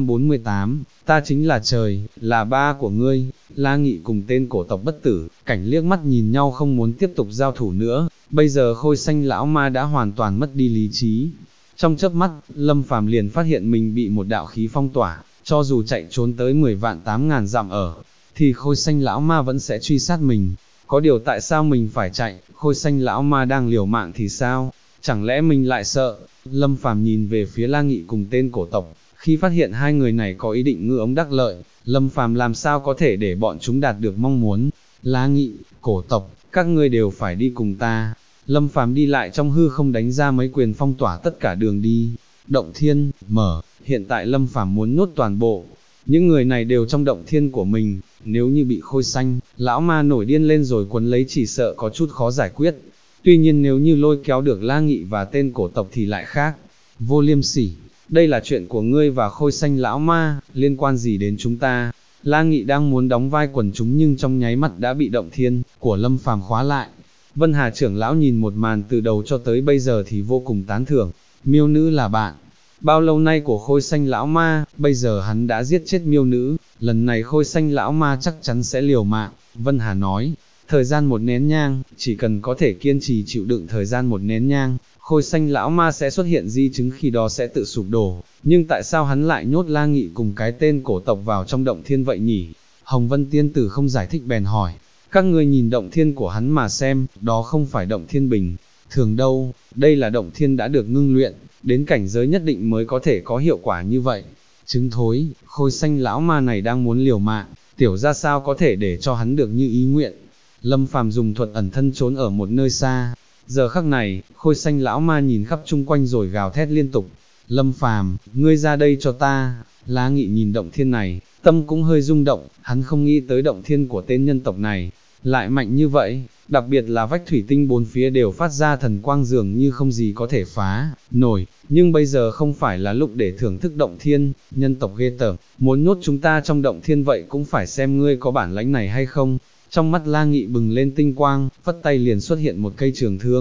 548, ta chính là trời, là ba của ngươi. La Nghị cùng tên cổ tộc bất tử cảnh liếc mắt nhìn nhau không muốn tiếp tục giao thủ nữa, bây giờ khôi xanh lão ma đã hoàn toàn mất đi lý trí. Trong chớp mắt, Lâm Phàm liền phát hiện mình bị một đạo khí phong tỏa, cho dù chạy trốn tới 10 vạn 8 ngàn dặm thì khôi xanh lão ma vẫn sẽ truy sát mình. Có điều tại sao mình phải chạy, khôi xanh lão ma đang liều mạng thì sao? Chẳng lẽ mình lại sợ? Lâm Phàm nhìn về phía La Nghị cùng tên cổ tộc, khi phát hiện hai người này có ý định ngư ống đắc lợi, Lâm Phàm làm sao có thể để bọn chúng đạt được mong muốn. La Nghị, cổ tộc, các ngươi đều phải đi cùng ta. Lâm Phàm đi lại trong hư không đánh ra mấy quyền phong tỏa tất cả đường đi. Động thiên, mở, hiện tại Lâm Phàm muốn nuốt toàn bộ. Những người này đều trong động thiên của mình, nếu như bị khôi xanh lão ma nổi điên lên rồi quấn lấy chỉ sợ có chút khó giải quyết. Tuy nhiên nếu như lôi kéo được La Nghị và tên cổ tộc thì lại khác. Vô Liêm Sỉ, đây là chuyện của ngươi và khôi xanh lão ma, liên quan gì đến chúng ta? La Nghị đang muốn đóng vai quần chúng nhưng trong nháy mắt đã bị động thiên của Lâm Phàm khóa lại. Vân Hà trưởng lão nhìn một màn từ đầu cho tới bây giờ thì vô cùng tán thưởng. Miêu nữ là bạn bao lâu nay của khôi xanh lão ma, bây giờ hắn đã giết chết miêu nữ, lần này khôi xanh lão ma chắc chắn sẽ liều mạng. Vân Hà nói, thời gian một nén nhang, chỉ cần có thể kiên trì chịu đựng thời gian một nén nhang, khôi xanh lão ma sẽ xuất hiện di chứng, khi đó sẽ tự sụp đổ. Nhưng tại sao hắn lại nhốt La Nghị cùng cái tên cổ tộc vào trong động thiên vậy nhỉ? Hồng Vân tiên tử không giải thích bèn hỏi, các ngươi nhìn động thiên của hắn mà xem, đó không phải động thiên bình thường đâu, đây là động thiên đã được ngưng luyện, đến cảnh giới nhất định mới có thể có hiệu quả như vậy. Chứng thối, khôi xanh lão ma này đang muốn liều mạng, tiểu ra sao có thể để cho hắn được như ý nguyện. Lâm Phàm dùng thuật ẩn thân trốn ở một nơi xa. Giờ khắc này, khôi xanh lão ma nhìn khắp chung quanh rồi gào thét liên tục. Lâm Phàm, ngươi ra đây cho ta. La Nghị nhìn động thiên này, tâm cũng hơi rung động, hắn không nghĩ tới động thiên của tên nhân tộc này lại mạnh như vậy, đặc biệt là vách thủy tinh bốn phía đều phát ra thần quang dường như không gì có thể phá nổi. Nhưng bây giờ không phải là lúc để thưởng thức động thiên, nhân tộc ghê tởm, muốn nhốt chúng ta trong động thiên vậy cũng phải xem ngươi có bản lãnh này hay không. Trong mắt La Nghị bừng lên tinh quang, phất tay liền xuất hiện một cây trường thương,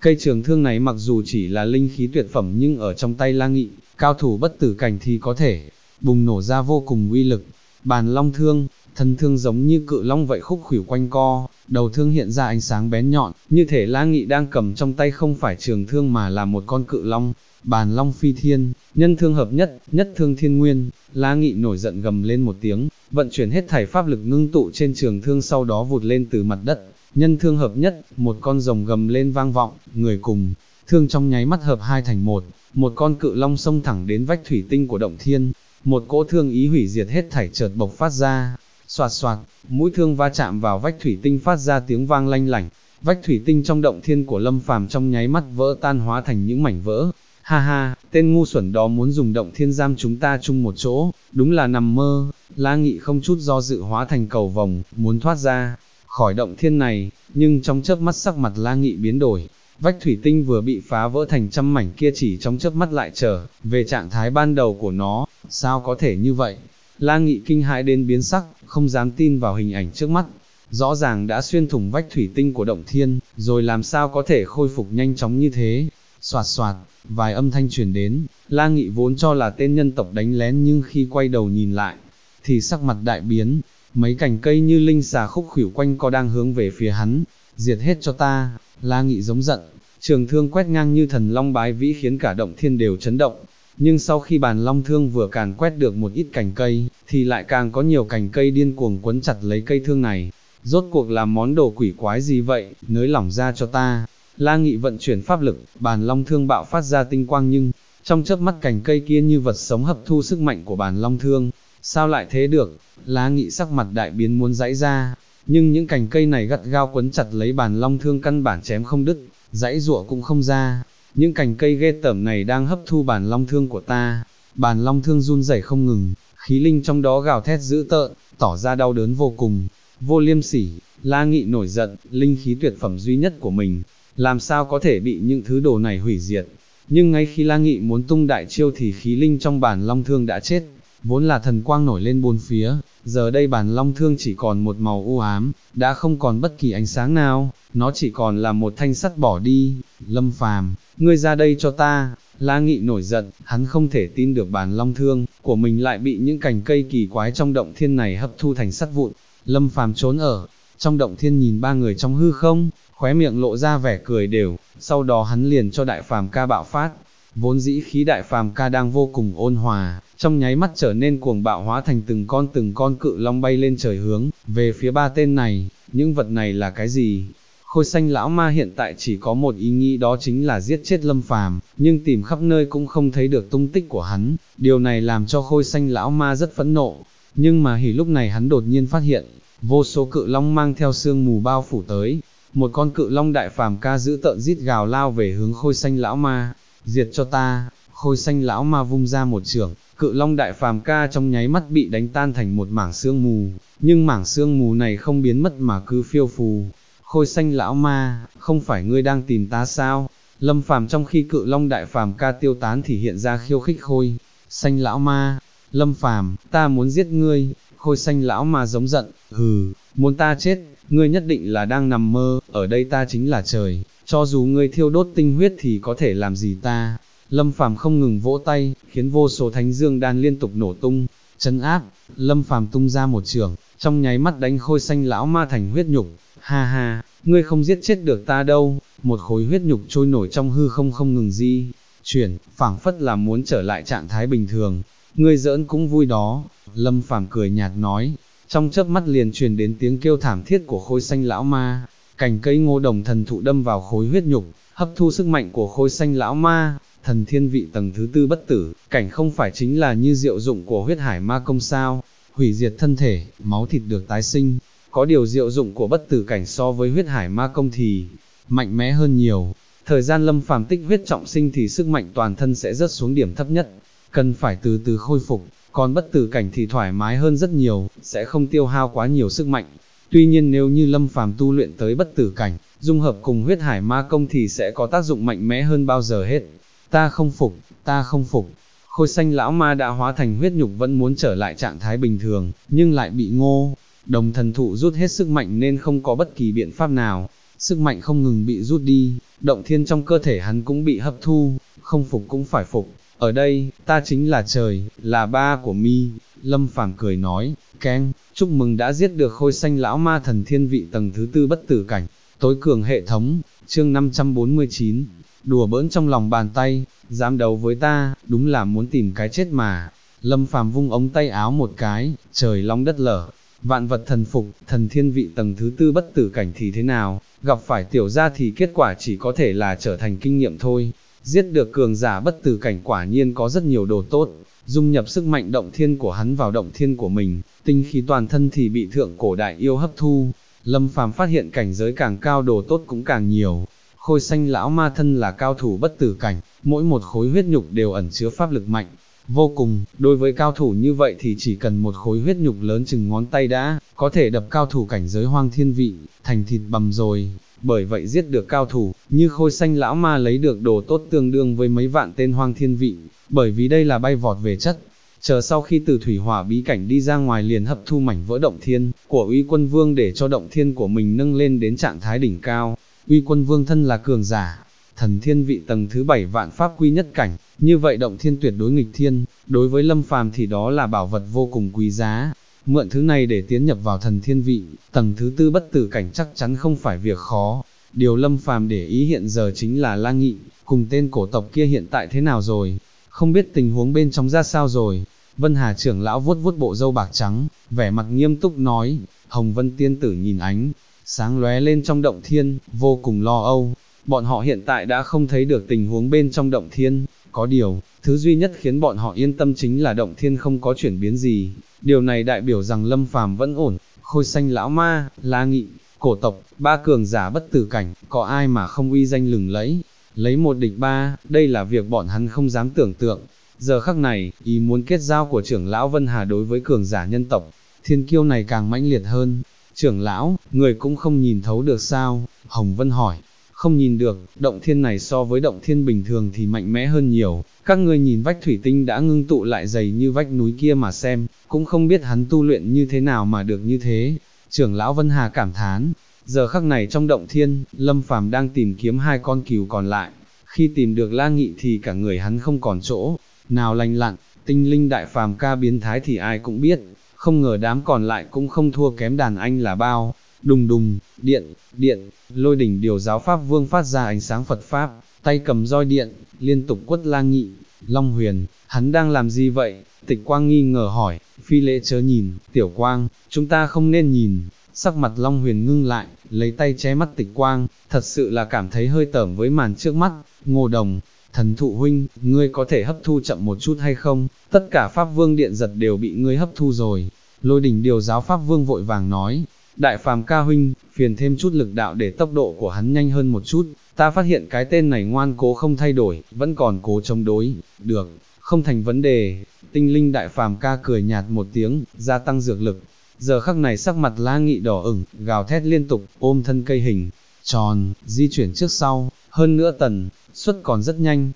Cây trường thương này mặc dù chỉ là linh khí tuyệt phẩm nhưng ở trong tay La Nghị, cao thủ bất tử cảnh thì có thể bùng nổ ra vô cùng uy lực. Bàn long thương, thân thương giống như cự long vậy khúc khuỷu quanh co, đầu thương hiện ra ánh sáng bén nhọn, như thể La Nghị đang cầm trong tay không phải trường thương mà là một con cự long. Bàn long phi thiên, nhân thương hợp nhất, nhất thương thiên nguyên. La Nghị nổi giận gầm lên một tiếng, vận chuyển hết thảy pháp lực ngưng tụ trên trường thương, sau đó vụt lên từ mặt đất. Nhân thương hợp nhất, một con rồng gầm lên vang vọng, người cùng thương trong nháy mắt hợp hai thành một con cự long xông thẳng đến vách thủy tinh của động thiên. Một cỗ thương ý hủy diệt hết thảy chợt bộc phát ra, xoạt xoạt, mũi thương va chạm vào vách thủy tinh phát ra tiếng vang lanh lảnh. Vách thủy tinh trong động thiên của Lâm Phàm trong nháy mắt vỡ tan hóa thành những mảnh vỡ. Ha ha, tên ngu xuẩn đó muốn dùng động thiên giam chúng ta chung một chỗ, đúng là nằm mơ. La Nghị không chút do dự hóa thành cầu vồng, muốn thoát ra khỏi động thiên này, nhưng trong chớp mắt sắc mặt La Nghị biến đổi. Vách thủy tinh vừa bị phá vỡ thành trăm mảnh kia chỉ trong chớp mắt lại trở về trạng thái ban đầu của nó. Sao có thể như vậy? La Nghị kinh hãi đến biến sắc, không dám tin vào hình ảnh trước mắt. Rõ ràng đã xuyên thủng vách thủy tinh của động thiên, rồi làm sao có thể khôi phục nhanh chóng như thế? Soạt soạt, vài âm thanh truyền đến. La Nghị vốn cho là tên nhân tộc đánh lén, nhưng khi quay đầu nhìn lại, thì sắc mặt đại biến. Mấy cành cây như linh xà khúc khuỷu quanh co đang hướng về phía hắn. Diệt hết cho ta! La Nghị giống giận, trường thương quét ngang như thần long bái vĩ khiến cả động thiên đều chấn động. Nhưng sau khi bàn long thương vừa càn quét được một ít cành cây, thì lại càng có nhiều cành cây điên cuồng quấn chặt lấy cây thương này. Rốt cuộc là món đồ quỷ quái gì vậy, nới lỏng ra cho ta! La Nghị vận chuyển pháp lực, bàn long thương bạo phát ra tinh quang, nhưng trong chớp mắt cành cây kia như vật sống hấp thu sức mạnh của bàn long thương. Sao lại thế được? La Nghị sắc mặt đại biến muốn giãy ra, nhưng những cành cây này gắt gao quấn chặt lấy bàn long thương, căn bản chém không đứt, giãy giụa cũng không ra. Những cành cây ghê tởm này đang hấp thu bàn long thương của ta. Bàn long thương run rẩy không ngừng, khí linh trong đó gào thét dữ tợn, tỏ ra đau đớn vô cùng. Vô liêm sỉ! La Nghị nổi giận, linh khí tuyệt phẩm duy nhất của mình, làm sao có thể bị những thứ đồ này hủy diệt. Nhưng ngay khi La Nghị muốn tung đại chiêu thì khí linh trong bàn long thương đã chết. Vốn là thần quang nổi lên bốn phía, giờ đây bàn long thương chỉ còn một màu u ám, đã không còn bất kỳ ánh sáng nào, nó chỉ còn là một thanh sắt bỏ đi. Lâm Phàm, ngươi ra đây cho ta! La Nghị nổi giận, hắn không thể tin được bàn long thương của mình lại bị những cành cây kỳ quái trong động thiên này hấp thu thành sắt vụn. Lâm Phàm trốn ở trong động thiên nhìn ba người trong hư không, khóe miệng lộ ra vẻ cười đều, sau đó hắn liền cho Đại Phàm Ca bạo phát. Vốn dĩ khí Đại Phàm Ca đang vô cùng ôn hòa, trong nháy mắt trở nên cuồng bạo, hóa thành từng con cự long bay lên trời hướng về phía ba tên này. Những vật này là cái gì? Khôi Xanh lão ma hiện tại chỉ có một ý nghĩ, đó chính là giết chết Lâm Phàm, nhưng tìm khắp nơi cũng không thấy được tung tích của hắn. Điều này làm cho Khôi Xanh lão ma rất phẫn nộ. Nhưng mà lúc này hắn đột nhiên phát hiện, vô số cự long mang theo sương mù bao phủ tới. Một con cự long Đại Phàm Ca dữ tợn rít gào lao về hướng Khôi Xanh lão ma. Diệt cho ta! Khôi Xanh lão ma vung ra một chưởng, cự long Đại Phàm Ca trong nháy mắt bị đánh tan thành một mảng sương mù, nhưng mảng sương mù này không biến mất mà cứ phiêu phù. Khôi Xanh lão ma, không phải ngươi đang tìm ta sao? Lâm Phàm trong khi cự long Đại Phàm Ca tiêu tán thì hiện ra khiêu khích Khôi Xanh lão ma. Lâm Phàm, ta muốn giết ngươi! Khôi Xanh lão ma giống giận, hừ, muốn ta chết, ngươi nhất định là đang nằm mơ, ở đây ta chính là trời, cho dù ngươi thiêu đốt tinh huyết thì có thể làm gì ta? Lâm Phàm không ngừng vỗ tay, khiến vô số thánh dương đan liên tục nổ tung, trấn áp. Lâm Phàm tung ra một chưởng, trong nháy mắt đánh Khôi Xanh lão ma thành huyết nhục. Ha ha, ngươi không giết chết được ta đâu. Một khối huyết nhục trôi nổi trong hư không không ngừng di chuyển, phảng phất là muốn trở lại trạng thái bình thường. Ngươi giỡn cũng vui đó. Lâm Phàm cười nhạt nói. Trong chớp mắt liền truyền đến tiếng kêu thảm thiết của Khôi Xanh lão ma. Cành cây Ngô Đồng thần thụ đâm vào khối huyết nhục, hấp thu sức mạnh của Khôi Xanh lão ma. Thần thiên vị tầng thứ tư bất tử cảnh không phải chính là như diệu dụng của huyết hải ma công sao? Hủy diệt thân thể, máu thịt được tái sinh. Có điều diệu dụng của bất tử cảnh so với huyết hải ma công thì mạnh mẽ hơn nhiều. Thời gian Lâm Phàm tích huyết trọng sinh thì sức mạnh toàn thân sẽ rớt xuống điểm thấp nhất, cần phải từ từ khôi phục. Còn bất tử cảnh thì thoải mái hơn rất nhiều, sẽ không tiêu hao quá nhiều sức mạnh. Tuy nhiên nếu như Lâm Phàm tu luyện tới bất tử cảnh, dung hợp cùng huyết hải ma công thì sẽ có tác dụng mạnh mẽ hơn bao giờ hết. Ta không phục, ta không phục. Khôi Xanh lão ma đã hóa thành huyết nhục vẫn muốn trở lại trạng thái bình thường, nhưng lại bị Ngô Đồng thần thụ rút hết sức mạnh nên không có bất kỳ biện pháp nào. sức mạnh không ngừng bị rút đi, động thiên trong cơ thể hắn cũng bị hấp thu, không phục cũng phải phục. Ở đây, ta chính là trời, là ba của mi. Lâm Phàm cười nói, keng, chúc mừng đã giết được khôi xanh lão ma thần thiên vị tầng thứ tư bất tử cảnh, tối cường hệ thống, chương 549, đùa bỡn trong lòng bàn tay, dám đấu với ta, đúng là muốn tìm cái chết mà. Lâm Phàm vung ống tay áo một cái, trời long đất lở, vạn vật thần phục, thần thiên vị tầng thứ tư bất tử cảnh thì thế nào, gặp phải tiểu gia thì kết quả chỉ có thể là trở thành kinh nghiệm thôi. Giết được cường giả bất tử cảnh quả nhiên có rất nhiều đồ tốt, dung nhập sức mạnh động thiên của hắn vào động thiên của mình, tinh khí toàn thân thì bị thượng cổ đại yêu hấp thu. Lâm Phàm phát hiện cảnh giới càng cao đồ tốt cũng càng nhiều. Khôi xanh lão ma thân là cao thủ bất tử cảnh, mỗi một khối huyết nhục đều ẩn chứa pháp lực mạnh vô cùng, đối với cao thủ như vậy thì chỉ cần một khối huyết nhục lớn chừng ngón tay đã có thể đập cao thủ cảnh giới hoang thiên vị thành thịt bằm rồi. Bởi vậy giết được cao thủ như khôi xanh lão ma lấy được đồ tốt tương đương với mấy vạn tên hoang thiên vị, bởi vì đây là bay vọt về chất. Chờ sau khi từ thủy hỏa bí cảnh đi ra ngoài liền hấp thu mảnh vỡ động thiên của Uy Quân Vương để cho động thiên của mình nâng lên đến trạng thái đỉnh cao. Uy Quân Vương thân là cường giả thần thiên vị tầng thứ 7 vạn pháp quy nhất cảnh, như vậy động thiên tuyệt đối nghịch thiên, đối với Lâm Phàm thì đó là bảo vật vô cùng quý giá. Mượn thứ này để tiến nhập vào thần thiên vị, tầng thứ tư bất tử cảnh chắc chắn không phải việc khó. Điều Lâm Phàm để ý hiện giờ chính là La Nghị, cùng tên cổ tộc kia hiện tại thế nào rồi, không biết tình huống bên trong ra sao rồi. Vân Hà trưởng lão vuốt vuốt bộ râu bạc trắng, vẻ mặt nghiêm túc nói, Hồng Vân tiên tử nhìn ánh sáng lóe lên trong động thiên, vô cùng lo âu. Bọn họ hiện tại đã không thấy được tình huống bên trong động thiên, có điều, thứ duy nhất khiến bọn họ yên tâm chính là động thiên không có chuyển biến gì. Điều này đại biểu rằng Lâm Phàm vẫn ổn. Khôi xanh lão ma, La Nghị, cổ tộc, ba cường giả bất tử cảnh, có ai mà không uy danh lừng lẫy. Lấy một địch ba, đây là việc bọn hắn không dám tưởng tượng. Giờ khắc này, ý muốn kết giao của trưởng lão Vân Hà đối với cường giả nhân tộc thiên kiêu này càng mãnh liệt hơn. Trưởng lão, người cũng không nhìn thấu được sao? Hồng Vân hỏi. Không nhìn được, động thiên này so với động thiên bình thường thì mạnh mẽ hơn nhiều. Các ngươi nhìn vách thủy tinh đã ngưng tụ lại dày như vách núi kia mà xem, cũng không biết hắn tu luyện như thế nào mà được như thế. Trưởng lão Vân Hà cảm thán. Giờ khắc này trong động thiên, Lâm Phàm đang tìm kiếm hai con cừu còn lại. Khi tìm được La Nghị thì cả người hắn không còn chỗ nào lành lặn. Tinh linh đại phàm ca biến thái thì ai cũng biết, không ngờ đám còn lại cũng không thua kém đàn anh là bao. Đùng đùng, điện, Lôi Đỉnh Điều Giáo Pháp Vương phát ra ánh sáng Phật Pháp, tay cầm roi điện, liên tục quất La Nghị. Long Huyền, hắn đang làm gì vậy? Tịch Quang nghi ngờ hỏi. Phi lễ chớ nhìn, Tiểu Quang, chúng ta không nên nhìn. Sắc mặt Long Huyền ngưng lại, lấy tay che mắt Tịch Quang, thật sự là cảm thấy hơi tởm với màn trước mắt. Ngô Đồng, Thần Thụ huynh, ngươi có thể hấp thu chậm một chút hay không? Tất cả Pháp Vương điện giật đều bị ngươi hấp thu rồi. Lôi Đỉnh Điều Giáo Pháp Vương vội vàng nói. Đại phàm ca huynh, phiền thêm chút lực đạo để tốc độ của hắn nhanh hơn một chút. Ta phát hiện cái tên này ngoan cố không thay đổi, vẫn còn cố chống đối. Được, không thành vấn đề. Tinh linh đại phàm ca cười nhạt một tiếng, gia tăng dược lực. Giờ khắc này sắc mặt La Nghị đỏ ửng, gào thét liên tục, ôm thân cây hình tròn, di chuyển trước sau. Hơn nữa tần suất còn rất nhanh.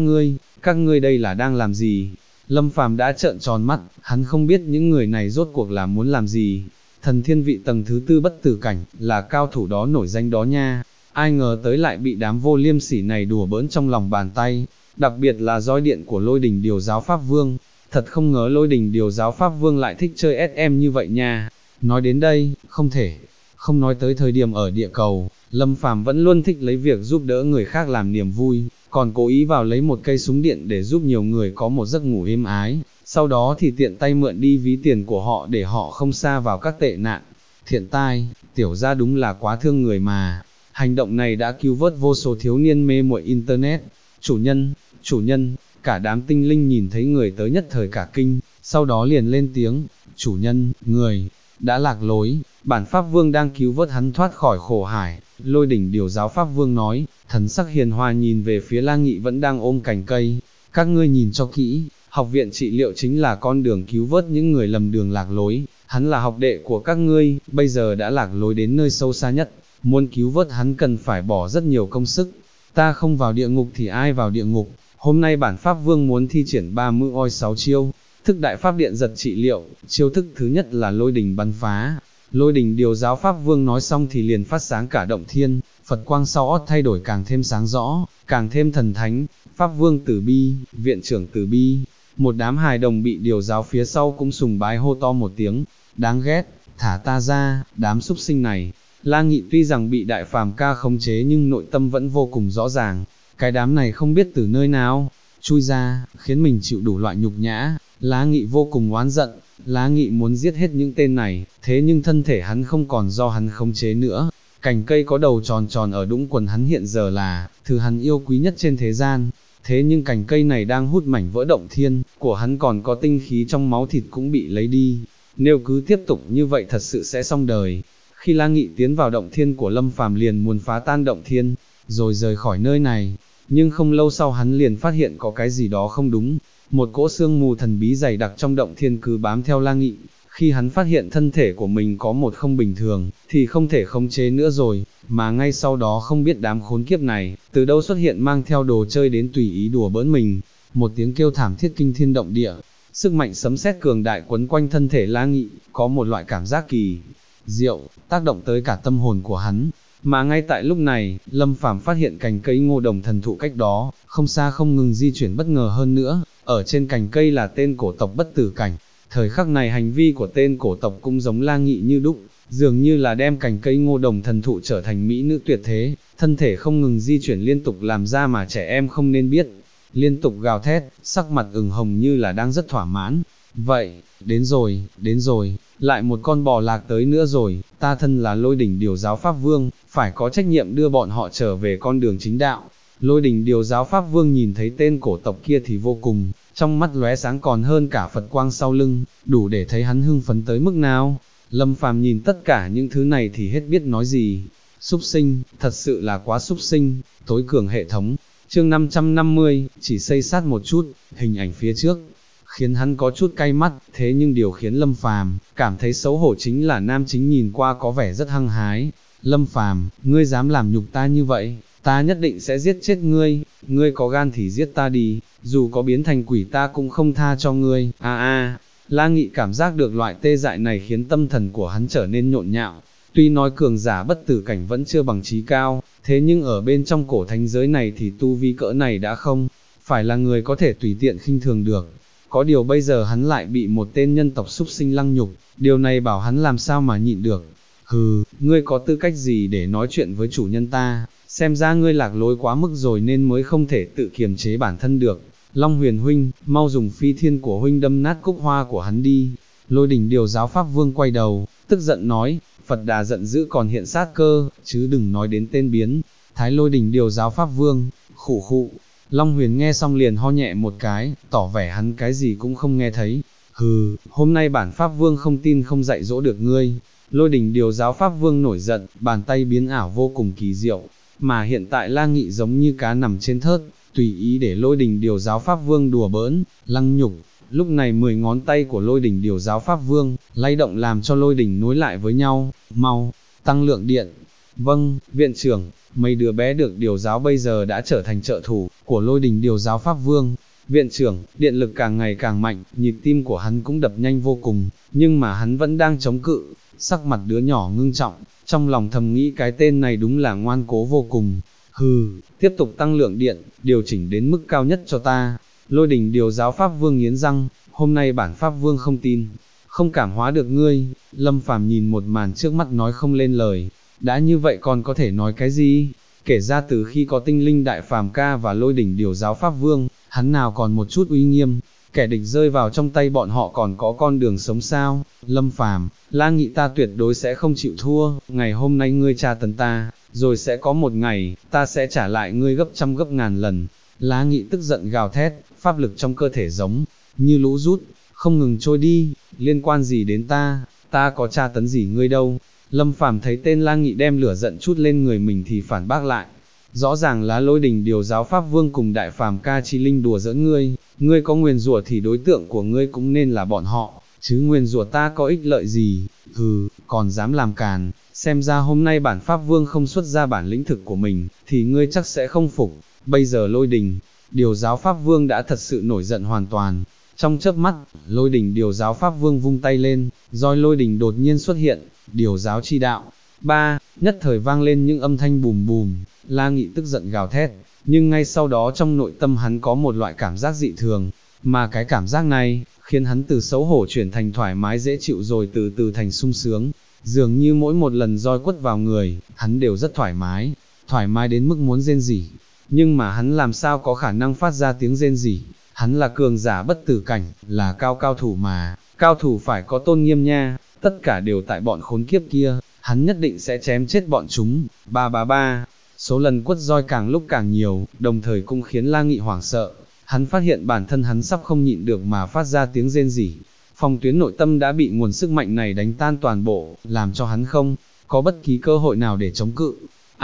Các ngươi đây là đang làm gì? Lâm Phàm đã trợn tròn mắt, hắn không biết những người này rốt cuộc là muốn làm gì. Thần thiên vị tầng thứ tư bất tử cảnh, là cao thủ đó nổi danh đó nha. Ai ngờ tới lại bị đám vô liêm sỉ này đùa bỡn trong lòng bàn tay. Đặc biệt là roi điện của Lôi Đỉnh Điều Giáo Pháp Vương. Thật không ngờ Lôi Đỉnh Điều Giáo Pháp Vương lại thích chơi SM như vậy nha. Nói đến đây, không thể không nói tới thời điểm ở địa cầu. Lâm Phàm vẫn luôn thích lấy việc giúp đỡ người khác làm niềm vui, còn cố ý vào lấy một cây súng điện để giúp nhiều người có một giấc ngủ êm ái. Sau đó thì tiện tay mượn đi ví tiền của họ để họ không sa vào các tệ nạn. Thiện tai, tiểu gia đúng là quá thương người mà. Hành động này đã cứu vớt vô số thiếu niên mê muội internet. Chủ nhân, cả đám tinh linh nhìn thấy người tới nhất thời cả kinh, sau đó liền lên tiếng, chủ nhân, người đã lạc lối, bản Pháp Vương đang cứu vớt hắn thoát khỏi khổ hải. Lôi Đỉnh Điều Giáo Pháp Vương nói, thần sắc hiền hòa nhìn về phía La Nghị vẫn đang ôm cành cây. Các ngươi nhìn cho kỹ, học viện trị liệu chính là con đường cứu vớt những người lầm đường lạc lối. Hắn là học đệ của các ngươi, bây giờ đã lạc lối đến nơi sâu xa nhất. Muốn cứu vớt hắn cần phải bỏ rất nhiều công sức. Ta không vào địa ngục thì ai vào địa ngục? Hôm nay bản Pháp Vương muốn thi triển 3 mưu oi 6 chiêu. Thức đại pháp điện giật trị liệu, chiêu thức thứ nhất là lôi đình bắn phá. Lôi Đỉnh Điều Giáo Pháp Vương nói xong thì liền phát sáng cả động thiên, Phật quang sau ót thay đổi càng thêm sáng rõ, càng thêm thần thánh, Pháp Vương Từ Bi, Viện trưởng Từ Bi. Một đám hài đồng bị điều giáo phía sau cũng sùng bái hô to một tiếng, đáng ghét, thả ta ra, đám súc sinh này. La Nghị tuy rằng bị Đại Phàm Ca khống chế nhưng nội tâm vẫn vô cùng rõ ràng, cái đám này không biết từ nơi nào chui ra, khiến mình chịu đủ loại nhục nhã. La Nghị vô cùng oán giận, La Nghị muốn giết hết những tên này, thế nhưng thân thể hắn không còn do hắn khống chế nữa. Cành cây có đầu tròn tròn ở đũng quần hắn hiện giờ là thứ hắn yêu quý nhất trên thế gian. Thế nhưng cành cây này đang hút mảnh vỡ động thiên của hắn, còn có tinh khí trong máu thịt cũng bị lấy đi. Nếu cứ tiếp tục như vậy thật sự sẽ xong đời. Khi La Nghị tiến vào động thiên của Lâm Phàm liền muốn phá tan động thiên, rồi rời khỏi nơi này. Nhưng không lâu sau hắn liền phát hiện có cái gì đó không đúng. Một cỗ sương mù thần bí dày đặc trong động thiên cứ bám theo La Nghị. Khi hắn phát hiện thân thể của mình có một không bình thường, thì không thể khống chế nữa rồi, mà ngay sau đó không biết đám khốn kiếp này, từ đâu xuất hiện mang theo đồ chơi đến tùy ý đùa bỡn mình. Một tiếng kêu thảm thiết kinh thiên động địa, sức mạnh sấm sét cường đại quấn quanh thân thể La Nghị, có một loại cảm giác kỳ diệu, tác động tới cả tâm hồn của hắn. Mà ngay tại lúc này, Lâm Phàm phát hiện cành cây Ngô Đồng thần thụ cách đó, không xa không ngừng di chuyển bất ngờ hơn nữa, ở trên cành cây là tên cổ tộc Bất Tử Cảnh. Thời khắc này hành vi của tên cổ tộc cũng giống La Nghị như đúc, dường như là đem cành cây Ngô Đồng thần thụ trở thành mỹ nữ tuyệt thế, thân thể không ngừng di chuyển liên tục làm ra mà trẻ em không nên biết, liên tục gào thét, sắc mặt ửng hồng như là đang rất thỏa mãn. Vậy, đến rồi, lại một con bò lạc tới nữa rồi, ta thân là Lôi Đỉnh Điều Giáo Pháp Vương, phải có trách nhiệm đưa bọn họ trở về con đường chính đạo. Lôi Đỉnh Điều Giáo Pháp Vương nhìn thấy tên cổ tộc kia thì vô cùng, trong mắt lóe sáng còn hơn cả Phật quang sau lưng, đủ để thấy hắn hưng phấn tới mức nào. Lâm Phàm nhìn tất cả những thứ này thì hết biết nói gì. Súc sinh, thật sự là quá súc sinh. Tối cường hệ thống, chương 550, chỉ xây sát một chút, hình ảnh phía trước khiến hắn có chút cay mắt, thế nhưng điều khiến Lâm Phàm cảm thấy xấu hổ chính là nam chính nhìn qua có vẻ rất hăng hái. Lâm Phàm, ngươi dám làm nhục ta như vậy, ta nhất định sẽ giết chết ngươi, ngươi có gan thì giết ta đi, dù có biến thành quỷ ta cũng không tha cho ngươi. La Nghị cảm giác được loại tê dại này khiến tâm thần của hắn trở nên nhộn nhạo. Tuy nói cường giả Bất Tử Cảnh vẫn chưa bằng trí cao, thế nhưng ở bên trong cổ thánh giới này thì tu vi cỡ này đã không phải là người có thể tùy tiện khinh thường được. Có điều bây giờ hắn lại bị một tên nhân tộc súc sinh lăng nhục, điều này bảo hắn làm sao mà nhịn được. Hừ, ngươi có tư cách gì để nói chuyện với chủ nhân ta, xem ra ngươi lạc lối quá mức rồi nên mới không thể tự kiềm chế bản thân được. Long Huyền huynh, mau dùng phi thiên của huynh đâm nát cúc hoa của hắn đi. Lôi Đỉnh Điều Giáo Pháp Vương quay đầu, tức giận nói, Phật Đà giận dữ còn hiện sát cơ, chứ đừng nói đến tên biến thái Lôi Đỉnh Điều Giáo Pháp Vương. Khụ khụ. Long Huyền nghe xong liền ho nhẹ một cái, tỏ vẻ hắn cái gì cũng không nghe thấy. Hừ, hôm nay bản Pháp Vương không tin không dạy dỗ được ngươi. Lôi Đỉnh Điều Giáo Pháp Vương nổi giận, bàn tay biến ảo vô cùng kỳ diệu, mà hiện tại La Nghị giống như cá nằm trên thớt, tùy ý để Lôi Đỉnh Điều Giáo Pháp Vương đùa bỡn, lăng nhục. Lúc này 10 ngón tay của Lôi Đỉnh Điều Giáo Pháp Vương lay động làm cho lôi đỉnh nối lại với nhau. Mau tăng lượng điện. Vâng, viện trưởng. Mấy đứa bé được điều giáo bây giờ đã trở thành trợ thủ của Lôi Đỉnh Điều Giáo Pháp Vương. Viện trưởng, điện lực càng ngày càng mạnh, nhịp tim của hắn cũng đập nhanh vô cùng, nhưng mà hắn vẫn đang chống cự. Sắc mặt đứa nhỏ ngưng trọng, trong lòng thầm nghĩ cái tên này đúng là ngoan cố vô cùng. Hừ, tiếp tục tăng lượng điện, điều chỉnh đến mức cao nhất cho ta. Lôi Đỉnh Điều Giáo Pháp Vương nghiến răng, hôm nay bản Pháp Vương không tin, không cảm hóa được ngươi. Lâm Phàm nhìn một màn trước mắt nói không lên lời. Đã như vậy còn có thể nói cái gì? Kể ra từ khi có Tinh Linh Đại Phàm Ca và Lôi Đỉnh Điều Giáo Pháp Vương, hắn nào còn một chút uy nghiêm, kẻ địch rơi vào trong tay bọn họ còn có con đường sống sao? Lâm Phàm, La Nghị ta tuyệt đối sẽ không chịu thua, ngày hôm nay ngươi tra tấn ta, rồi sẽ có một ngày, ta sẽ trả lại ngươi gấp trăm gấp ngàn lần. La Nghị tức giận gào thét, pháp lực trong cơ thể giống như lũ rút, không ngừng trôi đi, liên quan gì đến ta có tra tấn gì ngươi đâu. Lâm Phàm thấy tên La Nghị đem lửa giận chút lên người mình thì phản bác lại. Rõ ràng là Lôi Đỉnh Điều Giáo Pháp Vương cùng Đại Phàm Ca Chi Linh đùa giỡn ngươi có nguyền rủa thì đối tượng của ngươi cũng nên là bọn họ, chứ nguyền rủa ta có ích lợi gì? Hừ, còn dám làm càn, xem ra hôm nay bản Pháp Vương không xuất ra bản lĩnh thực của mình, thì ngươi chắc sẽ không phục. Bây giờ Lôi Đỉnh Điều Giáo Pháp Vương đã thật sự nổi giận hoàn toàn. Trong chớp mắt, Lôi Đỉnh Điều Giáo Pháp Vương vung tay lên, roi lôi đỉnh đột nhiên xuất hiện, điều giáo chi đạo. ba, nhất thời vang lên những âm thanh bùm bùm, La Nghị tức giận gào thét, nhưng ngay sau đó trong nội tâm hắn có một loại cảm giác dị thường, mà cái cảm giác này, khiến hắn từ xấu hổ chuyển thành thoải mái dễ chịu rồi từ từ thành sung sướng, dường như mỗi một lần roi quất vào người, hắn đều rất thoải mái đến mức muốn rên rỉ, nhưng mà hắn làm sao có khả năng phát ra tiếng rên rỉ, hắn là cường giả bất tử cảnh, là cao thủ mà, cao thủ phải có tôn nghiêm nha, tất cả đều tại bọn khốn kiếp kia, hắn nhất định sẽ chém chết bọn chúng, ba, số lần quất roi càng lúc càng nhiều, đồng thời cũng khiến La Nghị hoảng sợ, hắn phát hiện bản thân hắn sắp không nhịn được mà phát ra tiếng rên rỉ, phòng tuyến nội tâm đã bị nguồn sức mạnh này đánh tan toàn bộ, làm cho hắn không có bất kỳ cơ hội nào để chống cự.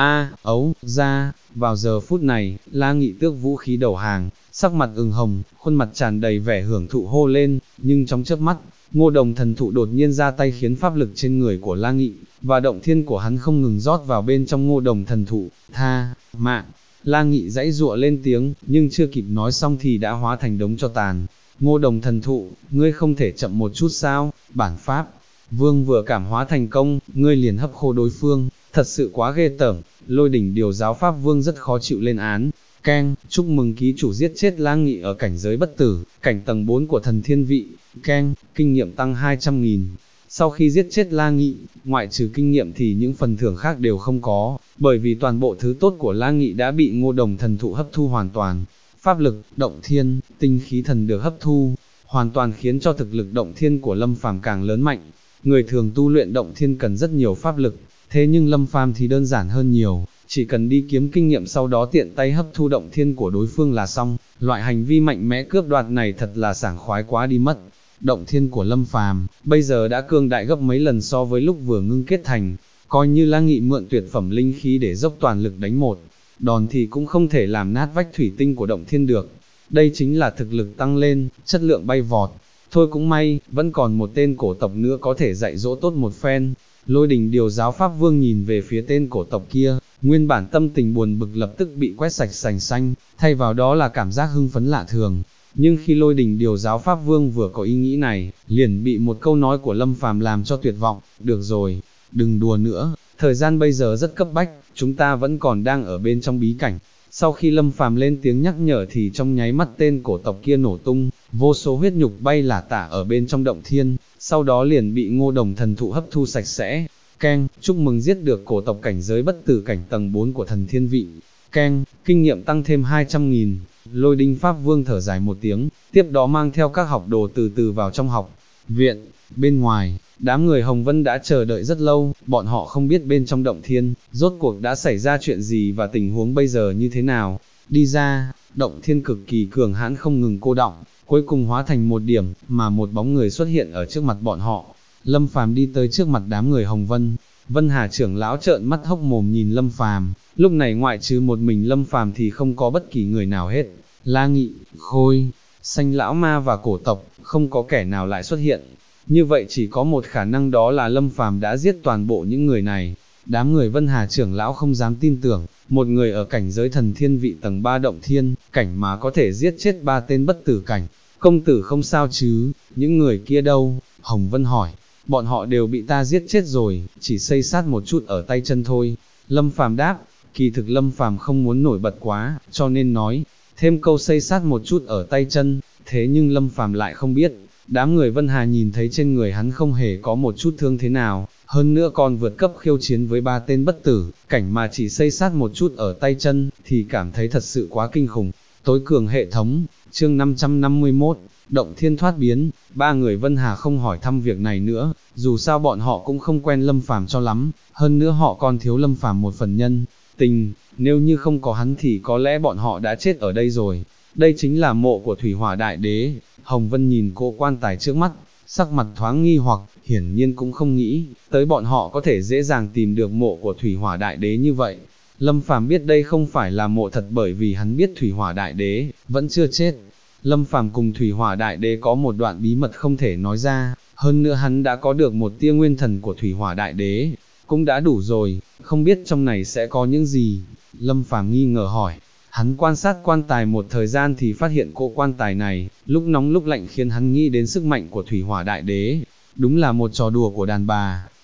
Ấu, ra, vào giờ phút này, La Nghị tước vũ khí đầu hàng, sắc mặt ửng hồng, khuôn mặt tràn đầy vẻ hưởng thụ hô lên, nhưng trong chớp mắt, Ngô Đồng thần thụ đột nhiên ra tay khiến pháp lực trên người của La Nghị, và động thiên của hắn không ngừng rót vào bên trong Ngô Đồng thần thụ, tha, mạng. La Nghị giãy giụa lên tiếng, nhưng chưa kịp nói xong thì đã hóa thành đống tro tàn. Ngô Đồng thần thụ, ngươi không thể chậm một chút sao, bản pháp. Vương vừa cảm hóa thành công, ngươi liền hấp khô đối phương, thật sự quá ghê tởm, Lôi Đỉnh Điều Giáo Pháp Vương rất khó chịu lên án. Keng, chúc mừng ký chủ giết chết La Nghị ở cảnh giới bất tử, cảnh tầng 4 của thần thiên vị. Keng, kinh nghiệm tăng 200.000. Sau khi giết chết La Nghị, ngoại trừ kinh nghiệm thì những phần thưởng khác đều không có, bởi vì toàn bộ thứ tốt của La Nghị đã bị Ngô Đồng thần thụ hấp thu hoàn toàn. Pháp lực, động thiên, tinh khí thần được hấp thu, hoàn toàn khiến cho thực lực động thiên của Lâm Phàm càng lớn mạnh. Người thường tu luyện động thiên cần rất nhiều pháp lực, thế nhưng Lâm Phàm thì đơn giản hơn nhiều, chỉ cần đi kiếm kinh nghiệm sau đó tiện tay hấp thu động thiên của đối phương là xong, loại hành vi mạnh mẽ cướp đoạt này thật là sảng khoái quá đi mất. Động thiên của Lâm Phàm bây giờ đã cương đại gấp mấy lần so với lúc vừa ngưng kết thành, coi như La Nghị mượn tuyệt phẩm linh khí để dốc toàn lực đánh một đòn thì cũng không thể làm nát vách thủy tinh của động thiên được. Đây chính là thực lực tăng lên, chất lượng bay vọt. Thôi cũng may, vẫn còn một tên cổ tộc nữa có thể dạy dỗ tốt một phen. Lôi Đỉnh Điều Giáo Pháp Vương nhìn về phía tên cổ tộc kia, nguyên bản tâm tình buồn bực lập tức bị quét sạch sành xanh, thay vào đó là cảm giác hưng phấn lạ thường. Nhưng khi Lôi Đỉnh Điều Giáo Pháp Vương vừa có ý nghĩ này, liền bị một câu nói của Lâm Phàm làm cho tuyệt vọng. Được rồi, đừng đùa nữa, thời gian bây giờ rất cấp bách, chúng ta vẫn còn đang ở bên trong bí cảnh. Sau khi Lâm Phàm lên tiếng nhắc nhở thì trong nháy mắt tên cổ tộc kia nổ tung, vô số huyết nhục bay lả tả ở bên trong động thiên, sau đó liền bị Ngô Đồng thần thụ hấp thu sạch sẽ. Keng, chúc mừng giết được cổ tộc cảnh giới bất tử cảnh tầng 4 của thần thiên vị. Keng, kinh nghiệm tăng thêm 200.000. Lôi Đinh Pháp Vương thở dài một tiếng, tiếp đó mang theo các học đồ từ từ vào trong học viện. Bên ngoài, đám người Hồng Vân đã chờ đợi rất lâu, bọn họ không biết bên trong động thiên, rốt cuộc đã xảy ra chuyện gì và tình huống bây giờ như thế nào. Đi ra, động thiên cực kỳ cường hãn không ngừng cô đọng, cuối cùng hóa thành một điểm, mà một bóng người xuất hiện ở trước mặt bọn họ. Lâm Phàm đi tới trước mặt đám người Hồng Vân, Vân Hà trưởng lão trợn mắt hốc mồm nhìn Lâm Phàm, lúc này ngoại trừ một mình Lâm Phàm thì không có bất kỳ người nào hết. La Nghị, Khôi, Xanh lão ma và cổ tộc, không có kẻ nào lại xuất hiện. Như vậy chỉ có một khả năng, đó là Lâm Phàm đã giết toàn bộ những người này. Đám người Vân Hà trưởng lão không dám tin tưởng, một người ở cảnh giới thần thiên vị tầng 3 động thiên, cảnh mà có thể giết chết 3 tên bất tử cảnh. Công tử không sao chứ, những người kia đâu? Hồng Vân hỏi. Bọn họ đều bị ta giết chết rồi, chỉ xây sát một chút ở tay chân thôi. Lâm Phàm đáp, kỳ thực Lâm Phàm không muốn nổi bật quá, cho nên nói thêm câu xây sát một chút ở tay chân, thế nhưng Lâm Phàm lại không biết, đám người Vân Hà nhìn thấy trên người hắn không hề có một chút thương thế nào, hơn nữa còn vượt cấp khiêu chiến với 3 tên bất tử, cảnh mà chỉ xây sát một chút ở tay chân, thì cảm thấy thật sự quá kinh khủng. Tối cường hệ thống, chương 551, động thiên thoát biến, 3 người Vân Hà không hỏi thăm việc này nữa, dù sao bọn họ cũng không quen Lâm Phàm cho lắm, hơn nữa họ còn thiếu Lâm Phàm một phần nhân tình, nếu như không có hắn thì có lẽ bọn họ đã chết ở đây rồi. Đây chính là mộ của Thủy Hỏa Đại Đế. Hồng Vân nhìn cỗ quan tài trước mắt, sắc mặt thoáng nghi hoặc, hiển nhiên cũng không nghĩ tới bọn họ có thể dễ dàng tìm được mộ của Thủy Hỏa Đại Đế như vậy. Lâm Phàm biết đây không phải là mộ thật bởi vì hắn biết Thủy Hỏa Đại Đế vẫn chưa chết. Lâm Phàm cùng Thủy Hỏa Đại Đế có một đoạn bí mật không thể nói ra, hơn nữa hắn đã có được một tia nguyên thần của Thủy Hỏa Đại Đế, cũng đã đủ rồi, không biết trong này sẽ có những gì. Lâm Phàm nghi ngờ hỏi. Hắn quan sát quan tài một thời gian thì phát hiện cỗ quan tài này, lúc nóng lúc lạnh khiến hắn nghĩ đến sức mạnh của Thủy Hỏa Đại Đế. Đúng là một trò đùa của đàn bà.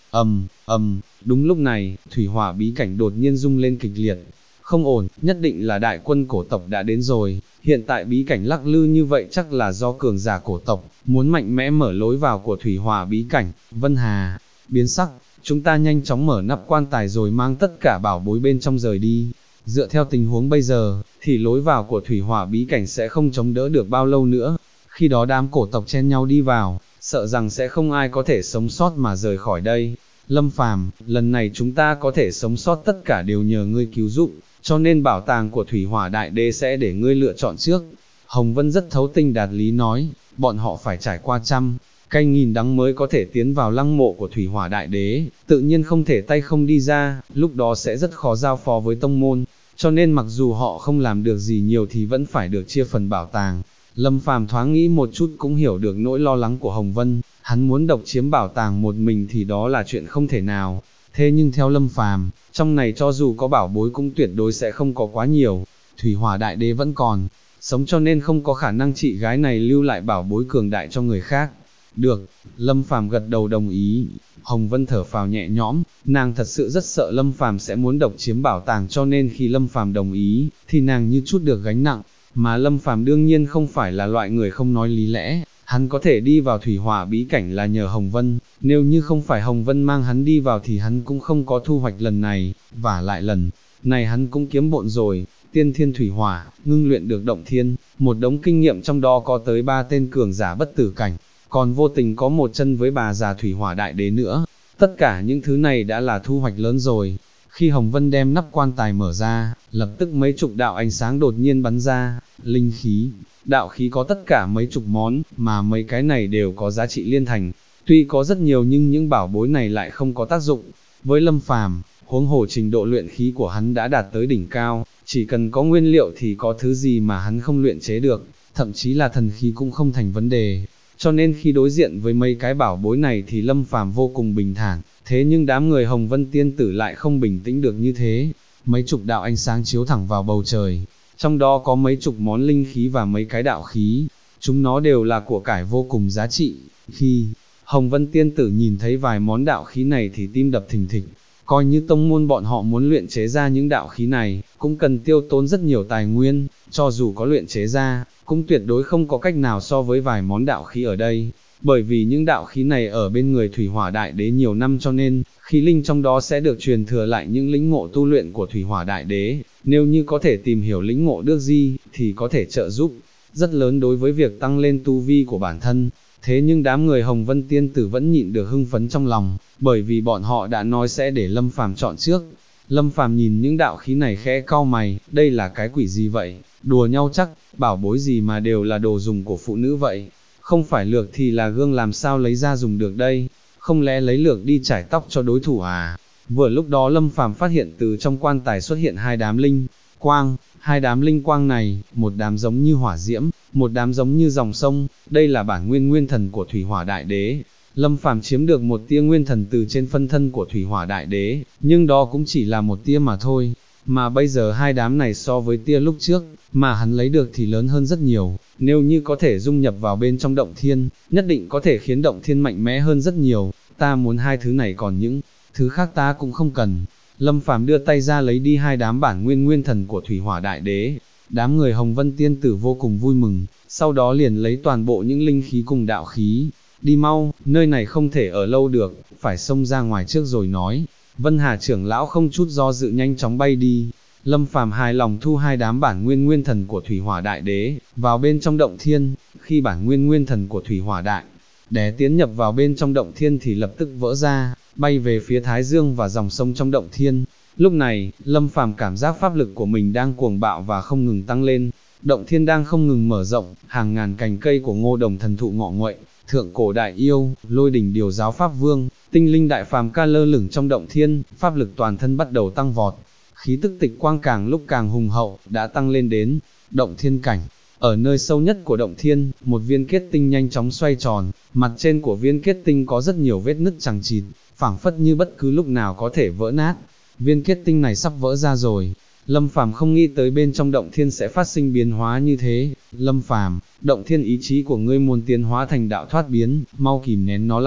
Đúng lúc này, thủy hỏa bí cảnh đột nhiên rung lên kịch liệt. Không ổn, nhất định là đại quân cổ tộc đã đến rồi, hiện tại bí cảnh lắc lư như vậy chắc là do cường giả cổ tộc, muốn mạnh mẽ mở lối vào của thủy hỏa bí cảnh. Vân Hà, biến sắc, chúng ta nhanh chóng mở nắp quan tài rồi mang tất cả bảo bối bên trong rời đi. Dựa theo tình huống bây giờ, thì lối vào của thủy hỏa bí cảnh sẽ không chống đỡ được bao lâu nữa. Khi đó đám cổ tộc chen nhau đi vào, sợ rằng sẽ không ai có thể sống sót mà rời khỏi đây. Lâm Phàm, lần này chúng ta có thể sống sót tất cả đều nhờ ngươi cứu giúp, cho nên bảo tàng của thủy hỏa đại đế sẽ để ngươi lựa chọn trước. Hồng Vân rất thấu tình đạt lý nói, bọn họ phải trải qua cây nghìn đắng mới có thể tiến vào lăng mộ của thủy hỏa đại đế, tự nhiên không thể tay không đi ra, lúc đó sẽ rất khó giao phó với tông môn, cho nên mặc dù họ không làm được gì nhiều thì vẫn phải được chia phần bảo tàng. Lâm Phàm thoáng nghĩ một chút cũng hiểu được nỗi lo lắng của Hồng Vân, hắn muốn độc chiếm bảo tàng một mình thì đó là chuyện không thể nào. Thế nhưng theo Lâm Phàm, trong này cho dù có bảo bối cũng tuyệt đối sẽ không có quá nhiều, thủy hỏa đại đế vẫn còn sống cho nên không có khả năng chị gái này lưu lại bảo bối cường đại cho người khác. Được, Lâm Phàm gật đầu đồng ý. Hồng Vân thở phào nhẹ nhõm, nàng thật sự rất sợ Lâm Phàm sẽ muốn độc chiếm bảo tàng cho nên khi Lâm Phàm đồng ý, thì nàng như chút được gánh nặng, mà Lâm Phàm đương nhiên không phải là loại người không nói lý lẽ, hắn có thể đi vào thủy hỏa bí cảnh là nhờ Hồng Vân, nếu như không phải Hồng Vân mang hắn đi vào thì hắn cũng không có thu hoạch lần này, và lại lần này hắn cũng kiếm bộn rồi. Tiên thiên thủy hỏa, ngưng luyện được động thiên, một đống kinh nghiệm trong đó có tới 3 tên cường giả bất tử cảnh, còn vô tình có một chân với bà già thủy hỏa đại đế nữa. Tất cả những thứ này đã là thu hoạch lớn rồi. Khi Hồng Vân đem nắp quan tài mở ra, lập tức mấy chục đạo ánh sáng đột nhiên bắn ra, linh khí, đạo khí có tất cả mấy chục món, mà mấy cái này đều có giá trị liên thành. Tuy có rất nhiều nhưng những bảo bối này lại không có tác dụng với Lâm Phàm, huống hồ trình độ luyện khí của hắn đã đạt tới đỉnh cao, chỉ cần có nguyên liệu thì có thứ gì mà hắn không luyện chế được, thậm chí là thần khí cũng không thành vấn đề. Cho nên khi đối diện với mấy cái bảo bối này thì Lâm Phàm vô cùng bình thản, thế nhưng đám người Hồng Vân tiên tử lại không bình tĩnh được như thế. Mấy chục đạo ánh sáng chiếu thẳng vào bầu trời, trong đó có mấy chục món linh khí và mấy cái đạo khí, chúng nó đều là của cải vô cùng giá trị. Khi Hồng Vân tiên tử nhìn thấy vài món đạo khí này thì tim đập thình thịch, coi như tông môn bọn họ muốn luyện chế ra những đạo khí này, cũng cần tiêu tốn rất nhiều tài nguyên, cho dù có luyện chế ra, cũng tuyệt đối không có cách nào so với vài món đạo khí ở đây, bởi vì những đạo khí này ở bên người thủy hỏa đại đế nhiều năm cho nên, khí linh trong đó sẽ được truyền thừa lại những lĩnh ngộ tu luyện của thủy hỏa đại đế, nếu như có thể tìm hiểu lĩnh ngộ được gì, thì có thể trợ giúp rất lớn đối với việc tăng lên tu vi của bản thân. Thế nhưng đám người Hồng Vân tiên tử vẫn nhịn được hưng phấn trong lòng, bởi vì bọn họ đã nói sẽ để Lâm Phàm chọn trước. Lâm Phàm nhìn những đạo khí này khẽ cau mày, đây là cái quỷ gì vậy, đùa nhau chắc, bảo bối gì mà đều là đồ dùng của phụ nữ vậy, không phải lược thì là gương làm sao lấy ra dùng được đây, không lẽ lấy lược đi chải tóc cho đối thủ à? Vừa lúc đó Lâm Phàm phát hiện từ trong quan tài xuất hiện hai đám linh quang, hai đám linh quang này, một đám giống như hỏa diễm, một đám giống như dòng sông, đây là bản nguyên nguyên thần của thủy hỏa đại đế. Lâm Phàm chiếm được một tia nguyên thần từ trên phân thân của thủy hỏa đại đế, nhưng đó cũng chỉ là một tia mà thôi, mà bây giờ hai đám này so với tia lúc trước, mà hắn lấy được thì lớn hơn rất nhiều, nếu như có thể dung nhập vào bên trong động thiên, nhất định có thể khiến động thiên mạnh mẽ hơn rất nhiều, ta muốn hai thứ này còn những thứ khác ta cũng không cần. Lâm Phàm đưa tay ra lấy đi hai đám bản nguyên nguyên thần của thủy hỏa đại đế, đám người Hồng Vân tiên tử vô cùng vui mừng, sau đó liền lấy toàn bộ những linh khí cùng đạo khí. Đi mau, nơi này không thể ở lâu được, phải xông ra ngoài trước rồi nói. Vân Hà trưởng lão không chút do dự nhanh chóng bay đi. Lâm Phàm hài lòng thu hai đám bản nguyên nguyên thần của thủy hỏa đại đế vào bên trong động thiên. Khi bản nguyên nguyên thần của thủy hỏa đại đế tiến nhập vào bên trong động thiên thì lập tức vỡ ra, bay về phía Thái Dương và dòng sông trong động thiên. Lúc này, Lâm Phàm cảm giác pháp lực của mình đang cuồng bạo và không ngừng tăng lên. Động thiên đang không ngừng mở rộng, hàng ngàn cành cây của Ngô Đồng thần thụ ngọ nguậy, thượng cổ đại yêu, Lôi đỉnh điều giáo pháp vương, tinh linh đại phàm ca lơ lửng trong động thiên, pháp lực toàn thân bắt đầu tăng vọt, khí tức tịch quang càng lúc càng hùng hậu, đã tăng lên đến động thiên cảnh. Ở nơi sâu nhất của động thiên, một viên kết tinh nhanh chóng xoay tròn, mặt trên của viên kết tinh có rất nhiều vết nứt chằng chịt, phảng phất như bất cứ lúc nào có thể vỡ nát. Viên kết tinh này sắp vỡ ra rồi. Lâm Phàm không nghĩ tới bên trong động thiên sẽ phát sinh biến hóa như thế. Lâm Phàm, động thiên ý chí của ngươi muốn tiến hóa thành đạo thoát biến, mau kìm nén nó lại.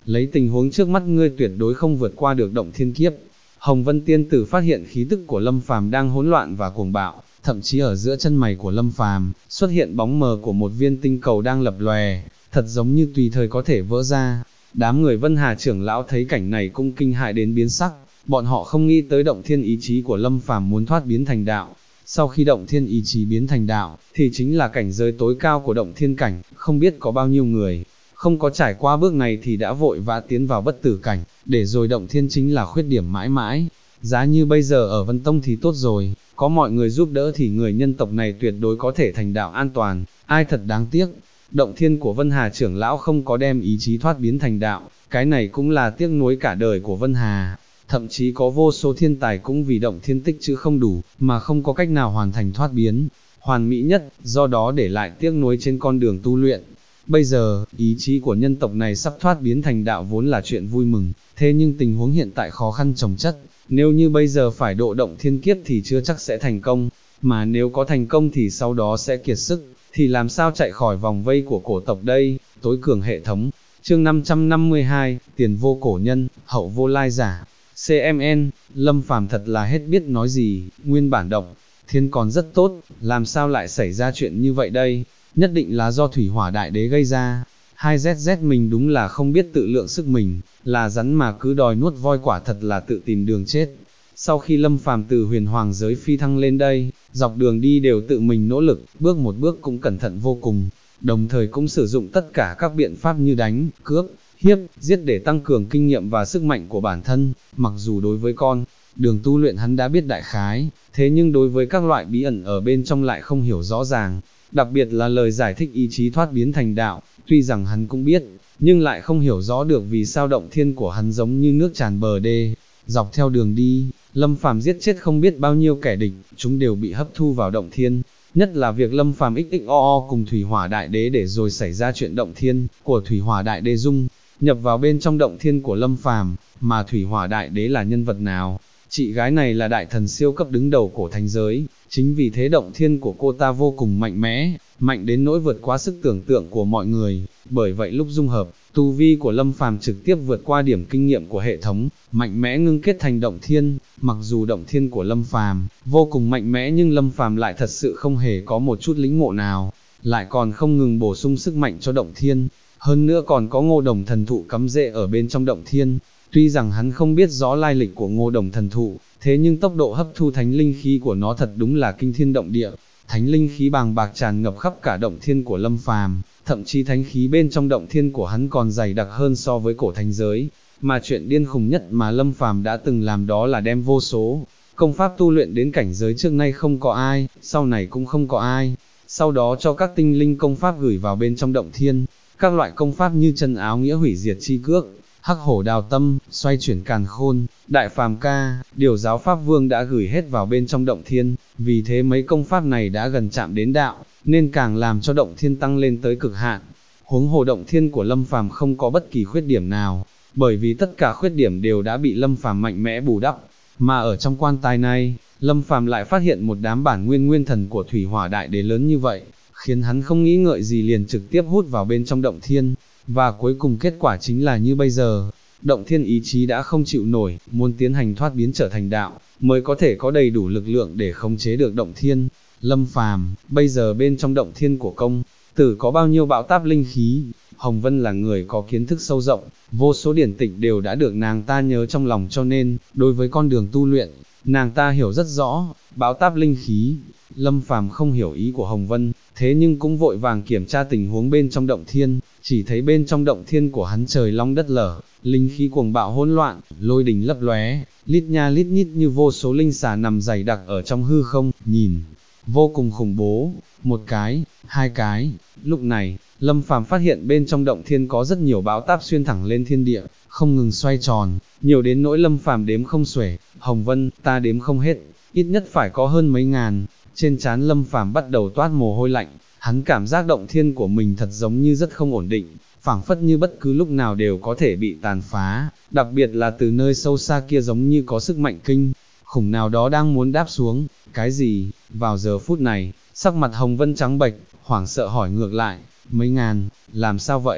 lấy tình huống trước mắt ngươi tuyệt đối không vượt qua được động thiên kiếp. Hồng Vân tiên tử phát hiện khí tức của Lâm Phàm đang hỗn loạn và cuồng bạo, thậm chí ở giữa chân mày của Lâm Phàm xuất hiện bóng mờ của một viên tinh cầu đang lập lòe, thật giống như tùy thời có thể vỡ ra. Đám người Vân Hà trưởng lão thấy cảnh này cũng kinh hãi đến biến sắc, bọn họ không nghĩ tới động thiên ý chí của Lâm Phàm muốn thoát biến thành đạo. Sau khi động thiên ý chí biến thành đạo, thì chính là cảnh giới tối cao của động thiên cảnh, không biết có bao nhiêu người không có trải qua bước này thì đã vội vã tiến vào bất tử cảnh, để rồi động thiên chính là khuyết điểm mãi mãi. Giá như bây giờ ở Vân Tông thì tốt rồi, có mọi người giúp đỡ thì người nhân tộc này tuyệt đối có thể thành đạo an toàn, ai thật đáng tiếc. Động thiên của Vân Hà trưởng lão không có đem ý chí thoát biến thành đạo, cái này cũng là tiếc nuối cả đời của Vân Hà. Thậm chí có vô số thiên tài cũng vì động thiên tích chữ không đủ, mà không có cách nào hoàn thành thoát biến, hoàn mỹ nhất, do đó để lại tiếc nuối trên con đường tu luyện. Bây giờ, ý chí của nhân tộc này sắp thoát biến thành đạo vốn là chuyện vui mừng, thế nhưng tình huống hiện tại khó khăn chồng chất, nếu như bây giờ phải độ động thiên kiếp thì chưa chắc sẽ thành công, mà nếu có thành công thì sau đó sẽ kiệt sức, thì làm sao chạy khỏi vòng vây của cổ tộc đây. Tối cường hệ thống, chương 552, tiền vô cổ nhân, hậu vô lai giả. CMN, Lâm Phàm thật là hết biết nói gì, nguyên bản động thiên còn rất tốt, làm sao lại xảy ra chuyện như vậy đây, nhất định là do thủy hỏa đại đế gây ra. Hai ZZ mình đúng là không biết tự lượng sức mình, là rắn mà cứ đòi nuốt voi, quả thật là tự tìm đường chết. Sau khi Lâm Phàm từ huyền hoàng giới phi thăng lên đây, dọc đường đi đều tự mình nỗ lực, bước một bước cũng cẩn thận vô cùng, đồng thời cũng sử dụng tất cả các biện pháp như đánh, cướp, hiếp, giết để tăng cường kinh nghiệm và sức mạnh của bản thân. Mặc dù đối với con đường tu luyện hắn đã biết đại khái, thế nhưng đối với các loại bí ẩn ở bên trong lại không hiểu rõ ràng, đặc biệt là lời giải thích ý chí thoát biến thành đạo, tuy rằng hắn cũng biết, nhưng lại không hiểu rõ được vì sao động thiên của hắn giống như nước tràn bờ đê. Dọc theo đường đi, Lâm Phàm giết chết không biết bao nhiêu kẻ địch, chúng đều bị hấp thu vào động thiên. Nhất là việc Lâm Phàm XXOO cùng Thủy Hỏa Đại Đế để rồi xảy ra chuyện động thiên của Thủy Hỏa Đại Đế dung nhập vào bên trong động thiên của Lâm Phàm, mà Thủy Hỏa Đại Đế là nhân vật nào? Chị gái này là đại thần siêu cấp đứng đầu cổ thánh giới, chính vì thế động thiên của cô ta vô cùng mạnh mẽ, mạnh đến nỗi vượt quá sức tưởng tượng của mọi người. Bởi vậy lúc dung hợp, tu vi của Lâm Phàm trực tiếp vượt qua điểm kinh nghiệm của hệ thống, mạnh mẽ ngưng kết thành động thiên. Mặc dù động thiên của Lâm Phàm vô cùng mạnh mẽ nhưng Lâm Phàm lại thật sự không hề có một chút lĩnh ngộ nào, lại còn không ngừng bổ sung sức mạnh cho động thiên. Hơn nữa còn có Ngô Đồng thần thụ cắm rễ ở bên trong động thiên. Tuy rằng hắn không biết rõ lai lịch của Ngô Đồng thần thụ, thế nhưng tốc độ hấp thu thánh linh khí của nó thật đúng là kinh thiên động địa. Thánh linh khí bàng bạc tràn ngập khắp cả động thiên của Lâm Phàm, thậm chí thánh khí bên trong động thiên của hắn còn dày đặc hơn so với cổ thánh giới. Mà chuyện điên khùng nhất mà Lâm Phàm đã từng làm đó là đem vô số công pháp tu luyện đến cảnh giới trước nay không có ai, sau này cũng không có ai, sau đó cho các tinh linh công pháp gửi vào bên trong động thiên. Các loại công pháp như chân áo nghĩa hủy diệt chi cước, hắc hổ đào tâm, xoay chuyển càn khôn, đại phàm ca, điều giáo pháp vương đã gửi hết vào bên trong động thiên. Vì thế mấy công pháp này đã gần chạm đến đạo, nên càng làm cho động thiên tăng lên tới cực hạn. Huống hồ động thiên của Lâm Phàm không có bất kỳ khuyết điểm nào, bởi vì tất cả khuyết điểm đều đã bị Lâm Phàm mạnh mẽ bù đắp. Mà ở trong quan tài này, Lâm Phàm lại phát hiện một đám bản nguyên nguyên thần của Thủy Hỏa Đại Đế lớn như vậy, khiến hắn không nghĩ ngợi gì liền trực tiếp hút vào bên trong động thiên. Và cuối cùng kết quả chính là như bây giờ, động thiên ý chí đã không chịu nổi, muốn tiến hành thoát biến trở thành đạo, mới có thể có đầy đủ lực lượng để khống chế được động thiên. Lâm Phàm, bây giờ bên trong động thiên của công tử có bao nhiêu bão táp linh khí? Hồng Vân là người có kiến thức sâu rộng, vô số điển tịch đều đã được nàng ta nhớ trong lòng, cho nên, đối với con đường tu luyện, nàng ta hiểu rất rõ. Bão táp linh khí, Lâm Phàm không hiểu ý của Hồng Vân, thế nhưng cũng vội vàng kiểm tra tình huống bên trong động thiên, chỉ thấy bên trong động thiên của hắn trời long đất lở, linh khí cuồng bạo hỗn loạn, lôi đình lấp lóe, lít nha lít nhít như vô số linh xà nằm dày đặc ở trong hư không, nhìn vô cùng khủng bố. Một cái, hai cái, lúc này, Lâm Phàm phát hiện bên trong động thiên có rất nhiều bão táp xuyên thẳng lên thiên địa, không ngừng xoay tròn, nhiều đến nỗi Lâm Phàm đếm không xuể. Hồng Vân, ta đếm không hết, ít nhất phải có hơn mấy ngàn. Trên trán Lâm Phàm bắt đầu toát mồ hôi lạnh, hắn cảm giác động thiên của mình thật giống như rất không ổn định, phảng phất như bất cứ lúc nào đều có thể bị tàn phá, đặc biệt là từ nơi sâu xa kia giống như có sức mạnh kinh khủng nào đó đang muốn đáp xuống. Cái gì? Vào giờ phút này, sắc mặt Hồng Vân trắng bệch, hoảng sợ hỏi ngược lại, mấy ngàn, làm sao vậy?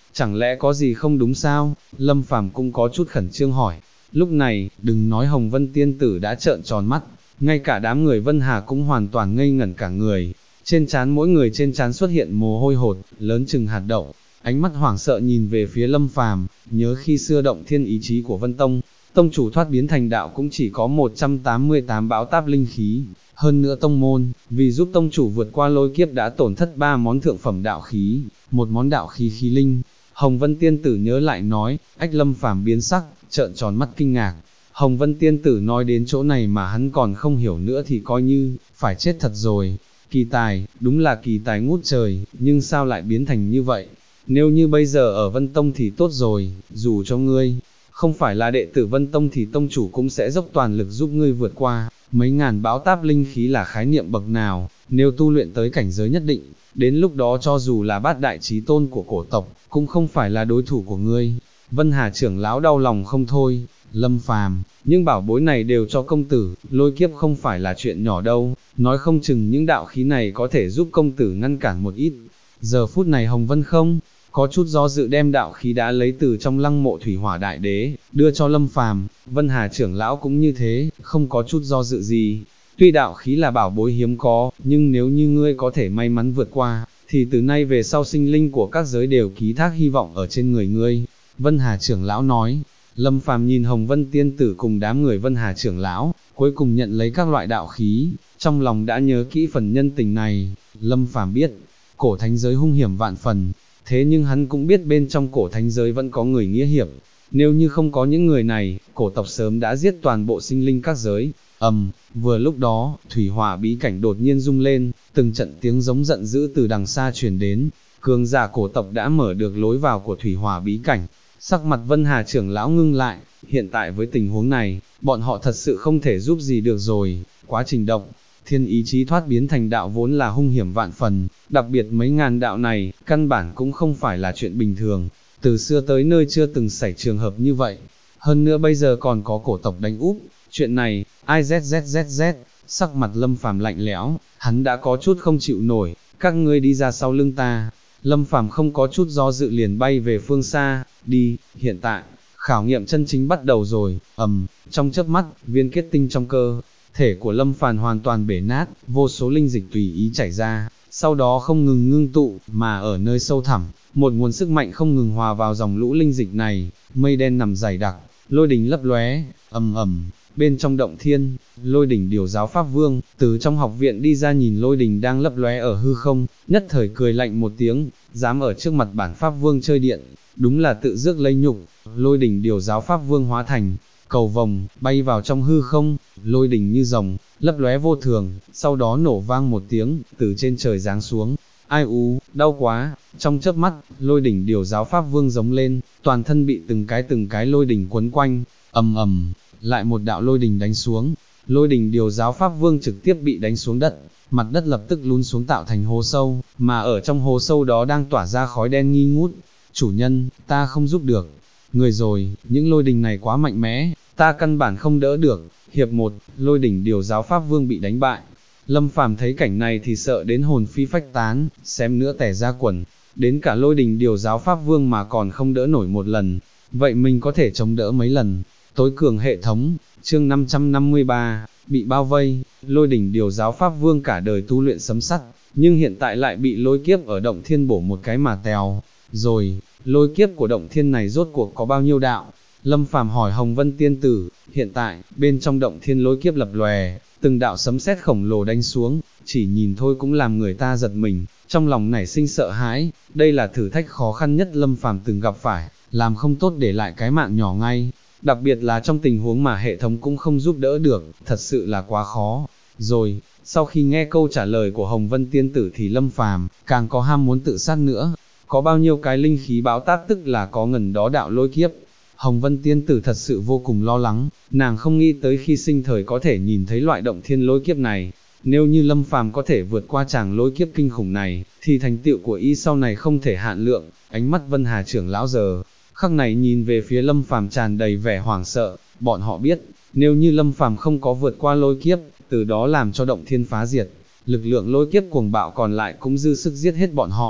chẳng lẽ có gì không đúng sao? Lâm Phàm cũng có chút khẩn trương hỏi. Lúc này, đừng nói Hồng Vân tiên tử đã trợn tròn mắt, ngay cả đám người Vân Hà cũng hoàn toàn ngây ngẩn cả người. Trên trán mỗi người trên trán xuất hiện mồ hôi hột, lớn chừng hạt đậu, ánh mắt hoảng sợ nhìn về phía Lâm Phàm, nhớ khi xưa động thiên ý chí của Vân Tông, tông chủ thoát biến thành đạo cũng chỉ có 188 bão táp linh khí, hơn nữa tông môn, vì giúp tông chủ vượt qua lôi kiếp đã tổn thất 3 món thượng phẩm đạo khí, một món đạo khí khí linh. Hồng Vân tiên tử nhớ lại nói, ách Lâm Phàm biến sắc, trợn tròn mắt kinh ngạc. Hồng Vân tiên tử nói đến chỗ này mà hắn còn không hiểu nữa thì coi như, phải chết thật rồi. Kỳ tài, đúng là kỳ tài ngút trời, nhưng sao lại biến thành như vậy? Nếu như bây giờ ở Vân Tông thì tốt rồi, dù cho ngươi không phải là đệ tử Vân Tông thì tông chủ cũng sẽ dốc toàn lực giúp ngươi vượt qua. Mấy ngàn bão táp linh khí là khái niệm bậc nào, nếu tu luyện tới cảnh giới nhất định, đến lúc đó cho dù là bát đại chí tôn của cổ tộc, cũng không phải là đối thủ của ngươi. Vân Hà trưởng lão đau lòng không thôi. Lâm Phàm, những bảo bối này đều cho công tử, lôi kiếp không phải là chuyện nhỏ đâu, nói không chừng những đạo khí này có thể giúp công tử ngăn cản một ít. Giờ phút này Hồng Vân không có chút do dự đem đạo khí đã lấy từ trong lăng mộ thủy hỏa đại đế, đưa cho Lâm Phàm. Vân Hà trưởng lão cũng như thế, không có chút do dự gì. Tuy đạo khí là bảo bối hiếm có, nhưng nếu như ngươi có thể may mắn vượt qua, thì từ nay về sau sinh linh của các giới đều ký thác hy vọng ở trên người ngươi. Vân Hà trưởng lão nói. Lâm Phàm nhìn Hồng Vân tiên tử cùng đám người Vân Hà trưởng lão, cuối cùng nhận lấy các loại đạo khí, trong lòng đã nhớ kỹ phần nhân tình này. Lâm Phàm biết, cổ thánh giới hung hiểm vạn phần, thế nhưng hắn cũng biết bên trong cổ thánh giới vẫn có người nghĩa hiệp. Nếu như không có những người này, cổ tộc sớm đã giết toàn bộ sinh linh các giới. Vừa lúc đó, thủy hỏa bí cảnh đột nhiên rung lên, từng trận tiếng giống giận dữ từ đằng xa truyền đến. Cường giả cổ tộc đã mở được lối vào của thủy hỏa bí cảnh. Sắc mặt Vân Hà trưởng lão ngưng lại, hiện tại với tình huống này, bọn họ thật sự không thể giúp gì được rồi. Quá trình động thiên ý chí thoát biến thành đạo vốn là hung hiểm vạn phần, đặc biệt mấy ngàn đạo này, căn bản cũng không phải là chuyện bình thường, từ xưa tới nơi chưa từng xảy trường hợp như vậy, hơn nữa bây giờ còn có cổ tộc đánh úp, chuyện này, ai zzzzz, sắc mặt Lâm Phàm lạnh lẽo, hắn đã có chút không chịu nổi, các ngươi đi ra sau lưng ta. Lâm Phàm không có chút do dự liền bay về phương xa, đi, hiện tại, khảo nghiệm chân chính bắt đầu rồi, trong chớp mắt, viên kết tinh trong cơ thể của Lâm Phàm hoàn toàn bể nát, vô số linh dịch tùy ý chảy ra, sau đó không ngừng ngưng tụ, mà ở nơi sâu thẳm, một nguồn sức mạnh không ngừng hòa vào dòng lũ linh dịch này, mây đen nằm dày đặc, lôi đình lấp lóe, bên trong động thiên, Lôi Đỉnh Điều Giáo Pháp Vương, từ trong học viện đi ra nhìn Lôi Đỉnh đang lấp lóe ở hư không, nhất thời cười lạnh một tiếng, dám ở trước mặt bản Pháp Vương chơi điện, đúng là tự rước lấy nhục. Lôi Đỉnh Điều Giáo Pháp Vương hóa thành cầu vồng, bay vào trong hư không, lôi đỉnh như rồng, lấp lóe vô thường, sau đó nổ vang một tiếng, từ trên trời giáng xuống. Ai u, đau quá, trong chớp mắt, Lôi Đỉnh Điều Giáo Pháp Vương giống lên, toàn thân bị từng cái lôi đỉnh quấn quanh, lại một đạo lôi đỉnh đánh xuống, Lôi Đỉnh Điều Giáo Pháp Vương trực tiếp bị đánh xuống đất, mặt đất lập tức lún xuống tạo thành hố sâu, mà ở trong hố sâu đó đang tỏa ra khói đen nghi ngút. Chủ nhân, ta không giúp được. Người rồi, những lôi đỉnh này quá mạnh mẽ, ta căn bản không đỡ được. Hiệp 1, Lôi Đỉnh Điều Giáo Pháp Vương bị đánh bại. Lâm Phàm thấy cảnh này thì sợ đến hồn phi phách tán, xém nữa tẻ ra quần. Đến cả Lôi Đỉnh Điều Giáo Pháp Vương mà còn không đỡ nổi một lần, vậy mình có thể chống đỡ mấy lần? Tối cường hệ thống, chương 553, bị bao vây. Lôi Đỉnh Điều Giáo Pháp Vương cả đời tu luyện sấm sắt, nhưng hiện tại lại bị lôi kiếp ở động thiên bổ một cái mà tèo. Rồi, lôi kiếp của động thiên này rốt cuộc có bao nhiêu đạo? Lâm Phàm hỏi Hồng Vân tiên tử. Hiện tại, bên trong động thiên lôi kiếp lập lòe, từng đạo sấm sét khổng lồ đánh xuống, chỉ nhìn thôi cũng làm người ta giật mình, trong lòng nảy sinh sợ hãi. Đây là thử thách khó khăn nhất Lâm Phàm từng gặp phải, làm không tốt để lại cái mạng nhỏ ngay. Đặc biệt là trong tình huống mà hệ thống cũng không giúp đỡ được, thật sự là quá khó. Rồi, sau khi nghe câu trả lời của Hồng Vân tiên tử thì Lâm Phàm càng có ham muốn tự sát nữa. Có bao nhiêu cái linh khí báo táp tức là có ngần đó đạo lôi kiếp. Hồng Vân tiên tử thật sự vô cùng lo lắng, nàng không nghĩ tới khi sinh thời có thể nhìn thấy loại động thiên lôi kiếp này. Nếu như Lâm Phàm có thể vượt qua tràng lôi kiếp kinh khủng này, thì thành tựu của y sau này không thể hạn lượng. Ánh mắt Vân Hà trưởng lão giờ khắc này nhìn về phía Lâm Phàm tràn đầy vẻ hoảng sợ, bọn họ biết, nếu như Lâm Phàm không có vượt qua lôi kiếp, từ đó làm cho động thiên phá diệt, lực lượng lôi kiếp cuồng bạo còn lại cũng dư sức giết hết bọn họ.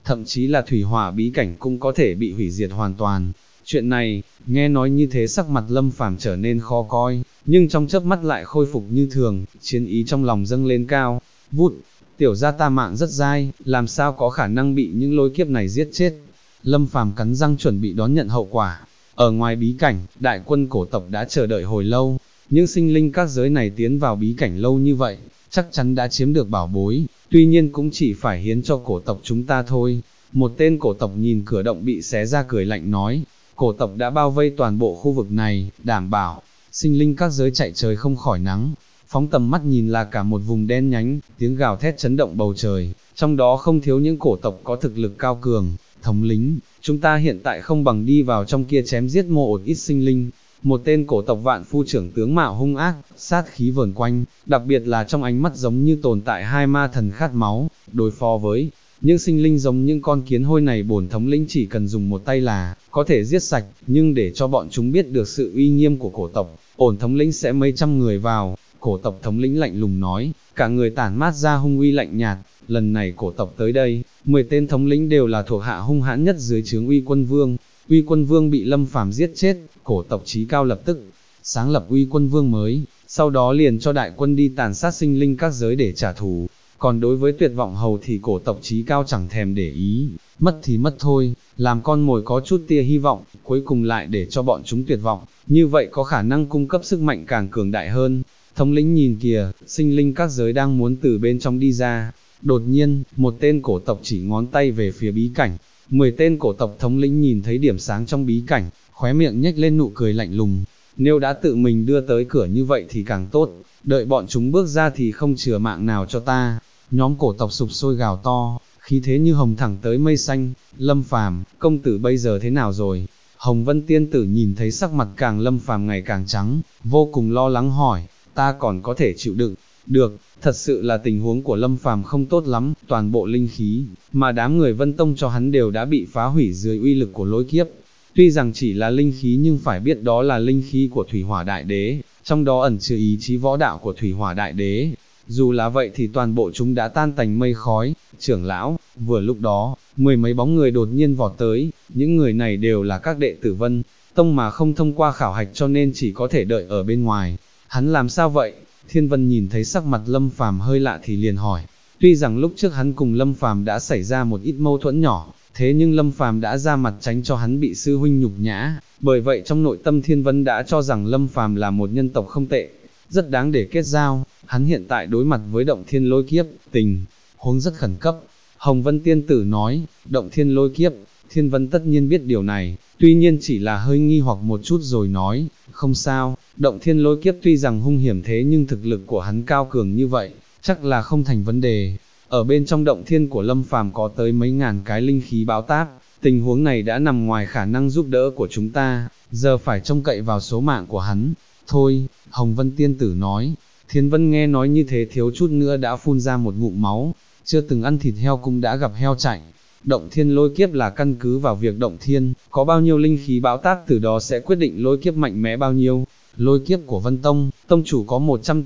thậm chí là thủy hỏa bí cảnh cũng có thể bị hủy diệt hoàn toàn. Chuyện này, nghe nói như thế sắc mặt Lâm Phàm trở nên khó coi, nhưng trong chớp mắt lại khôi phục như thường, chiến ý trong lòng dâng lên cao, vút, tiểu gia ta mạng rất dai, làm sao có khả năng bị những lôi kiếp này giết chết. Lâm Phàm cắn răng chuẩn bị đón nhận hậu quả. Ở ngoài bí cảnh, đại quân cổ tộc đã chờ đợi hồi lâu, những sinh linh các giới này tiến vào bí cảnh lâu như vậy, chắc chắn đã chiếm được bảo bối, tuy nhiên cũng chỉ phải hiến cho cổ tộc chúng ta thôi. Một tên cổ tộc nhìn cửa động bị xé ra cười lạnh nói, cổ tộc đã bao vây toàn bộ khu vực này, đảm bảo, sinh linh các giới chạy trời không khỏi nắng. Phóng tầm mắt nhìn là cả một vùng đen nhánh, tiếng gào thét chấn động bầu trời, trong đó không thiếu những cổ tộc có thực lực cao cường. Thống lĩnh, chúng ta hiện tại không bằng đi vào trong kia chém giết một ít sinh linh. Một tên cổ tộc vạn phu trưởng tướng mạo hung ác, sát khí vờn quanh, đặc biệt là trong ánh mắt giống như tồn tại hai ma thần khát máu, đối phó với những sinh linh giống những con kiến hôi này bổn thống lĩnh chỉ cần dùng một tay là có thể giết sạch, nhưng để cho bọn chúng biết được sự uy nghiêm của cổ tộc, ổn thống lĩnh sẽ mấy trăm người vào. Cổ tộc thống lĩnh lạnh lùng nói, cả người tản mát ra hung uy lạnh nhạt. Lần này cổ tộc tới đây, 10 tên thống lĩnh đều là thuộc hạ hung hãn nhất dưới trướng Uy Quân Vương. Uy Quân Vương bị Lâm Phàm giết chết, cổ tộc chí cao lập tức sáng lập Uy Quân Vương mới, sau đó liền cho đại quân đi tàn sát sinh linh các giới để trả thù. Còn đối với Tuyệt Vọng Hầu thì cổ tộc chí cao chẳng thèm để ý, mất thì mất thôi, làm con mồi có chút tia hy vọng, cuối cùng lại để cho bọn chúng tuyệt vọng, như vậy có khả năng cung cấp sức mạnh càng cường đại hơn. Thống lĩnh nhìn kìa, sinh linh các giới đang muốn từ bên trong đi ra. Đột nhiên, một tên cổ tộc chỉ ngón tay về phía bí cảnh. 10 tên cổ tộc thống lĩnh nhìn thấy điểm sáng trong bí cảnh, khóe miệng nhếch lên nụ cười lạnh lùng. Nếu đã tự mình đưa tới cửa như vậy thì càng tốt, đợi bọn chúng bước ra thì không chừa mạng nào cho ta. Nhóm cổ tộc sục sôi gào to, khí thế như hồng thẳng tới mây xanh. Lâm Phàm, công tử bây giờ thế nào rồi? Hồng Vân tiên tử nhìn thấy sắc mặt càng Lâm Phàm ngày càng trắng, vô cùng lo lắng hỏi, ta còn có thể chịu đựng được. Thật sự là tình huống của Lâm Phàm không tốt lắm, toàn bộ linh khí mà đám người Vân Tông cho hắn đều đã bị phá hủy dưới uy lực của lôi kiếp. Tuy rằng chỉ là linh khí nhưng phải biết đó là linh khí của Thủy Hỏa Đại Đế, trong đó ẩn chứa ý chí võ đạo của Thủy Hỏa Đại Đế. Dù là vậy thì toàn bộ chúng đã tan tành mây khói. Trưởng lão, vừa lúc đó, 10 mấy bóng người đột nhiên vọt tới, những người này đều là các đệ tử Vân Tông mà không thông qua khảo hạch cho nên chỉ có thể đợi ở bên ngoài. Hắn làm sao vậy? Thiên Vân nhìn thấy sắc mặt Lâm Phàm hơi lạ thì liền hỏi. Tuy rằng lúc trước hắn cùng Lâm Phàm đã xảy ra một ít mâu thuẫn nhỏ, thế nhưng Lâm Phàm đã ra mặt tránh cho hắn bị sư huynh nhục nhã, bởi vậy trong nội tâm Thiên Vân đã cho rằng Lâm Phàm là một nhân tộc không tệ, rất đáng để kết giao. Hắn hiện tại đối mặt với động thiên lôi kiếp, tình huống rất khẩn cấp. Hồng Vân tiên tử nói, động thiên lôi kiếp, Thiên Vân tất nhiên biết điều này, tuy nhiên chỉ là hơi nghi hoặc một chút rồi nói, không sao, động thiên lôi kiếp tuy rằng hung hiểm thế nhưng thực lực của hắn cao cường như vậy, chắc là không thành vấn đề. Ở bên trong động thiên của Lâm Phàm có tới mấy ngàn cái linh khí báo táp, tình huống này đã nằm ngoài khả năng giúp đỡ của chúng ta, giờ phải trông cậy vào số mạng của hắn. Thôi, Hồng Vân tiên tử nói. Thiên Vân nghe nói như thế thiếu chút nữa đã phun ra một ngụm máu, chưa từng ăn thịt heo cũng đã gặp heo chạy. Động thiên lôi kiếp là căn cứ vào việc động thiên, có bao nhiêu linh khí bão táp từ đó sẽ quyết định lôi kiếp mạnh mẽ bao nhiêu. Lôi kiếp của Vân Tông, tông chủ có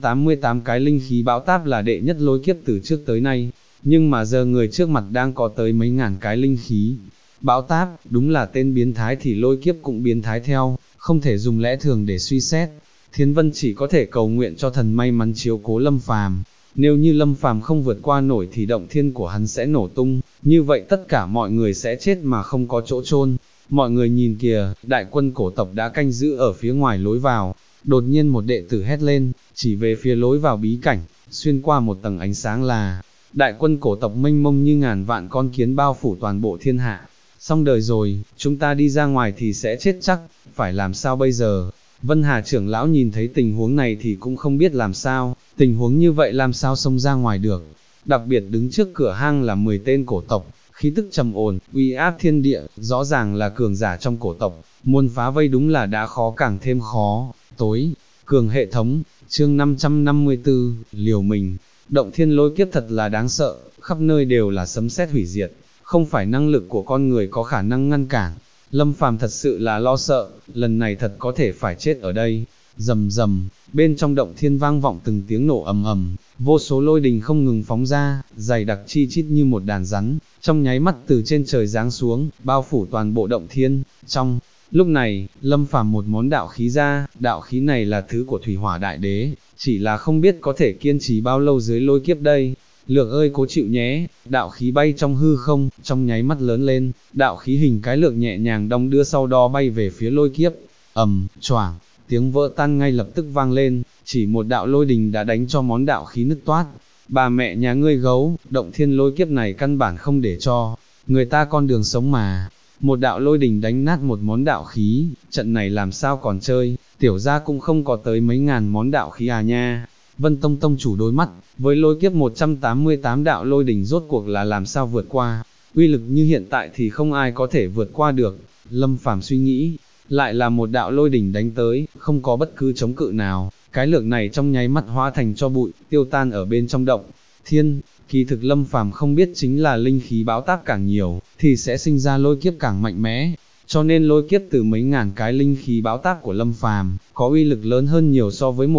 188 cái linh khí bão táp là đệ nhất lôi kiếp từ trước tới nay, nhưng mà giờ người trước mặt đang có tới mấy ngàn cái linh khí bão táp, đúng là tên biến thái thì lôi kiếp cũng biến thái theo, không thể dùng lẽ thường để suy xét. Thiên Vân chỉ có thể cầu nguyện cho thần may mắn chiếu cố Lâm Phàm. Nếu như Lâm Phàm không vượt qua nổi thì động thiên của hắn sẽ nổ tung, như vậy tất cả mọi người sẽ chết mà không có chỗ chôn. Mọi người nhìn kìa, đại quân cổ tộc đã canh giữ ở phía ngoài lối vào. Đột nhiên một đệ tử hét lên, chỉ về phía lối vào bí cảnh, xuyên qua một tầng ánh sáng là đại quân cổ tộc mênh mông như ngàn vạn con kiến bao phủ toàn bộ thiên hạ. Xong đời rồi, chúng ta đi ra ngoài thì sẽ chết chắc, phải làm sao bây giờ? Vân Hà trưởng lão nhìn thấy tình huống này thì cũng không biết làm sao, tình huống như vậy làm sao xông ra ngoài được. Đặc biệt đứng trước cửa hang là 10 tên cổ tộc, khí tức trầm ổn, uy áp thiên địa, rõ ràng là cường giả trong cổ tộc, muốn phá vây đúng là đã khó càng thêm khó. Tối, cường hệ thống, chương 554, liều mình, động thiên lôi kiếp thật là đáng sợ, khắp nơi đều là sấm sét hủy diệt, không phải năng lực của con người có khả năng ngăn cản. Lâm Phàm thật sự là lo sợ, lần này thật có thể phải chết ở đây. rầm rầm, bên trong động thiên vang vọng từng tiếng nổ ầm ầm, vô số lôi đình không ngừng phóng ra, dày đặc chi chít như một đàn rắn, trong nháy mắt từ trên trời giáng xuống, bao phủ toàn bộ động thiên. Trong lúc này, Lâm Phàm một món đạo khí ra, đạo khí này là thứ của Thủy Hỏa Đại Đế, chỉ là không biết có thể kiên trì bao lâu dưới lôi kiếp đây. Lược ơi cố chịu nhé, đạo khí bay trong hư không, trong nháy mắt lớn lên, đạo khí hình cái lược nhẹ nhàng đong đưa sau đó bay về phía lôi kiếp, choảng, tiếng vỡ tan ngay lập tức vang lên, chỉ một đạo lôi đình đã đánh cho món đạo khí nứt toát. Bà mẹ nhà ngươi gấu, động thiên lôi kiếp này căn bản không để cho người ta con đường sống mà. Một đạo lôi đình đánh nát một món đạo khí, trận này làm sao còn chơi, tiểu gia cũng không có tới mấy ngàn món đạo khí à nha. Vân Tông Tông chủ đối mắt, với lôi kiếp 188 đạo lôi đình rốt cuộc là làm sao vượt qua, uy lực như hiện tại thì không ai có thể vượt qua được. Lâm Phàm suy nghĩ, lại là một đạo lôi đình đánh tới, không có bất cứ chống cự nào, cái lược này trong nháy mắt hóa thành cho bụi, tiêu tan ở bên trong động thiên. Kỳ thực Lâm Phàm không biết chính là linh khí báo táp càng nhiều, thì sẽ sinh ra lôi kiếp càng mạnh mẽ, cho nên lôi kiếp từ mấy ngàn cái linh khí báo táp của Lâm Phàm có uy lực lớn hơn nhiều so với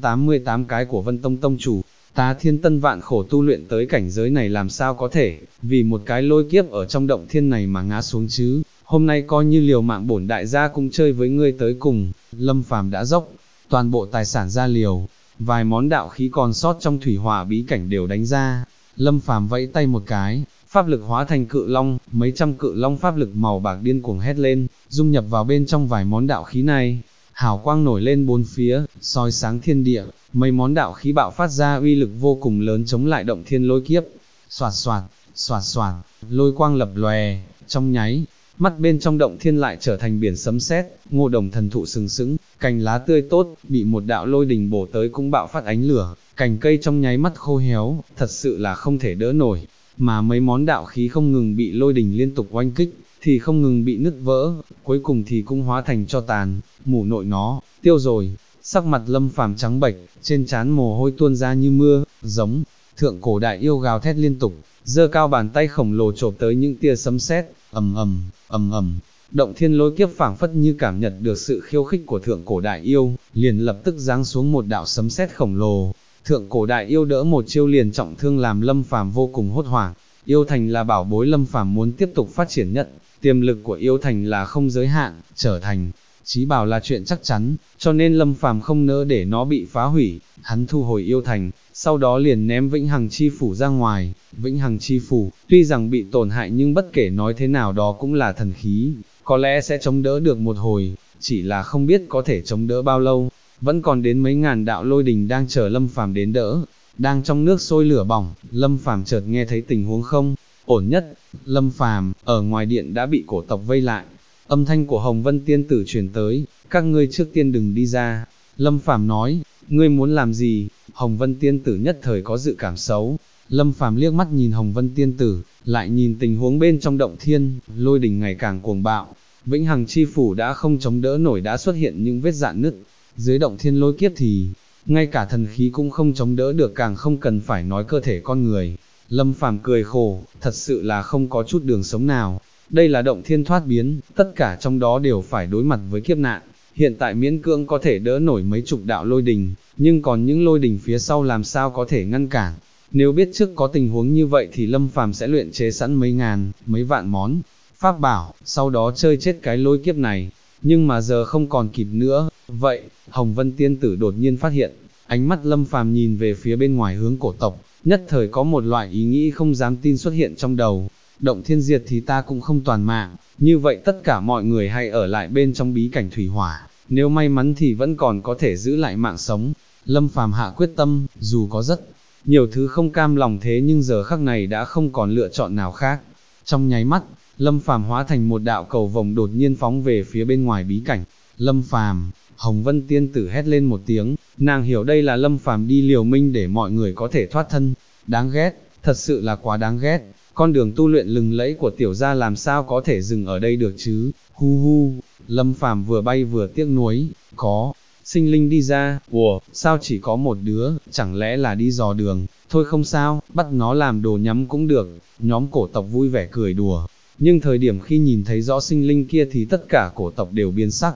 188 cái của Vân Tông Tông chủ. Tá Thiên Tân vạn khổ tu luyện tới cảnh giới này làm sao có thể, vì một cái lôi kiếp ở trong động thiên này mà ngã xuống chứ, hôm nay coi như liều mạng bổn đại gia cũng chơi với ngươi tới cùng. Lâm Phàm đã dốc toàn bộ tài sản ra liều, vài món đạo khí còn sót trong thủy hỏa bí cảnh đều đánh ra. Lâm Phàm vẫy tay một cái, pháp lực hóa thành cự long, mấy trăm cự long pháp lực màu bạc điên cuồng hét lên, dung nhập vào bên trong vài món đạo khí này. Hào quang nổi lên bốn phía, soi sáng thiên địa, mấy món đạo khí bạo phát ra uy lực vô cùng lớn chống lại động thiên lôi kiếp. Xoạt xoạt, xoạt xoạt, lôi quang lập lòe, trong nháy mắt bên trong động thiên lại trở thành biển sấm sét. Ngô Đồng thần thụ sừng sững, cành lá tươi tốt, bị một đạo lôi đình bổ tới cũng bạo phát ánh lửa, cành cây trong nháy mắt khô héo, thật sự là không thể đỡ nổi. Mà mấy món đạo khí không ngừng bị lôi đình liên tục oanh kích, thì không ngừng bị nứt vỡ, cuối cùng thì cũng hóa thành cho tàn, mủ nội nó, tiêu rồi. Sắc mặt Lâm Phàm trắng bệch, trên trán mồ hôi tuôn ra như mưa, giống thượng cổ đại yêu gào thét liên tục, giơ cao bàn tay khổng lồ chộp tới những tia sấm sét, ầm ầm, ầm ầm. Động thiên lôi kiếp phảng phất như cảm nhận được sự khiêu khích của thượng cổ đại yêu, liền lập tức giáng xuống một đạo sấm sét khổng lồ. Thượng cổ đại yêu đỡ một chiêu liền trọng thương làm Lâm Phàm vô cùng hốt hoảng. Yêu thành là bảo bối Lâm Phàm muốn tiếp tục phát triển nhận, tiềm lực của yêu thành là không giới hạn, trở thành chí bảo là chuyện chắc chắn, cho nên Lâm Phàm không nỡ để nó bị phá hủy. Hắn thu hồi yêu thành, sau đó liền ném Vĩnh Hằng Chi Phủ ra ngoài. Vĩnh Hằng Chi Phủ, tuy rằng bị tổn hại nhưng bất kể nói thế nào đó cũng là thần khí, có lẽ sẽ chống đỡ được một hồi, chỉ là không biết có thể chống đỡ bao lâu. Vẫn còn đến mấy ngàn đạo lôi đình đang chờ Lâm Phàm đến đỡ. Đang trong nước sôi lửa bỏng, Lâm Phàm chợt nghe thấy tình huống không ổn nhất. Lâm Phàm ở ngoài điện đã bị cổ tộc vây lại. Âm thanh của Hồng Vân Tiên Tử truyền tới, các ngươi trước tiên đừng đi ra. Lâm Phàm nói, ngươi muốn làm gì? Hồng Vân Tiên Tử nhất thời có dự cảm xấu. Lâm Phàm liếc mắt nhìn Hồng Vân Tiên Tử, lại nhìn tình huống bên trong động thiên, lôi đình ngày càng cuồng bạo. Vĩnh Hằng Chi Phủ đã không chống đỡ nổi, đã xuất hiện những vết rạn nứt. Dưới động thiên lôi kiếp thì, ngay cả thần khí cũng không chống đỡ được, càng không cần phải nói cơ thể con người. Lâm Phàm cười khổ, thật sự là không có chút đường sống nào. Đây là động thiên thoát biến, tất cả trong đó đều phải đối mặt với kiếp nạn. Hiện tại miễn cưỡng có thể đỡ nổi mấy chục đạo lôi đình, nhưng còn những lôi đình phía sau làm sao có thể ngăn cản. Nếu biết trước có tình huống như vậy thì Lâm Phàm sẽ luyện chế sẵn mấy ngàn, mấy vạn món pháp bảo, sau đó chơi chết cái lôi kiếp này. Nhưng mà giờ không còn kịp nữa. Vậy, Hồng Vân Tiên Tử đột nhiên phát hiện, ánh mắt Lâm Phàm nhìn về phía bên ngoài hướng cổ tộc, nhất thời có một loại ý nghĩ không dám tin xuất hiện trong đầu. Động thiên diệt thì ta cũng không toàn mạng, như vậy tất cả mọi người hay ở lại bên trong bí cảnh thủy hỏa, nếu may mắn thì vẫn còn có thể giữ lại mạng sống. Lâm Phàm hạ quyết tâm, dù có rất nhiều thứ không cam lòng thế nhưng giờ khắc này đã không còn lựa chọn nào khác. Trong nháy mắt, Lâm Phàm hóa thành một đạo cầu vồng đột nhiên phóng về phía bên ngoài bí cảnh. Lâm Phàm, Hồng Vân Tiên Tử hét lên một tiếng, nàng hiểu đây là Lâm Phàm đi liều minh để mọi người có thể thoát thân. Đáng ghét, thật sự là quá đáng ghét, con đường tu luyện lừng lẫy của tiểu gia làm sao có thể dừng ở đây được chứ, hu hu. Lâm Phàm vừa bay vừa tiếc nuối, có sinh linh đi ra, ủa, sao chỉ có một đứa, chẳng lẽ là đi dò đường, thôi không sao, bắt nó làm đồ nhắm cũng được. Nhóm cổ tộc vui vẻ cười đùa, nhưng thời điểm khi nhìn thấy rõ sinh linh kia thì tất cả cổ tộc đều biến sắc.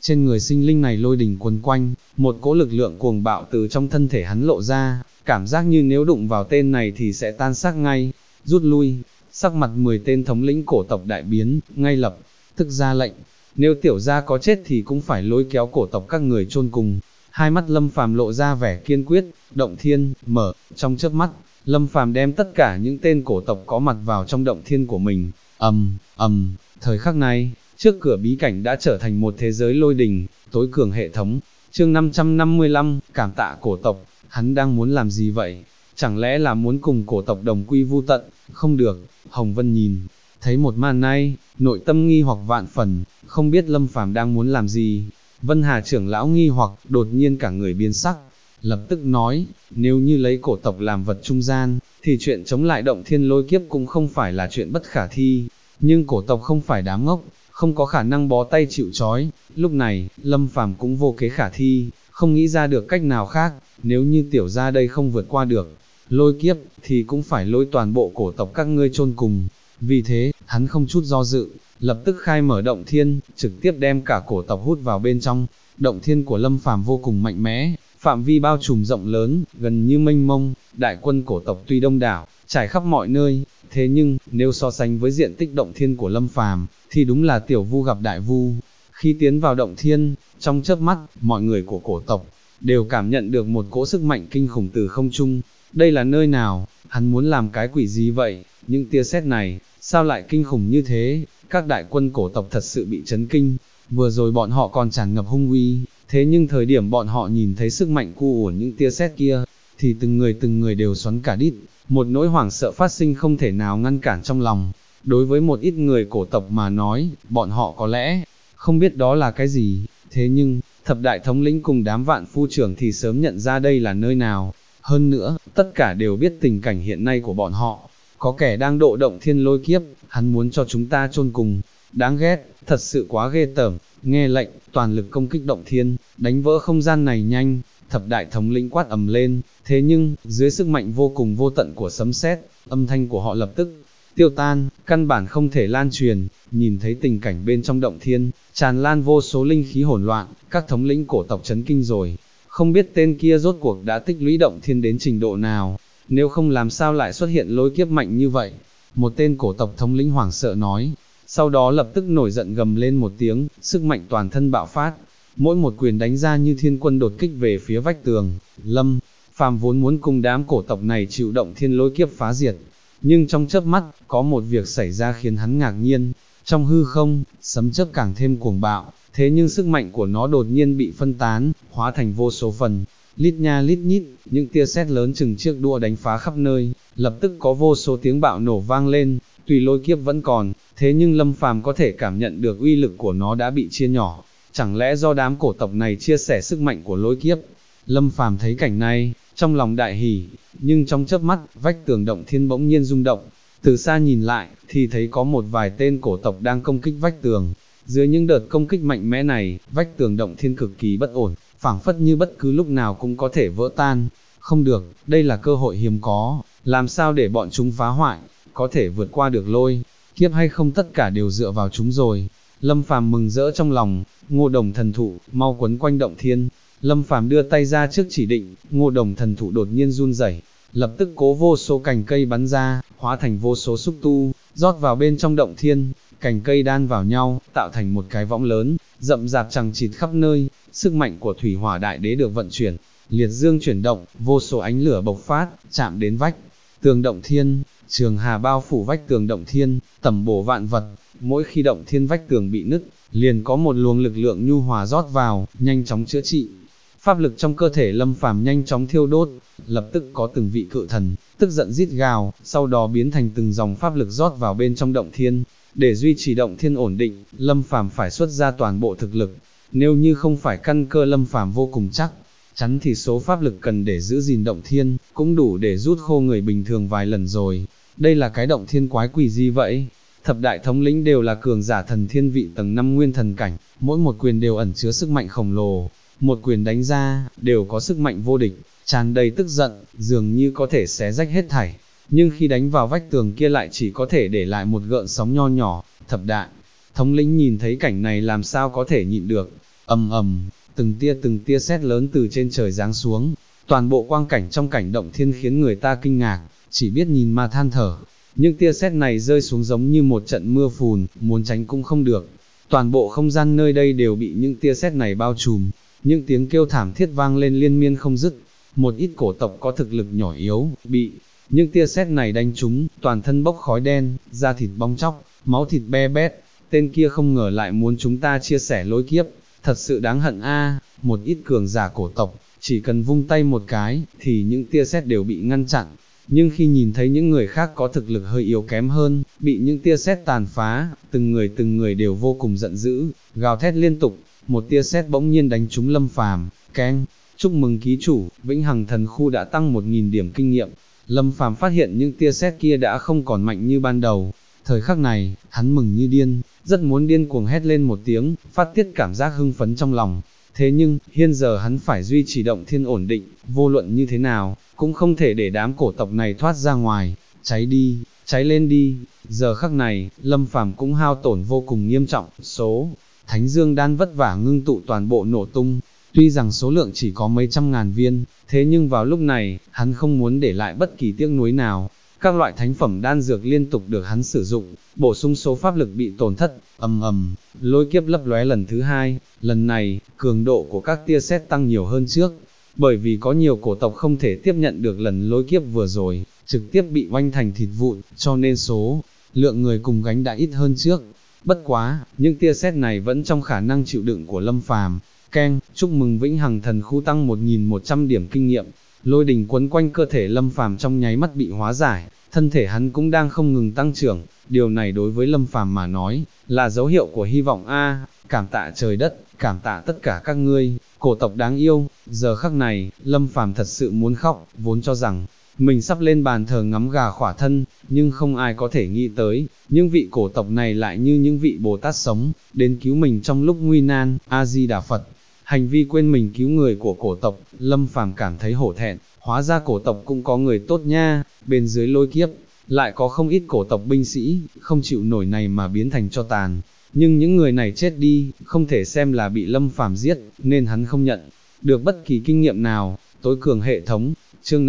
trên người sinh linh này lôi đình quấn quanh, một cỗ lực lượng cuồng bạo từ trong thân thể hắn lộ ra, cảm giác như nếu đụng vào tên này thì sẽ tan xác ngay, rút lui, sắc mặt 10 tên thống lĩnh cổ tộc đại biến, ngay lập tức ra lệnh, nếu tiểu gia có chết thì cũng phải lôi kéo cổ tộc các người chôn cùng. Hai mắt Lâm Phàm lộ ra vẻ kiên quyết, động thiên, mở, trong chớp mắt, Lâm Phàm đem tất cả những tên cổ tộc có mặt vào trong động thiên của mình, thời khắc này, trước cửa bí cảnh đã trở thành một thế giới lôi đình, tối cường hệ thống. Chương 555, cảm tạ cổ tộc, hắn đang muốn làm gì vậy? Chẳng lẽ là muốn cùng cổ tộc đồng quy vu tận? Không được. Hồng Vân nhìn thấy một màn này, nội tâm nghi hoặc vạn phần, không biết Lâm Phàm đang muốn làm gì. Vân Hà trưởng lão nghi hoặc, đột nhiên cả người biến sắc, lập tức nói, nếu như lấy cổ tộc làm vật trung gian, thì chuyện chống lại động thiên lôi kiếp cũng không phải là chuyện bất khả thi, nhưng cổ tộc không phải đám ngốc, không có khả năng bó tay chịu trói. Lúc này, Lâm Phàm cũng vô kế khả thi, không nghĩ ra được cách nào khác, nếu như tiểu gia đây không vượt qua được lôi kiếp, thì cũng phải lôi toàn bộ cổ tộc các ngươi chôn cùng. Vì thế, hắn không chút do dự, lập tức khai mở động thiên, trực tiếp đem cả cổ tộc hút vào bên trong. Động thiên của Lâm Phàm vô cùng mạnh mẽ, phạm vi bao trùm rộng lớn, gần như mênh mông, đại quân cổ tộc tuy đông đảo, trải khắp mọi nơi, thế nhưng, nếu so sánh với diện tích động thiên của Lâm Phàm, thì đúng là tiểu vu gặp đại vu. Khi tiến vào động thiên, trong chớp mắt, mọi người của cổ tộc đều cảm nhận được một cỗ sức mạnh kinh khủng từ không trung. Đây là nơi nào? Hắn muốn làm cái quỷ gì vậy? Những tia sét này, sao lại kinh khủng như thế? Các đại quân cổ tộc thật sự bị chấn kinh. Vừa rồi bọn họ còn tràn ngập hung uy, thế nhưng thời điểm bọn họ nhìn thấy sức mạnh cu của những tia sét kia, thì từng người đều xoắn cả đít, một nỗi hoảng sợ phát sinh không thể nào ngăn cản trong lòng. Đối với một ít người cổ tộc mà nói, bọn họ có lẽ không biết đó là cái gì, thế nhưng, thập đại thống lĩnh cùng đám vạn phu trưởng thì sớm nhận ra đây là nơi nào. Hơn nữa, tất cả đều biết tình cảnh hiện nay của bọn họ, có kẻ đang độ động thiên lôi kiếp, hắn muốn cho chúng ta chôn cùng. Đáng ghét, thật sự quá ghê tởm. Nghe lệnh, toàn lực công kích động thiên, đánh vỡ không gian này nhanh. Thập đại thống lĩnh quát ầm lên, thế nhưng, dưới sức mạnh vô cùng vô tận của sấm sét, âm thanh của họ lập tức tiêu tan, căn bản không thể lan truyền. Nhìn thấy tình cảnh bên trong động thiên, tràn lan vô số linh khí hỗn loạn, các thống lĩnh cổ tộc chấn kinh rồi. Không biết tên kia rốt cuộc đã tích lũy động thiên đến trình độ nào, nếu không làm sao lại xuất hiện lôi kiếp mạnh như vậy. Một tên cổ tộc thống lĩnh hoảng sợ nói, sau đó lập tức nổi giận gầm lên một tiếng, sức mạnh toàn thân bạo phát, mỗi một quyền đánh ra như thiên quân đột kích về phía vách tường. Lâm Phàm vốn muốn cùng đám cổ tộc này chịu động thiên lôi kiếp phá diệt, nhưng trong chớp mắt, có một việc xảy ra khiến hắn ngạc nhiên. Trong hư không, sấm chớp càng thêm cuồng bạo, thế nhưng sức mạnh của nó đột nhiên bị phân tán, hóa thành vô số phần, lít nha lít nhít, những tia sét lớn chừng chiếc đũa đánh phá khắp nơi, lập tức có vô số tiếng bạo nổ vang lên. Tuy lôi kiếp vẫn còn, thế nhưng Lâm Phàm có thể cảm nhận được uy lực của nó đã bị chia nhỏ. Chẳng lẽ do đám cổ tộc này chia sẻ sức mạnh của lôi kiếp? Lâm Phàm thấy cảnh này, trong lòng đại hỉ, nhưng trong chớp mắt, vách tường động thiên bỗng nhiên rung động. Từ xa nhìn lại, thì thấy có một vài tên cổ tộc đang công kích vách tường. Dưới những đợt công kích mạnh mẽ này, vách tường động thiên cực kỳ bất ổn, phảng phất như bất cứ lúc nào cũng có thể vỡ tan. Không được, đây là cơ hội hiếm có, làm sao để bọn chúng phá hoại, có thể vượt qua được lôi kiếp hay không tất cả đều dựa vào chúng rồi. Lâm Phàm mừng rỡ trong lòng, Ngô Đồng thần thụ mau quấn quanh động thiên. Lâm Phàm đưa tay ra trước chỉ định, Ngô Đồng thần thụ đột nhiên run rẩy, lập tức cố vô số cành cây bắn ra, hóa thành vô số xúc tu, rót vào bên trong động thiên. Cành cây đan vào nhau, tạo thành một cái võng lớn, rậm rạp chằng chịt khắp nơi. Sức mạnh của thủy hỏa đại đế được vận chuyển, liệt dương chuyển động, vô số ánh lửa bộc phát, chạm đến vách tường động thiên. Trường hà bao phủ vách tường động thiên, tẩm bổ vạn vật. Mỗi khi động thiên vách tường bị nứt, liền có một luồng lực lượng nhu hòa rót vào, nhanh chóng chữa trị. Pháp lực trong cơ thể Lâm Phàm nhanh chóng thiêu đốt, lập tức có từng vị cự thần tức giận rít gào, sau đó biến thành từng dòng pháp lực rót vào bên trong động thiên. Để duy trì động thiên ổn định, Lâm Phàm phải xuất ra toàn bộ thực lực. Nếu như không phải căn cơ Lâm Phàm vô cùng chắc chắn thì số pháp lực cần để giữ gìn động thiên cũng đủ để rút khô người bình thường vài lần rồi. Đây là cái động thiên quái quỷ gì vậy? Thập đại thống lĩnh đều là cường giả thần thiên vị tầng 5 nguyên thần cảnh, mỗi một quyền đều ẩn chứa sức mạnh khổng lồ, một quyền đánh ra đều có sức mạnh vô địch, tràn đầy tức giận, dường như có thể xé rách hết thảy. Nhưng khi đánh vào vách tường kia lại chỉ có thể để lại một gợn sóng nho nhỏ. Thập đại thống lĩnh nhìn thấy cảnh này làm sao có thể nhịn được, ầm ầm, từng tia sét lớn từ trên trời giáng xuống, toàn bộ quang cảnh trong cảnh động thiên khiến người ta kinh ngạc, chỉ biết nhìn mà than thở. Những tia sét này rơi xuống giống như một trận mưa phùn, muốn tránh cũng không được. Toàn bộ không gian nơi đây đều bị những tia sét này bao trùm, những tiếng kêu thảm thiết vang lên liên miên không dứt. Một ít cổ tộc có thực lực nhỏ yếu, bị những tia sét này đánh trúng, toàn thân bốc khói đen, da thịt bong tróc, máu thịt be bét. Tên kia không ngờ lại muốn chúng ta chia sẻ lối kiếp, thật sự đáng hận a. Một ít cường giả cổ tộc, chỉ cần vung tay một cái, thì những tia sét đều bị ngăn chặn. Nhưng khi nhìn thấy những người khác có thực lực hơi yếu kém hơn, bị những tia sét tàn phá, từng người đều vô cùng giận dữ, gào thét liên tục. Một tia sét bỗng nhiên đánh trúng Lâm Phàm, keng, chúc mừng ký chủ, Vĩnh Hằng Thần Khu đã tăng 1000 điểm kinh nghiệm. Lâm Phàm phát hiện những tia sét kia đã không còn mạnh như ban đầu. Thời khắc này, hắn mừng như điên, rất muốn điên cuồng hét lên một tiếng, phát tiết cảm giác hưng phấn trong lòng. Thế nhưng, hiện giờ hắn phải duy trì động thiên ổn định, vô luận như thế nào, cũng không thể để đám cổ tộc này thoát ra ngoài. Cháy đi, cháy lên đi. Giờ khắc này, Lâm Phàm cũng hao tổn vô cùng nghiêm trọng, số Thánh Dương đan vất vả ngưng tụ toàn bộ nổ tung. Tuy rằng số lượng chỉ có mấy trăm ngàn viên, thế nhưng vào lúc này, hắn không muốn để lại bất kỳ tiếc nuối nào. Các loại thánh phẩm đan dược liên tục được hắn sử dụng, bổ sung số pháp lực bị tổn thất, ầm ầm, lôi kiếp lấp lóe lần thứ hai. Lần này, cường độ của các tia sét tăng nhiều hơn trước, bởi vì có nhiều cổ tộc không thể tiếp nhận được lần lôi kiếp vừa rồi, trực tiếp bị oanh thành thịt vụn, cho nên số lượng người cùng gánh đã ít hơn trước. Bất quá, những tia sét này vẫn trong khả năng chịu đựng của Lâm Phàm. Keng, chúc mừng Vĩnh Hằng Thần Khu tăng 1100 điểm kinh nghiệm. Lôi đình quấn quanh cơ thể Lâm Phàm trong nháy mắt bị hóa giải, thân thể hắn cũng đang không ngừng tăng trưởng. Điều này đối với Lâm Phàm mà nói, là dấu hiệu của hy vọng a. Cảm tạ trời đất, cảm tạ tất cả các ngươi, cổ tộc đáng yêu. Giờ khắc này, Lâm Phàm thật sự muốn khóc, vốn cho rằng mình sắp lên bàn thờ ngắm gà khỏa thân, nhưng không ai có thể nghĩ tới, những vị cổ tộc này lại như những vị Bồ Tát sống, đến cứu mình trong lúc nguy nan. A-di-đà Phật. Hành vi quên mình cứu người của cổ tộc, Lâm Phàm cảm thấy hổ thẹn, hóa ra cổ tộc cũng có người tốt nha. Bên dưới lôi kiếp, lại có không ít cổ tộc binh sĩ, không chịu nổi này mà biến thành tro tàn. Nhưng những người này chết đi, không thể xem là bị Lâm Phàm giết, nên hắn không nhận được bất kỳ kinh nghiệm nào. Tối cường hệ thống, chương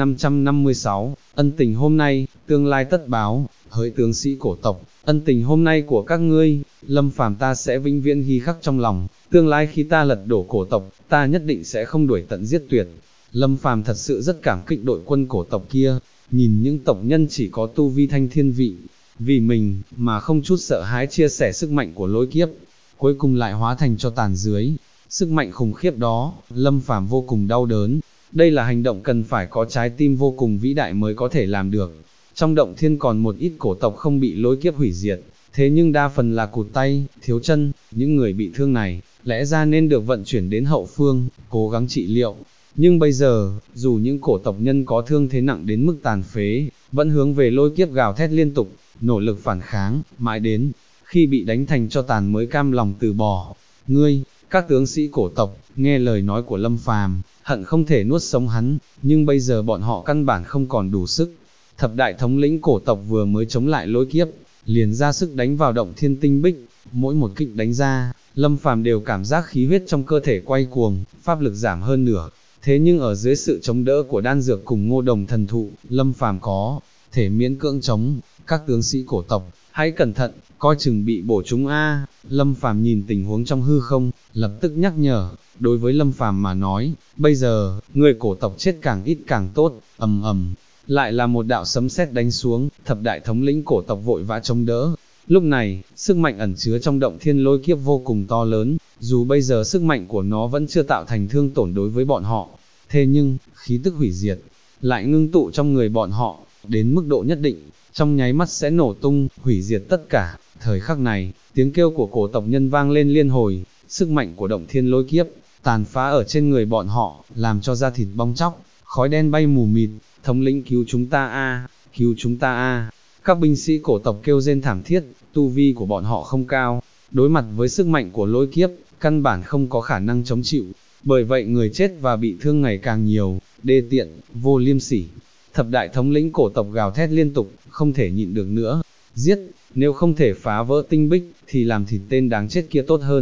556, ân tình hôm nay, tương lai tất báo. Hỡi tướng sĩ cổ tộc, ân tình hôm nay của các ngươi, Lâm Phàm ta sẽ vĩnh viễn ghi khắc trong lòng. Tương lai khi ta lật đổ cổ tộc, ta nhất định sẽ không đuổi tận giết tuyệt. Lâm Phàm thật sự rất cảm kích đội quân cổ tộc kia, nhìn những tộc nhân chỉ có tu vi thanh thiên vị, vì mình mà không chút sợ hãi chia sẻ sức mạnh của lôi kiếp, cuối cùng lại hóa thành cho tàn dưới. Sức mạnh khủng khiếp đó, Lâm Phàm vô cùng đau đớn. Đây là hành động cần phải có trái tim vô cùng vĩ đại mới có thể làm được. Trong động thiên còn một ít cổ tộc không bị lôi kiếp hủy diệt, thế nhưng đa phần là cụt tay, thiếu chân. Những người bị thương này, lẽ ra nên được vận chuyển đến hậu phương, cố gắng trị liệu. Nhưng bây giờ, dù những cổ tộc nhân có thương thế nặng đến mức tàn phế, vẫn hướng về lôi kiếp gào thét liên tục, nỗ lực phản kháng, mãi đến khi bị đánh thành cho tàn mới cam lòng từ bỏ. Ngươi, các tướng sĩ cổ tộc, nghe lời nói của Lâm Phàm, hận không thể nuốt sống hắn, nhưng bây giờ bọn họ căn bản không còn đủ sức. Thập đại thống lĩnh cổ tộc vừa mới chống lại lôi kiếp, liền ra sức đánh vào động thiên tinh bích, mỗi một kích đánh ra, Lâm Phàm đều cảm giác khí huyết trong cơ thể quay cuồng, pháp lực giảm hơn nửa. Thế nhưng ở dưới sự chống đỡ của đan dược cùng ngô đồng thần thụ, Lâm Phàm có thể miễn cưỡng chống. Các tướng sĩ cổ tộc, hãy cẩn thận, coi chừng bị bổ trúng a. Lâm Phàm nhìn tình huống trong hư không, lập tức nhắc nhở. Đối với Lâm Phàm mà nói, bây giờ, người cổ tộc chết càng ít càng tốt. Ầm ầm, lại là một đạo sấm sét đánh xuống, thập đại thống lĩnh cổ tộc vội vã chống đỡ. Lúc này, sức mạnh ẩn chứa trong động thiên lôi kiếp vô cùng to lớn, dù bây giờ sức mạnh của nó vẫn chưa tạo thành thương tổn đối với bọn họ, thế nhưng, khí tức hủy diệt, lại ngưng tụ trong người bọn họ, đến mức độ nhất định, trong nháy mắt sẽ nổ tung, hủy diệt tất cả. Thời khắc này, tiếng kêu của cổ tộc nhân vang lên liên hồi, sức mạnh của động thiên lôi kiếp, tàn phá ở trên người bọn họ, làm cho da thịt bong tróc, khói đen bay mù mịt. Thống lĩnh cứu chúng ta a, cứu chúng ta a. Các binh sĩ cổ tộc kêu rên thảm thiết, tu vi của bọn họ không cao, đối mặt với sức mạnh của lôi kiếp, căn bản không có khả năng chống chịu, bởi vậy người chết và bị thương ngày càng nhiều. Đê tiện, vô liêm sỉ. Thập đại thống lĩnh cổ tộc gào thét liên tục, không thể nhịn được nữa, giết, nếu không thể phá vỡ tinh bích, thì làm thịt tên đáng chết kia tốt hơn.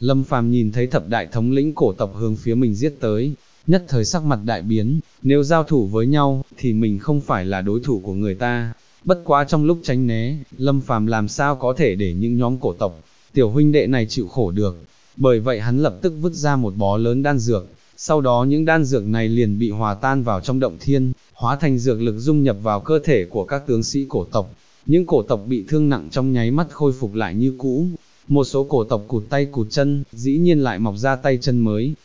Lâm Phàm nhìn thấy thập đại thống lĩnh cổ tộc hướng phía mình giết tới, nhất thời sắc mặt đại biến, nếu giao thủ với nhau, thì mình không phải là đối thủ của người ta. Bất quá trong lúc tránh né, Lâm Phàm làm sao có thể để những nhóm cổ tộc, tiểu huynh đệ này chịu khổ được. Bởi vậy hắn lập tức vứt ra một bó lớn đan dược, sau đó những đan dược này liền bị hòa tan vào trong động thiên, hóa thành dược lực dung nhập vào cơ thể của các tướng sĩ cổ tộc. Những cổ tộc bị thương nặng trong nháy mắt khôi phục lại như cũ. Một số cổ tộc cụt tay cụt chân, dĩ nhiên lại mọc ra tay chân mới.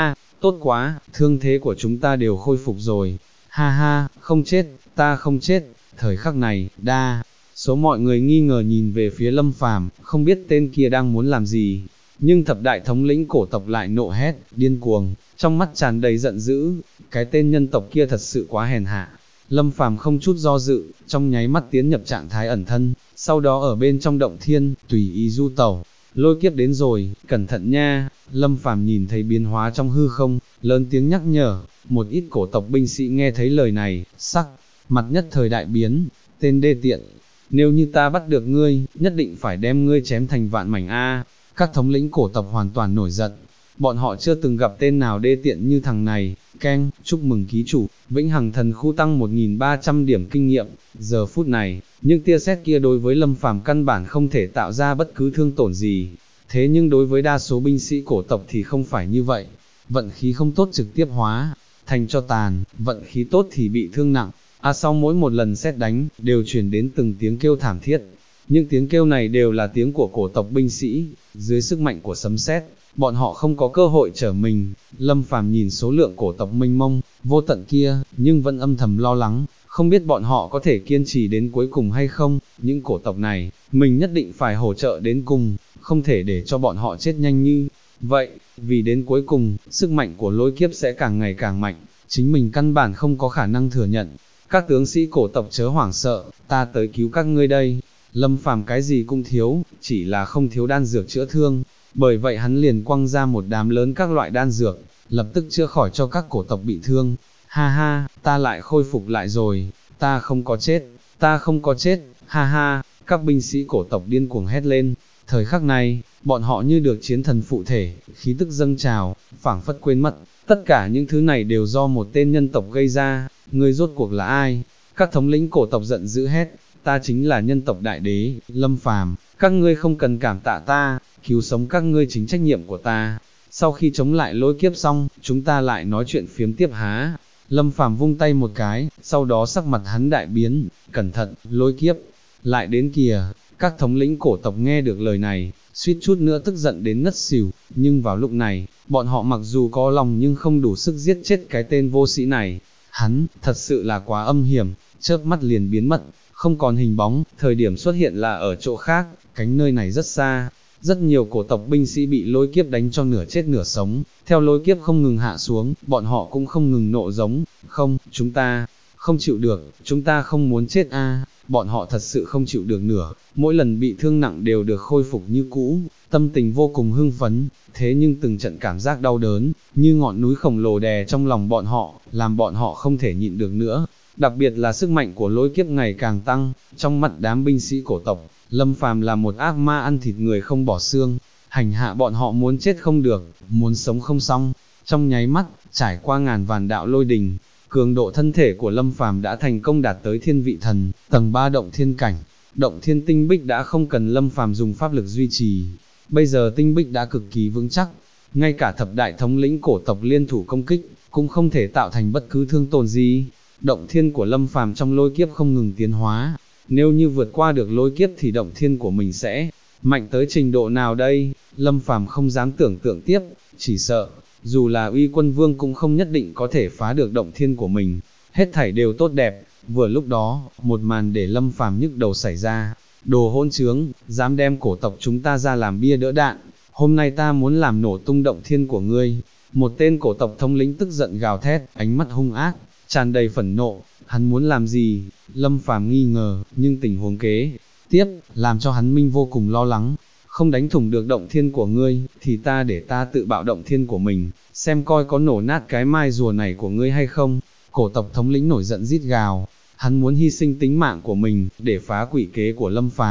Tốt quá, thương thế của chúng ta đều khôi phục rồi. Ha ha, không chết, ta không chết. Thời khắc này, đa số mọi người nghi ngờ nhìn về phía Lâm Phàm, không biết tên kia đang muốn làm gì. Nhưng thập đại thống lĩnh cổ tộc lại nộ hét, điên cuồng, trong mắt tràn đầy giận dữ. Cái tên nhân tộc kia thật sự quá hèn hạ. Lâm Phàm không chút do dự, trong nháy mắt tiến nhập trạng thái ẩn thân, sau đó ở bên trong động thiên, tùy ý du tẩu. Lôi kiếp đến rồi, cẩn thận nha. Lâm Phàm nhìn thấy biến hóa trong hư không, lớn tiếng nhắc nhở. Một ít cổ tộc binh sĩ nghe thấy lời này, sắc mặt nhất thời đại biến. Tên đê tiện, nếu như ta bắt được ngươi, nhất định phải đem ngươi chém thành vạn mảnh a. Các thống lĩnh cổ tộc hoàn toàn nổi giận, bọn họ chưa từng gặp tên nào đê tiện như thằng này. Keng, chúc mừng ký chủ, Vĩnh Hằng Thần Khu tăng 1300 điểm kinh nghiệm. Giờ phút này, những tia sét kia đối với Lâm Phàm căn bản không thể tạo ra bất cứ thương tổn gì. Thế nhưng đối với đa số binh sĩ cổ tộc thì không phải như vậy. Vận khí không tốt trực tiếp hóa thành cho tàn, vận khí tốt thì bị thương nặng. Sau mỗi một lần sét đánh, đều truyền đến từng tiếng kêu thảm thiết. Những tiếng kêu này đều là tiếng của cổ tộc binh sĩ. Dưới sức mạnh của sấm sét, bọn họ không có cơ hội trở mình. Lâm Phàm nhìn số lượng cổ tộc mênh mông, vô tận kia, nhưng vẫn âm thầm lo lắng, không biết bọn họ có thể kiên trì đến cuối cùng hay không. Những cổ tộc này, mình nhất định phải hỗ trợ đến cùng, không thể để cho bọn họ chết nhanh như vậy, vì đến cuối cùng, sức mạnh của lôi kiếp sẽ càng ngày càng mạnh, chính mình căn bản không có khả năng thừa nhận. Các tướng sĩ cổ tộc chớ hoảng sợ, ta tới cứu các ngươi đây. Lâm Phàm cái gì cũng thiếu, chỉ là không thiếu đan dược chữa thương, bởi vậy hắn liền quăng ra một đám lớn các loại đan dược, lập tức chữa khỏi cho các cổ tộc bị thương. Ha ha, ta lại khôi phục lại rồi, ta không có chết, ta không có chết, ha ha, các binh sĩ cổ tộc điên cuồng hét lên. Thời khắc này, bọn họ như được chiến thần phụ thể, khí tức dâng trào, phảng phất quên mất, tất cả những thứ này đều do một tên nhân tộc gây ra. Ngươi rốt cuộc là ai? Các thống lĩnh cổ tộc giận dữ hét, ta chính là nhân tộc đại đế, Lâm Phàm, các ngươi không cần cảm tạ ta, cứu sống các ngươi chính trách nhiệm của ta. Sau khi chống lại lôi kiếp xong, chúng ta lại nói chuyện phiếm tiếp há. Lâm Phàm vung tay một cái, sau đó sắc mặt hắn đại biến, cẩn thận, lôi kiếp, lại đến kìa. Các thống lĩnh cổ tộc nghe được lời này, suýt chút nữa tức giận đến ngất xỉu, nhưng vào lúc này, bọn họ mặc dù có lòng nhưng không đủ sức giết chết cái tên vô sĩ này. Hắn, thật sự là quá âm hiểm, chớp mắt liền biến mất, không còn hình bóng, thời điểm xuất hiện là ở chỗ khác, cánh nơi này rất xa. Rất nhiều cổ tộc binh sĩ bị lôi kiếp đánh cho nửa chết nửa sống, theo lôi kiếp không ngừng hạ xuống, bọn họ cũng không ngừng nộ giống, không, chúng ta không chịu được, chúng ta không muốn chết a. Bọn họ thật sự không chịu được nữa, mỗi lần bị thương nặng đều được khôi phục như cũ, tâm tình vô cùng hưng phấn, thế nhưng từng trận cảm giác đau đớn, như ngọn núi khổng lồ đè trong lòng bọn họ, làm bọn họ không thể nhịn được nữa. Đặc biệt là sức mạnh của lôi kiếp ngày càng tăng, trong mặt đám binh sĩ cổ tộc, Lâm Phàm là một ác ma ăn thịt người không bỏ xương, hành hạ bọn họ muốn chết không được, muốn sống không xong. Trong nháy mắt, trải qua ngàn vạn đạo lôi đình, cường độ thân thể của Lâm Phàm đã thành công đạt tới thiên vị thần, tầng 3 động thiên cảnh. Động thiên tinh bích đã không cần Lâm Phàm dùng pháp lực duy trì, bây giờ tinh bích đã cực kỳ vững chắc, ngay cả thập đại thống lĩnh cổ tộc liên thủ công kích, cũng không thể tạo thành bất cứ thương tổn gì. Động thiên của Lâm Phàm trong lôi kiếp không ngừng tiến hóa, nếu như vượt qua được lôi kiếp thì động thiên của mình sẽ mạnh tới trình độ nào đây? Lâm Phàm không dám tưởng tượng tiếp, chỉ sợ, dù là Uy Quân Vương cũng không nhất định có thể phá được động thiên của mình. Hết thảy đều tốt đẹp, vừa lúc đó, một màn để Lâm Phàm nhức đầu xảy ra. Đồ hỗn trướng, dám đem cổ tộc chúng ta ra làm bia đỡ đạn, hôm nay ta muốn làm nổ tung động thiên của ngươi. Một tên cổ tộc thống lĩnh tức giận gào thét, ánh mắt hung ác, tràn đầy phẫn nộ. Hắn muốn làm gì? Lâm Phàm nghi ngờ, nhưng tình huống kế tiếp, làm cho hắn minh vô cùng lo lắng. Không đánh thủng được động thiên của ngươi, thì để ta tự bạo động thiên của mình, xem coi có nổ nát cái mai rùa này của ngươi hay không. Cổ tộc thống lĩnh nổi giận rít gào, hắn muốn hy sinh tính mạng của mình, để phá quỷ kế của Lâm Phàm.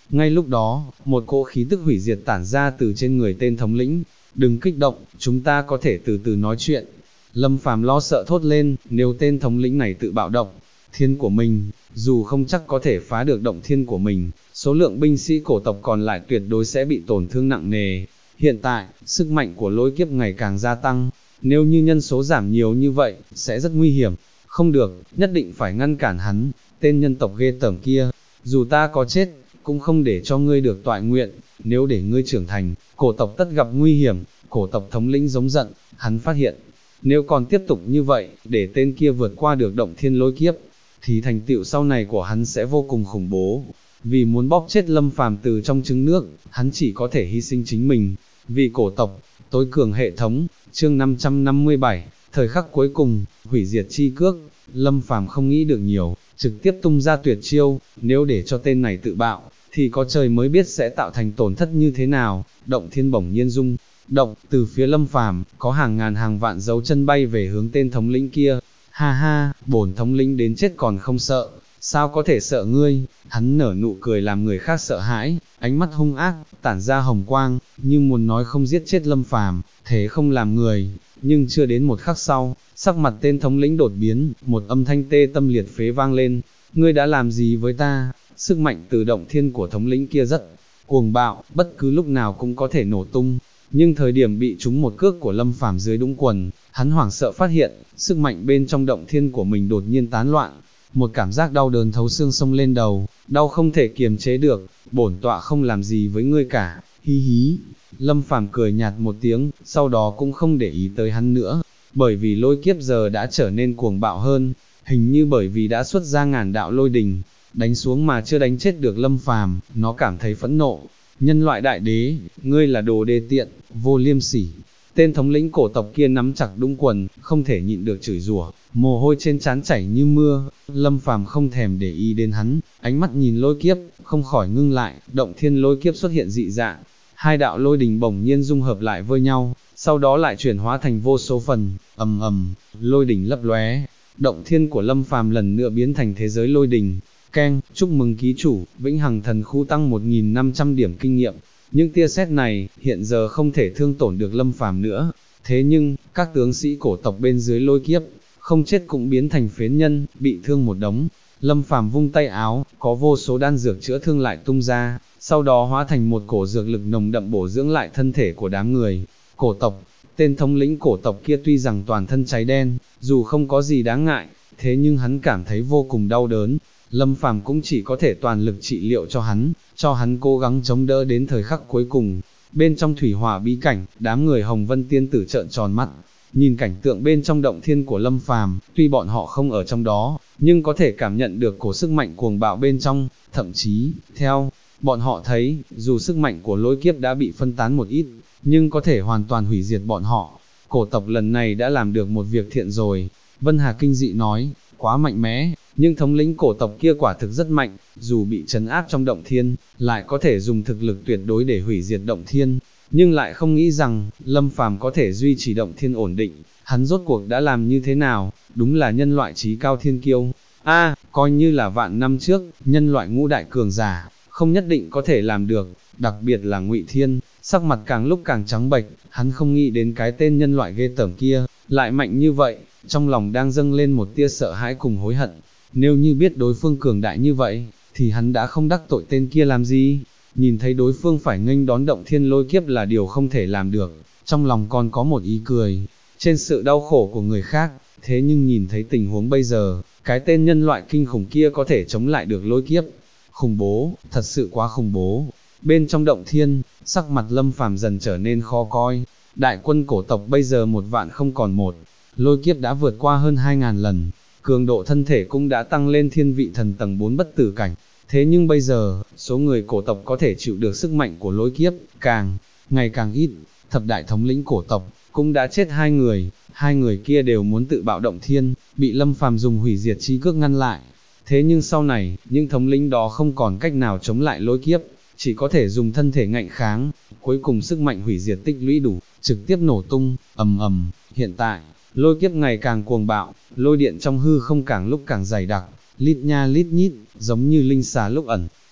Ngay lúc đó, một cỗ khí tức hủy diệt tản ra từ trên người tên thống lĩnh. Đừng kích động, chúng ta có thể từ từ nói chuyện. Lâm Phàm lo sợ thốt lên, nếu tên thống lĩnh này tự bạo động thiên của mình, dù không chắc có thể phá được động thiên của mình, số lượng binh sĩ cổ tộc còn lại tuyệt đối sẽ bị tổn thương nặng nề. Hiện tại, sức mạnh của lôi kiếp ngày càng gia tăng, nếu như nhân số giảm nhiều như vậy, sẽ rất nguy hiểm. Không được, nhất định phải ngăn cản hắn, tên nhân tộc ghê tởm kia, dù ta có chết, cũng không để cho ngươi được toại nguyện, nếu để ngươi trưởng thành, cổ tộc tất gặp nguy hiểm. Cổ tộc thống lĩnh giống giận, hắn phát hiện, nếu còn tiếp tục như vậy, để tên kia vượt qua được động thiên lôi kiếp, thì thành tựu sau này của hắn sẽ vô cùng khủng bố. Vì muốn bóp chết Lâm Phàm từ trong trứng nước, hắn chỉ có thể hy sinh chính mình. Vì cổ tộc, tối cường hệ thống, chương 557, thời khắc cuối cùng, hủy diệt chi cước. Lâm Phàm không nghĩ được nhiều, trực tiếp tung ra tuyệt chiêu, nếu để cho tên này tự bạo, thì có trời mới biết sẽ tạo thành tổn thất như thế nào. Động thiên bỗng nhiên rung động, từ phía Lâm Phàm có hàng ngàn hàng vạn dấu chân bay về hướng tên thống lĩnh kia. Ha ha, bổn thống lĩnh đến chết còn không sợ, sao có thể sợ ngươi? Hắn nở nụ cười làm người khác sợ hãi, ánh mắt hung ác, tản ra hồng quang, như muốn nói không giết chết Lâm Phàm, thế không làm người. Nhưng chưa đến một khắc sau, sắc mặt tên thống lĩnh đột biến, một âm thanh tê tâm liệt phế vang lên. Ngươi đã làm gì với ta? Sức mạnh từ động thiên của thống lĩnh kia rất cuồng bạo, bất cứ lúc nào cũng có thể nổ tung. Nhưng thời điểm bị trúng một cước của Lâm Phàm dưới đũng quần, hắn hoảng sợ phát hiện, sức mạnh bên trong động thiên của mình đột nhiên tán loạn. Một cảm giác đau đớn thấu xương xông lên đầu, đau không thể kiềm chế được. Bổn tọa không làm gì với ngươi cả, hi hí. Lâm Phàm cười nhạt một tiếng, sau đó cũng không để ý tới hắn nữa, bởi vì lôi kiếp giờ đã trở nên cuồng bạo hơn, hình như bởi vì đã xuất ra ngàn đạo lôi đình, đánh xuống mà chưa đánh chết được Lâm Phàm, nó cảm thấy phẫn nộ. Nhân loại đại đế, ngươi là đồ đê tiện, vô liêm sỉ. Tên thống lĩnh cổ tộc kia nắm chặt đũng quần, không thể nhịn được chửi rủa, mồ hôi trên trán chảy như mưa. Lâm Phàm không thèm để ý đến hắn, ánh mắt nhìn lôi kiếp, không khỏi ngưng lại. Động thiên lôi kiếp xuất hiện dị dạng, hai đạo lôi đình bỗng nhiên dung hợp lại với nhau, sau đó lại chuyển hóa thành vô số phần. Ầm ầm, lôi đình lấp lóe, động thiên của Lâm Phàm lần nữa biến thành thế giới lôi đình. Keng, chúc mừng ký chủ, Vĩnh Hằng Thần Khu tăng 1.500 điểm kinh nghiệm. Những tia sét này, hiện giờ không thể thương tổn được Lâm Phàm nữa. Thế nhưng, các tướng sĩ cổ tộc bên dưới lôi kiếp, không chết cũng biến thành phế nhân, bị thương một đống. Lâm Phàm vung tay áo, có vô số đan dược chữa thương lại tung ra, sau đó hóa thành một cổ dược lực nồng đậm bổ dưỡng lại thân thể của đám người. Cổ tộc, tên thống lĩnh cổ tộc kia tuy rằng toàn thân cháy đen, dù không có gì đáng ngại, thế nhưng hắn cảm thấy vô cùng đau đớn. Lâm Phàm cũng chỉ có thể toàn lực trị liệu cho hắn cố gắng chống đỡ đến thời khắc cuối cùng. Bên trong thủy hỏa bí cảnh, đám người Hồng Vân tiên tử trợn tròn mắt, nhìn cảnh tượng bên trong động thiên của Lâm Phàm, tuy bọn họ không ở trong đó, nhưng có thể cảm nhận được cổ sức mạnh cuồng bạo bên trong, thậm chí, theo bọn họ thấy, dù sức mạnh của lôi kiếp đã bị phân tán một ít, nhưng có thể hoàn toàn hủy diệt bọn họ. Cổ tộc lần này đã làm được một việc thiện rồi. Vân Hà kinh dị nói, quá mạnh mẽ, nhưng thống lĩnh cổ tộc kia quả thực rất mạnh, dù bị trấn áp trong động thiên, lại có thể dùng thực lực tuyệt đối để hủy diệt động thiên, nhưng lại không nghĩ rằng, Lâm Phàm có thể duy trì động thiên ổn định. Hắn rốt cuộc đã làm như thế nào? Đúng là nhân loại trí cao thiên kiêu. Coi như là vạn năm trước, nhân loại ngũ đại cường giả, không nhất định có thể làm được, đặc biệt là Ngụy Thiên, sắc mặt càng lúc càng trắng bệch, hắn không nghĩ đến cái tên nhân loại ghê tởm kia, lại mạnh như vậy, trong lòng đang dâng lên một tia sợ hãi cùng hối hận. Nếu như biết đối phương cường đại như vậy, thì hắn đã không đắc tội tên kia làm gì. Nhìn thấy đối phương phải nghênh đón động thiên lôi kiếp là điều không thể làm được, trong lòng còn có một ý cười, trên sự đau khổ của người khác. Thế nhưng nhìn thấy tình huống bây giờ, cái tên nhân loại kinh khủng kia có thể chống lại được lôi kiếp. Khủng bố, thật sự quá khủng bố. Bên trong động thiên, sắc mặt Lâm Phàm dần trở nên khó coi. Đại quân cổ tộc bây giờ 1.000 không còn một, lôi kiếp đã vượt qua hơn 2.000 lần, cường độ thân thể cũng đã tăng lên thiên vị thần tầng 4 bất tử cảnh. Thế nhưng bây giờ, số người cổ tộc có thể chịu được sức mạnh của lôi kiếp, ngày càng ít. Thập đại thống lĩnh cổ tộc, cũng đã chết 2 người, 2 người kia đều muốn tự bạo động thiên, bị Lâm Phàm dùng hủy diệt chi cước ngăn lại. Thế nhưng sau này, những thống lĩnh đó không còn cách nào chống lại lôi kiếp, chỉ có thể dùng thân thể ngạnh kháng. Cuối cùng sức mạnh hủy diệt tích lũy đủ, trực tiếp nổ tung, ầm ầm. Hiện tại, lôi kiếp ngày càng cuồng bạo, lôi điện trong hư không càng lúc càng dày đặc, lít nha lít nhít, giống như linh xà lúc ẩn,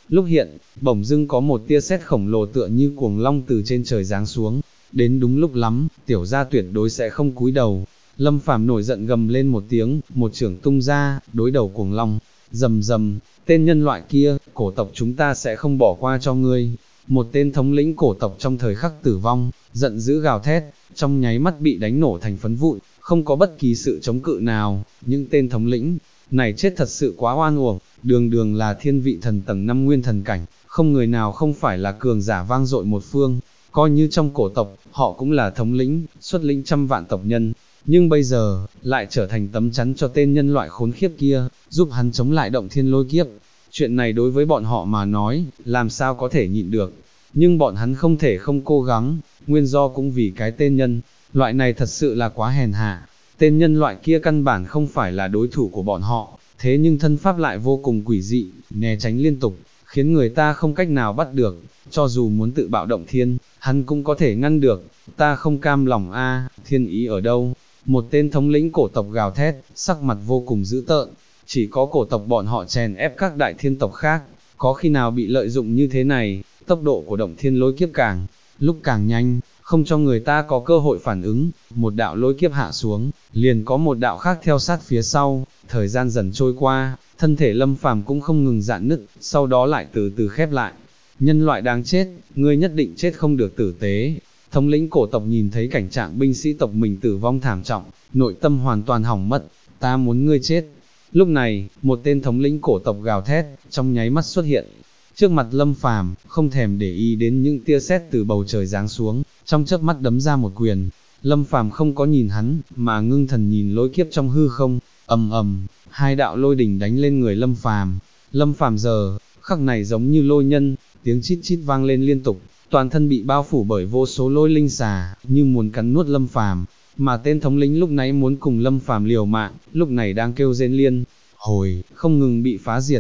Lúc hiện, bỗng dưng có một tia sét khổng lồ tựa như cuồng long từ trên trời giáng xuống, đến đúng lúc lắm, tiểu gia tuyệt đối sẽ không cúi đầu. Lâm Phàm nổi giận gầm lên một tiếng, một chưởng tung ra, đối đầu cuồng long, rầm rầm, tên nhân loại kia, cổ tộc chúng ta sẽ không bỏ qua cho ngươi. Một tên thống lĩnh cổ tộc trong thời khắc tử vong, giận dữ gào thét, trong nháy mắt bị đánh nổ thành phấn vụn, không có bất kỳ sự chống cự nào. Những tên thống lĩnh này chết thật sự quá oan uổng, đường đường là thiên vị thần tầng 5 nguyên thần cảnh, không người nào không phải là cường giả vang dội một phương, coi như trong cổ tộc, họ cũng là thống lĩnh, xuất lĩnh trăm vạn tộc nhân, nhưng bây giờ, lại trở thành tấm chắn cho tên nhân loại khốn khiếp kia, giúp hắn chống lại động thiên lôi kiếp. Chuyện này đối với bọn họ mà nói, làm sao có thể nhịn được, nhưng bọn hắn không thể không cố gắng, nguyên do cũng vì cái tên nhân loại này thật sự là quá hèn hạ. Tên nhân loại kia căn bản không phải là đối thủ của bọn họ, thế nhưng thân pháp lại vô cùng quỷ dị, né tránh liên tục, khiến người ta không cách nào bắt được, cho dù muốn tự bạo động thiên, hắn cũng có thể ngăn được. Ta không cam lòng a, thiên ý ở đâu? Một tên thống lĩnh cổ tộc gào thét, sắc mặt vô cùng dữ tợn, chỉ có cổ tộc bọn họ chèn ép các đại thiên tộc khác, có khi nào bị lợi dụng như thế này, tốc độ của động thiên lôi kiếp càng lúc càng nhanh, không cho người ta có cơ hội phản ứng, một đạo lôi kiếp hạ xuống, liền có một đạo khác theo sát phía sau, thời gian dần trôi qua, thân thể Lâm Phàm cũng không ngừng rạn nứt, sau đó lại từ từ khép lại. Nhân loại đáng chết, ngươi nhất định chết không được tử tế. Thống lĩnh cổ tộc nhìn thấy cảnh trạng binh sĩ tộc mình tử vong thảm trọng, nội tâm hoàn toàn hỏng mất, ta muốn ngươi chết. Lúc này, một tên thống lĩnh cổ tộc gào thét, trong nháy mắt xuất hiện trước mặt Lâm Phàm, không thèm để ý đến những tia sét từ bầu trời giáng xuống, trong chớp mắt đấm ra một quyền. Lâm Phàm không có nhìn hắn, mà ngưng thần nhìn lôi kiếp trong hư không, ầm ầm, hai đạo lôi đỉnh đánh lên người Lâm Phàm. Lâm Phàm giờ khắc này giống như lôi nhân, tiếng chít chít vang lên liên tục, toàn thân bị bao phủ bởi vô số lôi linh xà, như muốn cắn nuốt Lâm Phàm. Mà tên thống lĩnh lúc nãy muốn cùng Lâm Phàm liều mạng, lúc này đang kêu rên liên hồi, không ngừng bị phá diệt.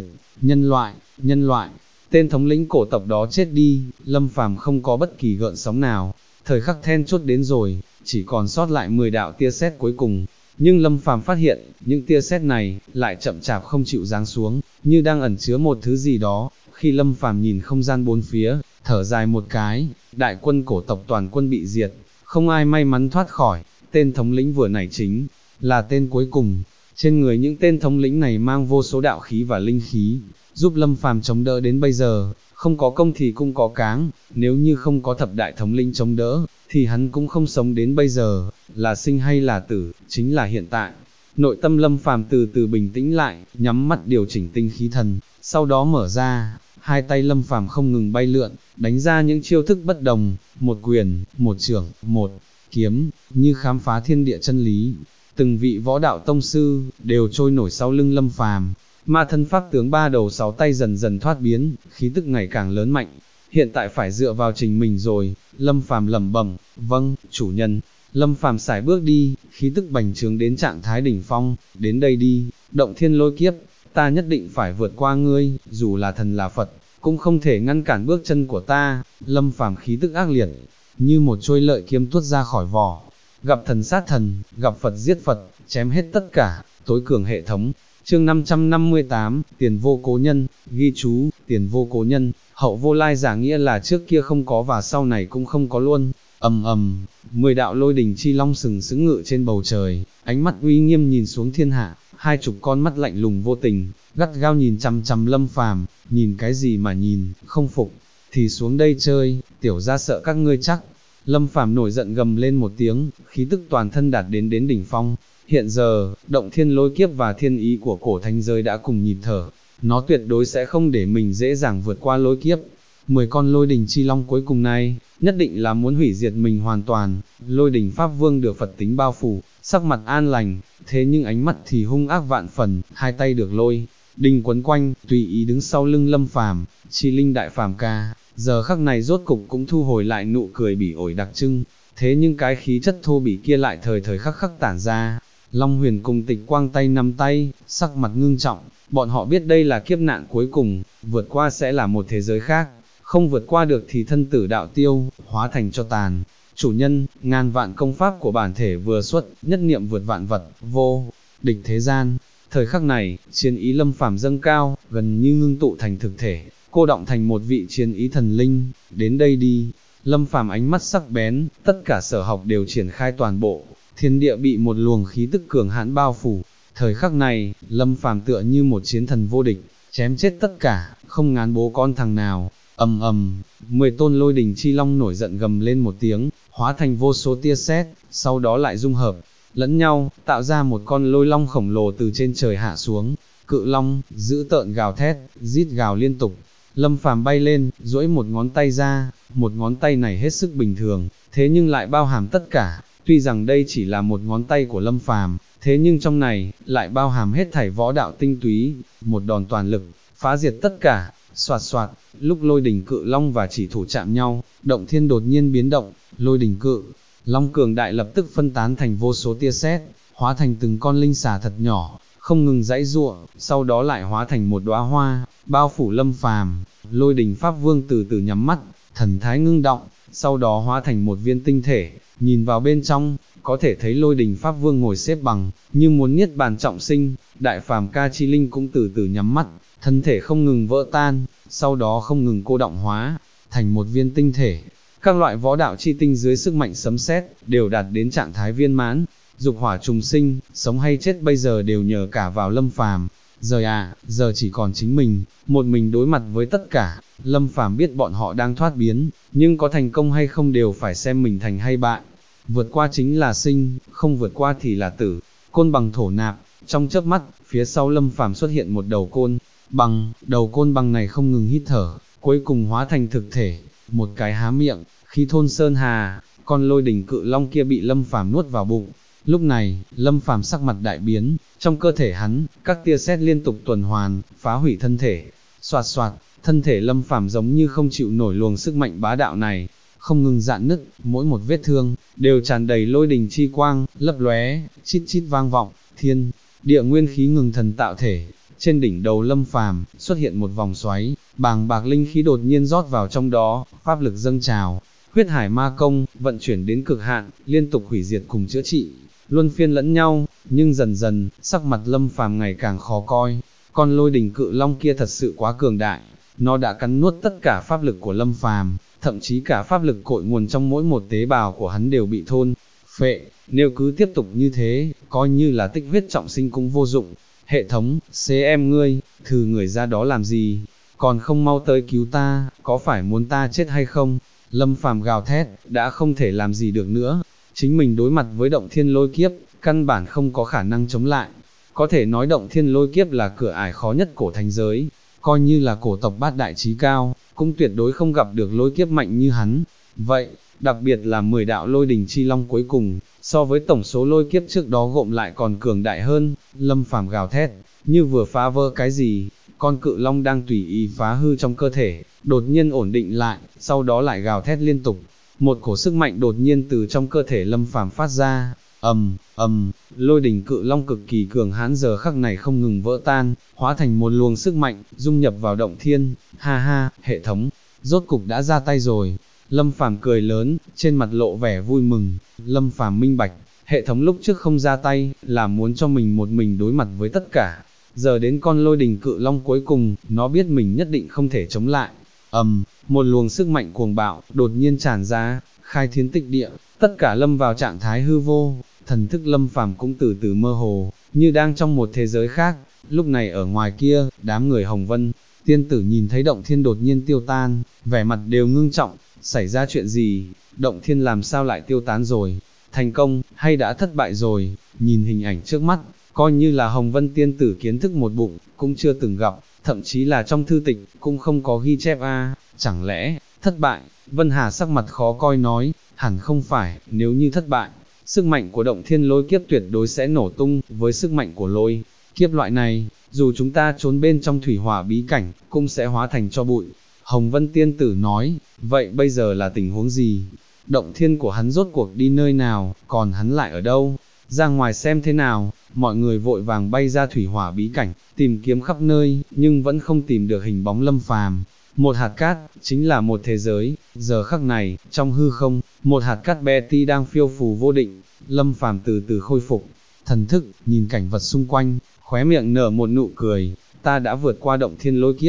Nhân loại, tên thống lĩnh cổ tộc đó chết đi, Lâm Phàm không có bất kỳ gợn sóng nào. Thời khắc then chốt đến rồi, chỉ còn sót lại 10 đạo tia sét cuối cùng. Nhưng Lâm Phàm phát hiện, những tia sét này lại chậm chạp không chịu giáng xuống, như đang ẩn chứa một thứ gì đó. Khi Lâm Phàm nhìn không gian bốn phía, thở dài một cái, đại quân cổ tộc toàn quân bị diệt, không ai may mắn thoát khỏi. Tên thống lĩnh vừa nãy chính là tên cuối cùng. Trên người những tên thống lĩnh này mang vô số đạo khí và linh khí, giúp Lâm Phàm chống đỡ đến bây giờ. Không có công thì cũng có cáng, nếu như không có thập đại thống lĩnh chống đỡ, thì hắn cũng không sống đến bây giờ, là sinh hay là tử, chính là hiện tại. Nội tâm Lâm Phàm từ từ bình tĩnh lại, nhắm mắt điều chỉnh tinh khí thần, sau đó mở ra, hai tay Lâm Phàm không ngừng bay lượn, đánh ra những chiêu thức bất đồng, một quyền, một chưởng, một kiếm, như khám phá thiên địa chân lý. Từng vị võ đạo tông sư đều trôi nổi sau lưng Lâm Phàm. Ma thân pháp tướng ba đầu sáu tay dần dần thoát biến, khí tức ngày càng lớn mạnh. Hiện tại phải dựa vào chính mình rồi. Lâm Phàm lẩm bẩm, vâng, chủ nhân. Lâm Phàm sải bước đi, khí tức bành trướng đến trạng thái đỉnh phong. Đến đây đi, động thiên lôi kiếp, ta nhất định phải vượt qua ngươi, dù là thần là Phật, cũng không thể ngăn cản bước chân của ta. Lâm Phàm khí tức ác liệt, như một trôi lợi kiếm tuốt ra khỏi vỏ. Gặp thần sát thần, gặp Phật giết Phật, chém hết tất cả, tối cường hệ thống. Chương 558, tiền vô cố nhân, ghi chú, tiền vô cố nhân, hậu vô lai giả nghĩa là trước kia không có và sau này cũng không có luôn. Ầm ầm, 10 đạo lôi đình chi long sừng sững ngự trên bầu trời, ánh mắt uy nghiêm nhìn xuống thiên hạ, 20 con mắt lạnh lùng vô tình, gắt gao nhìn chằm chằm Lâm Phàm, nhìn cái gì mà nhìn, không phục, thì xuống đây chơi, tiểu gia sợ các ngươi chắc. Lâm Phàm nổi giận gầm lên một tiếng, khí tức toàn thân đạt đến đỉnh phong. Hiện giờ, động thiên lôi kiếp và thiên ý của cổ thanh giới đã cùng nhịp thở, nó tuyệt đối sẽ không để mình dễ dàng vượt qua lôi kiếp. 10 con lôi đình chi long cuối cùng này, nhất định là muốn hủy diệt mình hoàn toàn. Lôi đình Pháp Vương được Phật tính bao phủ, sắc mặt an lành, thế nhưng ánh mắt thì hung ác vạn phần, hai tay được lôi đình quấn quanh, tùy ý đứng sau lưng Lâm Phàm. Chi linh đại phàm ca, giờ khắc này rốt cục cũng thu hồi lại nụ cười bỉ ổi đặc trưng, thế nhưng cái khí chất thô bỉ kia lại thời thời khắc khắc tản ra. Long Huyền cùng Tịch Quang tay nắm tay, sắc mặt ngưng trọng, bọn họ biết đây là kiếp nạn cuối cùng, vượt qua sẽ là một thế giới khác, không vượt qua được thì thân tử đạo tiêu, hóa thành cho tàn. Chủ nhân, ngàn vạn công pháp của bản thể vừa xuất, nhất niệm vượt vạn vật, vô địch thế gian. Thời khắc này, chiến ý Lâm Phàm dâng cao, gần như ngưng tụ thành thực thể, cô đọng thành một vị chiến ý thần linh, đến đây đi. Lâm Phàm ánh mắt sắc bén, tất cả sở học đều triển khai toàn bộ, thiên địa bị một luồng khí tức cường hãn bao phủ. Thời khắc này, Lâm Phàm tựa như một chiến thần vô địch, chém chết tất cả, không ngán bố con thằng nào. Ầm ầm, 10 tôn lôi đình chi long nổi giận gầm lên một tiếng, hóa thành vô số tia sét, sau đó lại dung hợp lẫn nhau, tạo ra một con lôi long khổng lồ từ trên trời hạ xuống. Cự long dữ tợn gào thét, rít gào liên tục. Lâm Phàm bay lên, duỗi một ngón tay ra, một ngón tay này hết sức bình thường, thế nhưng lại bao hàm tất cả. Tuy rằng đây chỉ là một ngón tay của Lâm Phàm, thế nhưng trong này lại bao hàm hết thảy võ đạo tinh túy, một đòn toàn lực, phá diệt tất cả. Soạt soạt, lúc lôi đỉnh cự long và chỉ thủ chạm nhau, động thiên đột nhiên biến động, lôi đỉnh cự long cường đại lập tức phân tán thành vô số tia sét, hóa thành từng con linh xà thật nhỏ, không ngừng giãy giụa, sau đó lại hóa thành một đóa hoa, bao phủ Lâm Phàm. Lôi đỉnh pháp vương từ từ nhắm mắt, thần thái ngưng động, sau đó hóa thành một viên tinh thể, nhìn vào bên trong, có thể thấy lôi đỉnh pháp vương ngồi xếp bằng, như muốn niết bàn trọng sinh. Đại phàm ca chi linh cũng từ từ nhắm mắt, thân thể không ngừng vỡ tan, sau đó không ngừng cô đọng hóa thành một viên tinh thể. Các loại võ đạo chi tinh dưới sức mạnh sấm sét đều đạt đến trạng thái viên mãn, dục hỏa trùng sinh, sống hay chết bây giờ đều nhờ cả vào Lâm Phàm. Giờ chỉ còn chính mình, một mình đối mặt với tất cả. Lâm Phàm biết bọn họ đang thoát biến, nhưng có thành công hay không đều phải xem mình thành hay bại. Vượt qua chính là sinh, không vượt qua thì là tử. Côn bằng thổ nạp, trong chớp mắt, phía sau Lâm Phàm xuất hiện một đầu côn bằng, đầu côn bằng này không ngừng hít thở, cuối cùng hóa thành thực thể, một cái há miệng, khí thôn sơn hà, con lôi đỉnh cự long kia bị Lâm Phàm nuốt vào bụng. Lúc này, Lâm Phàm sắc mặt đại biến, trong cơ thể hắn, các tia sét liên tục tuần hoàn, phá hủy thân thể. Soạt soạt, thân thể Lâm Phàm giống như không chịu nổi luồng sức mạnh bá đạo này, không ngừng rạn nứt, mỗi một vết thương đều tràn đầy lôi đình chi quang, lấp lóe, chít chít vang vọng. Thiên địa nguyên khí ngừng thần tạo thể. Trên đỉnh đầu Lâm Phàm xuất hiện một vòng xoáy, bàng bạc linh khí đột nhiên rót vào trong đó, pháp lực dâng trào. Huyết hải ma công vận chuyển đến cực hạn, liên tục hủy diệt cùng chữa trị, luân phiên lẫn nhau. Nhưng dần dần, sắc mặt Lâm Phàm ngày càng khó coi. Con lôi đỉnh cự long kia thật sự quá cường đại, nó đã cắn nuốt tất cả pháp lực của Lâm Phàm, thậm chí cả pháp lực cội nguồn trong mỗi một tế bào của hắn đều bị thôn phệ. Nếu cứ tiếp tục như thế, coi như là tích huyết trọng sinh cũng vô dụng. Hệ thống, CM ngươi, thử người ra đó làm gì? Còn không mau tới cứu ta, có phải muốn ta chết hay không? Lâm Phàm gào thét, đã không thể làm gì được nữa. Chính mình đối mặt với động thiên lôi kiếp, căn bản không có khả năng chống lại. Có thể nói động thiên lôi kiếp là cửa ải khó nhất cổ thành giới, coi như là cổ tộc bát đại trí cao, cũng tuyệt đối không gặp được lôi kiếp mạnh như hắn. Vậy, đặc biệt là 10 đạo lôi đình chi long cuối cùng, so với tổng số lôi kiếp trước đó gộm lại còn cường đại hơn. Lâm Phàm gào thét, như vừa phá vỡ cái gì, con cự long đang tùy ý phá hư trong cơ thể, đột nhiên ổn định lại, sau đó lại gào thét liên tục. Một cổ sức mạnh đột nhiên từ trong cơ thể Lâm Phàm phát ra, lôi đỉnh cự long cực kỳ cường hãn giờ khắc này không ngừng vỡ tan, hóa thành một luồng sức mạnh, dung nhập vào động thiên. Ha ha, hệ thống, rốt cục đã ra tay rồi. Lâm Phàm cười lớn, trên mặt lộ vẻ vui mừng. Lâm Phàm minh bạch, hệ thống lúc trước không ra tay, là muốn cho mình một mình đối mặt với tất cả. Giờ đến con lôi đình cự long cuối cùng, nó biết mình nhất định không thể chống lại. Một luồng sức mạnh cuồng bạo, đột nhiên tràn ra, khai thiên tịch địa, tất cả lâm vào trạng thái hư vô. Thần thức Lâm Phàm cũng từ từ mơ hồ, như đang trong một thế giới khác. Lúc này ở ngoài kia, đám người Hồng Vân tiên tử nhìn thấy động thiên đột nhiên tiêu tan, vẻ mặt đều ngưng trọng. Xảy ra chuyện gì? Động thiên làm sao lại tiêu tán rồi? Thành công, hay đã thất bại rồi? Nhìn hình ảnh trước mắt, coi như là Hồng Vân tiên tử kiến thức một bụng, cũng chưa từng gặp, thậm chí là trong thư tịch, cũng không có ghi chép chẳng lẽ, thất bại? Vân Hà sắc mặt khó coi nói, hẳn không phải, nếu như thất bại, sức mạnh của động thiên lôi kiếp tuyệt đối sẽ nổ tung, với sức mạnh của lôi kiếp loại này, dù chúng ta trốn bên trong thủy hỏa bí cảnh, cũng sẽ hóa thành cho bụi. Hồng Vân tiên tử nói, vậy bây giờ là tình huống gì? Động thiên của hắn rốt cuộc đi nơi nào, còn hắn lại ở đâu? Ra ngoài xem thế nào? Mọi người vội vàng bay ra thủy hỏa bí cảnh, tìm kiếm khắp nơi, nhưng vẫn không tìm được hình bóng Lâm Phàm. Một hạt cát, chính là một thế giới. Giờ khắc này, trong hư không, một hạt cát bé tí đang phiêu phù vô định. Lâm Phàm từ từ khôi phục thần thức, nhìn cảnh vật xung quanh, khóe miệng nở một nụ cười. Ta đã vượt qua động thiên lôi kiếp,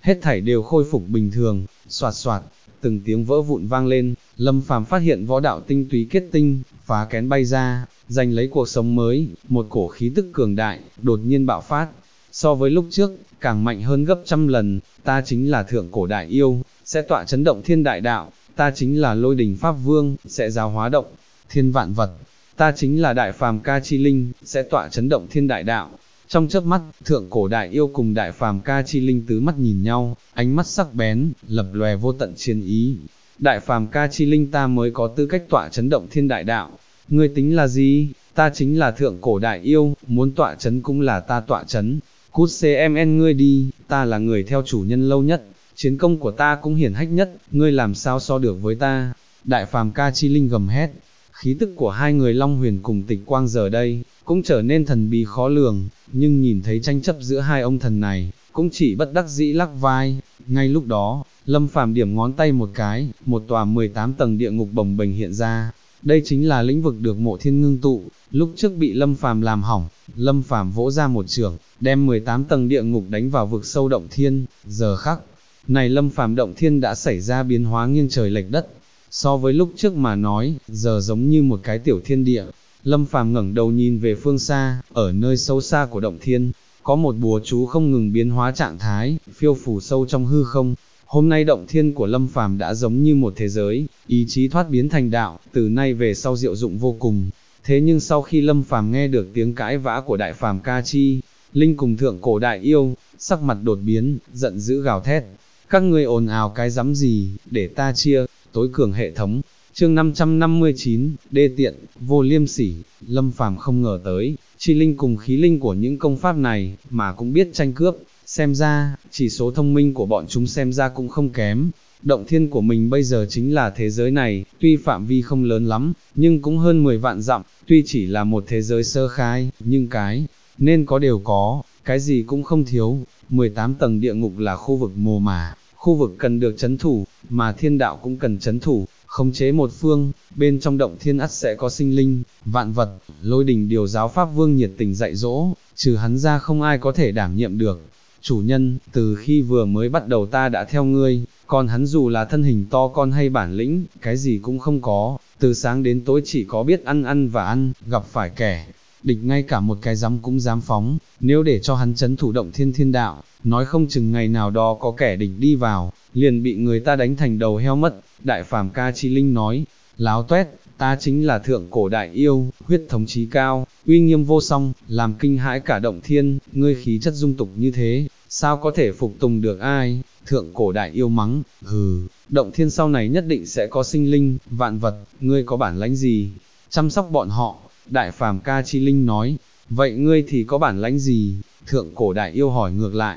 hết thảy đều khôi phục bình thường, soạt soạt, từng tiếng vỡ vụn vang lên, Lâm Phàm phát hiện võ đạo tinh túy kết tinh, phá kén bay ra, giành lấy cuộc sống mới, một cổ khí tức cường đại, đột nhiên bạo phát, so với lúc trước, càng mạnh hơn gấp trăm lần, ta chính là thượng cổ đại yêu, sẽ tọa chấn động thiên đại đạo, ta chính là lôi đình pháp vương, sẽ giáo hóa động thiên vạn vật, ta chính là đại phàm ca chi linh, sẽ tọa chấn động thiên đại đạo. Trong chớp mắt, thượng cổ đại yêu cùng đại phàm ca chi linh tứ mắt nhìn nhau, ánh mắt sắc bén, lập lòe vô tận chiến ý. Đại phàm ca chi linh ta mới có tư cách tọa chấn động thiên đại đạo. Ngươi tính là gì? Ta chính là thượng cổ đại yêu, muốn tọa chấn cũng là ta tọa chấn. Cút CMN ngươi đi, ta là người theo chủ nhân lâu nhất, chiến công của ta cũng hiển hách nhất, ngươi làm sao so được với ta? Đại phàm ca chi linh gầm hét. Khí tức của hai người Long Huyền cùng Tịch Quang giờ đây, cũng trở nên thần bí khó lường, nhưng nhìn thấy tranh chấp giữa hai ông thần này, cũng chỉ bất đắc dĩ lắc vai. Ngay lúc đó, Lâm Phàm điểm ngón tay một cái, một tòa 18 tầng địa ngục bồng bềnh hiện ra. Đây chính là lĩnh vực được Mộ Thiên ngưng tụ, lúc trước bị Lâm Phàm làm hỏng, Lâm Phàm vỗ ra một chưởng, đem 18 tầng địa ngục đánh vào vực sâu động thiên. Giờ khắc này Lâm Phàm động thiên đã xảy ra biến hóa nghiêng trời lệch đất. So với lúc trước mà nói, giờ giống như một cái tiểu thiên địa. Lâm Phàm ngẩng đầu nhìn về phương xa, ở nơi sâu xa của động thiên, có một bùa chú không ngừng biến hóa trạng thái, phiêu phù sâu trong hư không. Hôm nay động thiên của Lâm Phàm đã giống như một thế giới, ý chí thoát biến thành đạo, từ nay về sau diệu dụng vô cùng. Thế nhưng sau khi Lâm Phàm nghe được tiếng cãi vã của đại phàm ca chi linh cùng thượng cổ đại yêu, sắc mặt đột biến, giận dữ gào thét. Các ngươi ồn ào cái rắm gì, để ta chia, tối cường hệ thống. Chương 559, đê tiện, vô liêm sỉ. Lâm Phàm không ngờ tới, chi linh cùng khí linh của những công pháp này, mà cũng biết tranh cướp, xem ra, chỉ số thông minh của bọn chúng xem ra cũng không kém. Động thiên của mình bây giờ chính là thế giới này, tuy phạm vi không lớn lắm, nhưng cũng hơn 10 vạn dặm, tuy chỉ là một thế giới sơ khai, nhưng cái nên có đều có, cái gì cũng không thiếu. 18 tầng địa ngục là khu vực mồ mả, khu vực cần được trấn thủ, mà thiên đạo cũng cần trấn thủ, khống chế một phương, bên trong động thiên ắt sẽ có sinh linh, vạn vật. Lôi đình điều giáo pháp vương nhiệt tình dạy dỗ, trừ hắn ra không ai có thể đảm nhiệm được. Chủ nhân, từ khi vừa mới bắt đầu ta đã theo ngươi, còn hắn dù là thân hình to con hay bản lĩnh, cái gì cũng không có, từ sáng đến tối chỉ có biết ăn và ăn, gặp phải kẻ địch ngay cả một cái dám cũng dám phóng, nếu để cho hắn trấn thủ động thiên đạo, nói không chừng ngày nào đó có kẻ địch đi vào, liền bị người ta đánh thành đầu heo mất. Đại phàm ca chi linh nói, láo tuét, ta chính là thượng cổ đại yêu, huyết thống chí cao, uy nghiêm vô song, làm kinh hãi cả động thiên, ngươi khí chất dung tục như thế, sao có thể phục tùng được ai? Thượng cổ đại yêu mắng, hừ, động thiên sau này nhất định sẽ có sinh linh, vạn vật, ngươi có bản lãnh gì? Chăm sóc bọn họ. Đại phàm ca chi linh nói, vậy ngươi thì có bản lãnh gì? Thượng cổ đại yêu hỏi ngược lại,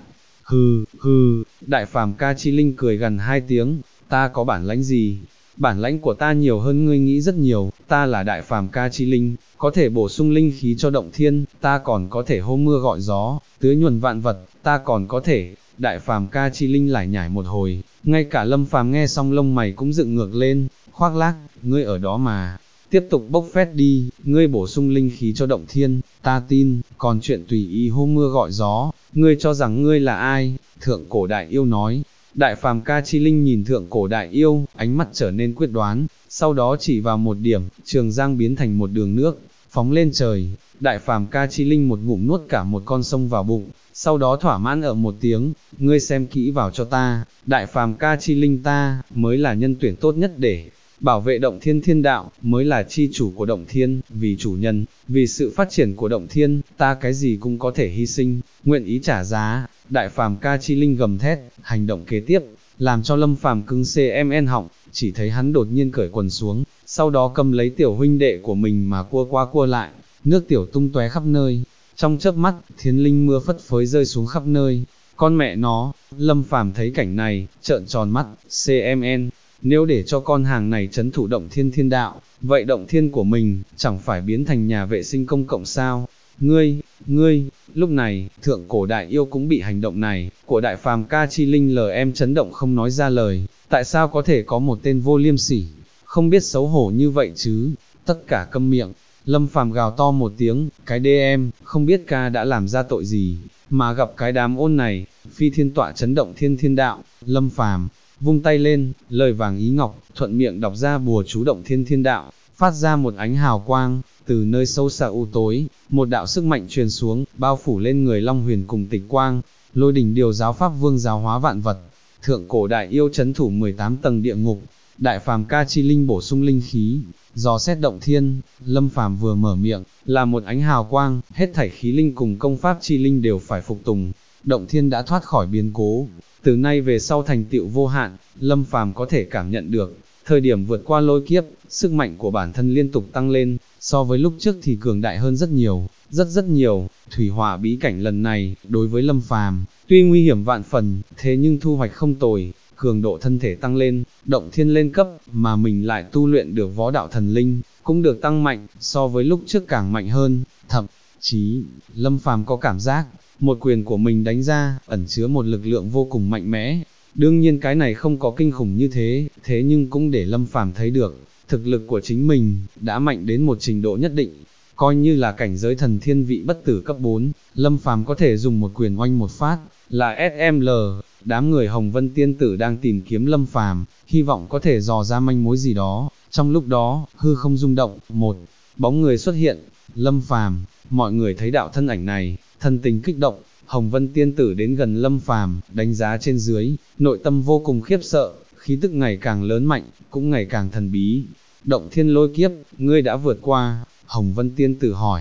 hừ, đại phàm ca chi linh cười gần hai tiếng, ta có bản lãnh gì? Bản lãnh của ta nhiều hơn ngươi nghĩ rất nhiều, ta là đại phàm ca chi linh, có thể bổ sung linh khí cho động thiên, ta còn có thể hô mưa gọi gió, tưới nhuần vạn vật, ta còn có thể. Đại phàm ca chi linh lải nhải một hồi, ngay cả Lâm Phàm nghe xong lông mày cũng dựng ngược lên, khoác lác, ngươi ở đó mà tiếp tục bốc phét đi, ngươi bổ sung linh khí cho động thiên, ta tin, còn chuyện tùy ý hô mưa gọi gió, ngươi cho rằng ngươi là ai? Thượng cổ đại yêu nói. Đại phàm ca chi linh nhìn thượng cổ đại yêu, ánh mắt trở nên quyết đoán, sau đó chỉ vào một điểm, Trường Giang biến thành một đường nước, phóng lên trời. Đại phàm ca chi linh một ngụm nuốt cả một con sông vào bụng, sau đó thỏa mãn ở một tiếng, ngươi xem kỹ vào cho ta, đại phàm ca chi linh ta, mới là nhân tuyển tốt nhất để bảo vệ động thiên thiên đạo, mới là chi chủ của động thiên, vì chủ nhân, vì sự phát triển của động thiên, ta cái gì cũng có thể hy sinh, nguyện ý trả giá. Đại phàm ca chi linh gầm thét, hành động kế tiếp, làm cho Lâm Phàm cứng CMN họng, chỉ thấy hắn đột nhiên cởi quần xuống, sau đó cầm lấy tiểu huynh đệ của mình mà cua qua cua lại, nước tiểu tung tóe khắp nơi. Trong chớp mắt, thiên linh mưa phất phới rơi xuống khắp nơi. Con mẹ nó, Lâm Phàm thấy cảnh này, trợn tròn mắt, CMN, nếu để cho con hàng này trấn thủ động thiên thiên đạo, vậy động thiên của mình, chẳng phải biến thành nhà vệ sinh công cộng sao? Ngươi, lúc này, thượng cổ đại yêu cũng bị hành động này, của đại phàm ca chi linh em chấn động không nói ra lời, tại sao có thể có một tên vô liêm sỉ, không biết xấu hổ như vậy chứ, tất cả câm miệng. Lâm Phàm gào to một tiếng, cái đê em, không biết ca đã làm ra tội gì, mà gặp cái đám ôn này, phi thiên tọa chấn động thiên thiên đạo, Lâm Phàm vung tay lên, lời vàng ý ngọc, thuận miệng đọc ra bùa chú động thiên thiên đạo, phát ra một ánh hào quang, từ nơi sâu xa u tối, một đạo sức mạnh truyền xuống, bao phủ lên người Long Huyền cùng Tịch Quang, Lôi Đỉnh điều giáo pháp vương giáo hóa vạn vật, thượng cổ đại yêu chấn thủ 18 tầng địa ngục, đại phàm ca chi linh bổ sung linh khí, dò xét động thiên, Lâm Phàm vừa mở miệng, là một ánh hào quang, hết thảy khí linh cùng công pháp chi linh đều phải phục tùng, động thiên đã thoát khỏi biến cố, từ nay về sau thành tựu vô hạn, Lâm Phàm có thể cảm nhận được, thời điểm vượt qua lôi kiếp, sức mạnh của bản thân liên tục tăng lên, so với lúc trước thì cường đại hơn rất nhiều, rất nhiều, thủy hỏa bí cảnh lần này, đối với Lâm Phàm, tuy nguy hiểm vạn phần, thế nhưng thu hoạch không tồi, cường độ thân thể tăng lên, động thiên lên cấp, mà mình lại tu luyện được võ đạo thần linh, cũng được tăng mạnh, so với lúc trước càng mạnh hơn, thậm chí, Lâm Phàm có cảm giác, một quyền của mình đánh ra, ẩn chứa một lực lượng vô cùng mạnh mẽ. Đương nhiên cái này không có kinh khủng như thế, thế nhưng cũng để Lâm Phàm thấy được, thực lực của chính mình, đã mạnh đến một trình độ nhất định, coi như là cảnh giới thần thiên vị bất tử cấp 4, Lâm Phàm có thể dùng một quyền oanh một phát, là SML, đám người Hồng Vân Tiên Tử đang tìm kiếm Lâm Phàm, hy vọng có thể dò ra manh mối gì đó, trong lúc đó, hư không rung động, một bóng người xuất hiện, Lâm Phàm, mọi người thấy đạo thân ảnh này, thân tình kích động, Hồng Vân Tiên Tử đến gần Lâm Phàm, đánh giá trên dưới, nội tâm vô cùng khiếp sợ, khí tức ngày càng lớn mạnh, cũng ngày càng thần bí. Động thiên lôi kiếp, ngươi đã vượt qua, Hồng Vân Tiên Tử hỏi,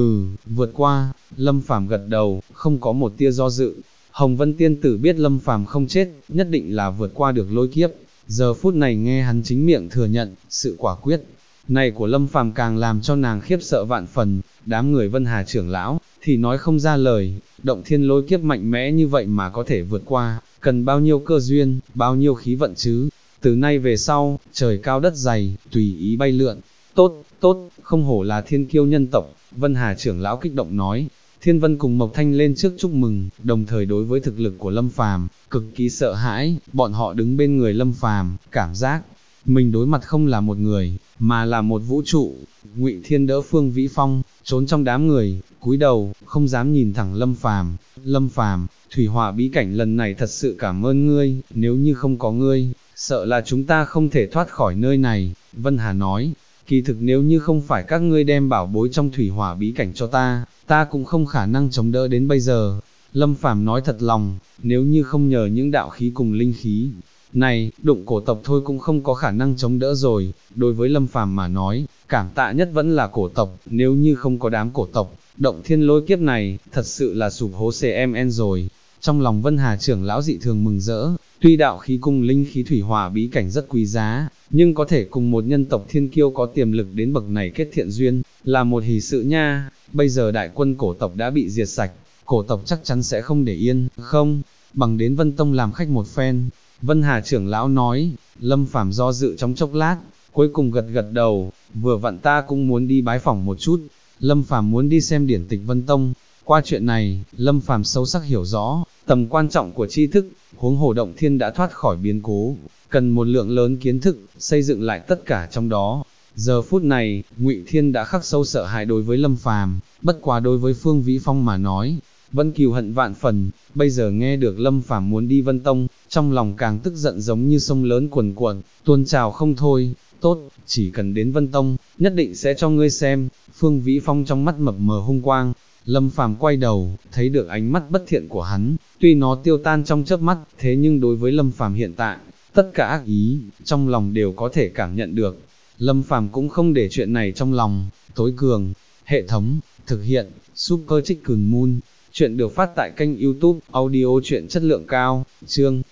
vượt qua, Lâm Phàm gật đầu, không có một tia do dự. Hồng Vân Tiên Tử biết Lâm Phàm không chết, nhất định là vượt qua được lôi kiếp, giờ phút này nghe hắn chính miệng thừa nhận, sự quả quyết này của Lâm Phàm càng làm cho nàng khiếp sợ vạn phần, đám người Vân Hà trưởng lão, thì nói không ra lời, động thiên lôi kiếp mạnh mẽ như vậy mà có thể vượt qua, cần bao nhiêu cơ duyên, bao nhiêu khí vận chứ, từ nay về sau, trời cao đất dày, tùy ý bay lượn, tốt, không hổ là thiên kiêu nhân tộc, Vân Hà trưởng lão kích động nói. Thiên Vân cùng Mộc Thanh lên trước chúc mừng, đồng thời đối với thực lực của Lâm Phàm, cực kỳ sợ hãi, bọn họ đứng bên người Lâm Phàm, cảm giác mình đối mặt không là một người, mà là một vũ trụ. Ngụy Thiên đỡ Phương Vĩ Phong, trốn trong đám người, cúi đầu, không dám nhìn thẳng Lâm Phàm. Lâm Phàm, thủy hỏa bí cảnh lần này thật sự cảm ơn ngươi, nếu như không có ngươi, sợ là chúng ta không thể thoát khỏi nơi này. Vân Hà nói, kỳ thực nếu như không phải các ngươi đem bảo bối trong thủy hỏa bí cảnh cho ta cũng không khả năng chống đỡ đến bây giờ. Lâm Phàm nói thật lòng, nếu như không nhờ những đạo khí cùng linh khí này, đụng cổ tộc thôi cũng không có khả năng chống đỡ rồi. Đối với Lâm Phàm mà nói, cảm tạ nhất vẫn là cổ tộc, nếu như không có đám cổ tộc, động thiên lôi kiếp này, thật sự là sụp hố CMN rồi. Trong lòng Vân Hà trưởng lão dị thường mừng rỡ, tuy đạo khí cùng linh khí thủy hỏa bí cảnh rất quý giá, nhưng có thể cùng một nhân tộc thiên kiêu có tiềm lực đến bậc này kết thiện duyên, là một hỷ sự nha. Bây giờ đại quân cổ tộc đã bị diệt sạch, cổ tộc chắc chắn sẽ không để yên, không, bằng đến Vân Tông làm khách một phen. Vân Hà trưởng lão nói, Lâm Phàm do dự trong chốc lát, cuối cùng gật gật đầu, vừa vặn ta cũng muốn đi bái phỏng một chút. Lâm Phàm muốn đi xem điển tịch Vân Tông. Qua chuyện này, Lâm Phàm sâu sắc hiểu rõ tầm quan trọng của tri thức, huống hồ động thiên đã thoát khỏi biến cố, cần một lượng lớn kiến thức, xây dựng lại tất cả trong đó. Giờ phút này, Ngụy Thiên đã khắc sâu sợ hãi đối với Lâm Phàm, bất quá đối với Phương Vĩ Phong mà nói, vẫn cừu hận vạn phần. Bây giờ nghe được Lâm Phàm muốn đi Vân Tông, trong lòng càng tức giận giống như sông lớn cuồn cuộn, tuôn trào không thôi. Tốt, chỉ cần đến Vân Tông, nhất định sẽ cho ngươi xem. Phương Vĩ Phong trong mắt mập mờ hung quang. Lâm Phàm quay đầu, thấy được ánh mắt bất thiện của hắn, tuy nó tiêu tan trong chớp mắt, thế nhưng đối với Lâm Phàm hiện tại, tất cả ác ý, trong lòng đều có thể cảm nhận được. Lâm Phàm cũng không để chuyện này trong lòng. Tối cường, hệ thống, thực hiện, Super Chicken Moon. Chuyện được phát tại kênh YouTube, audio truyện chất lượng cao, chương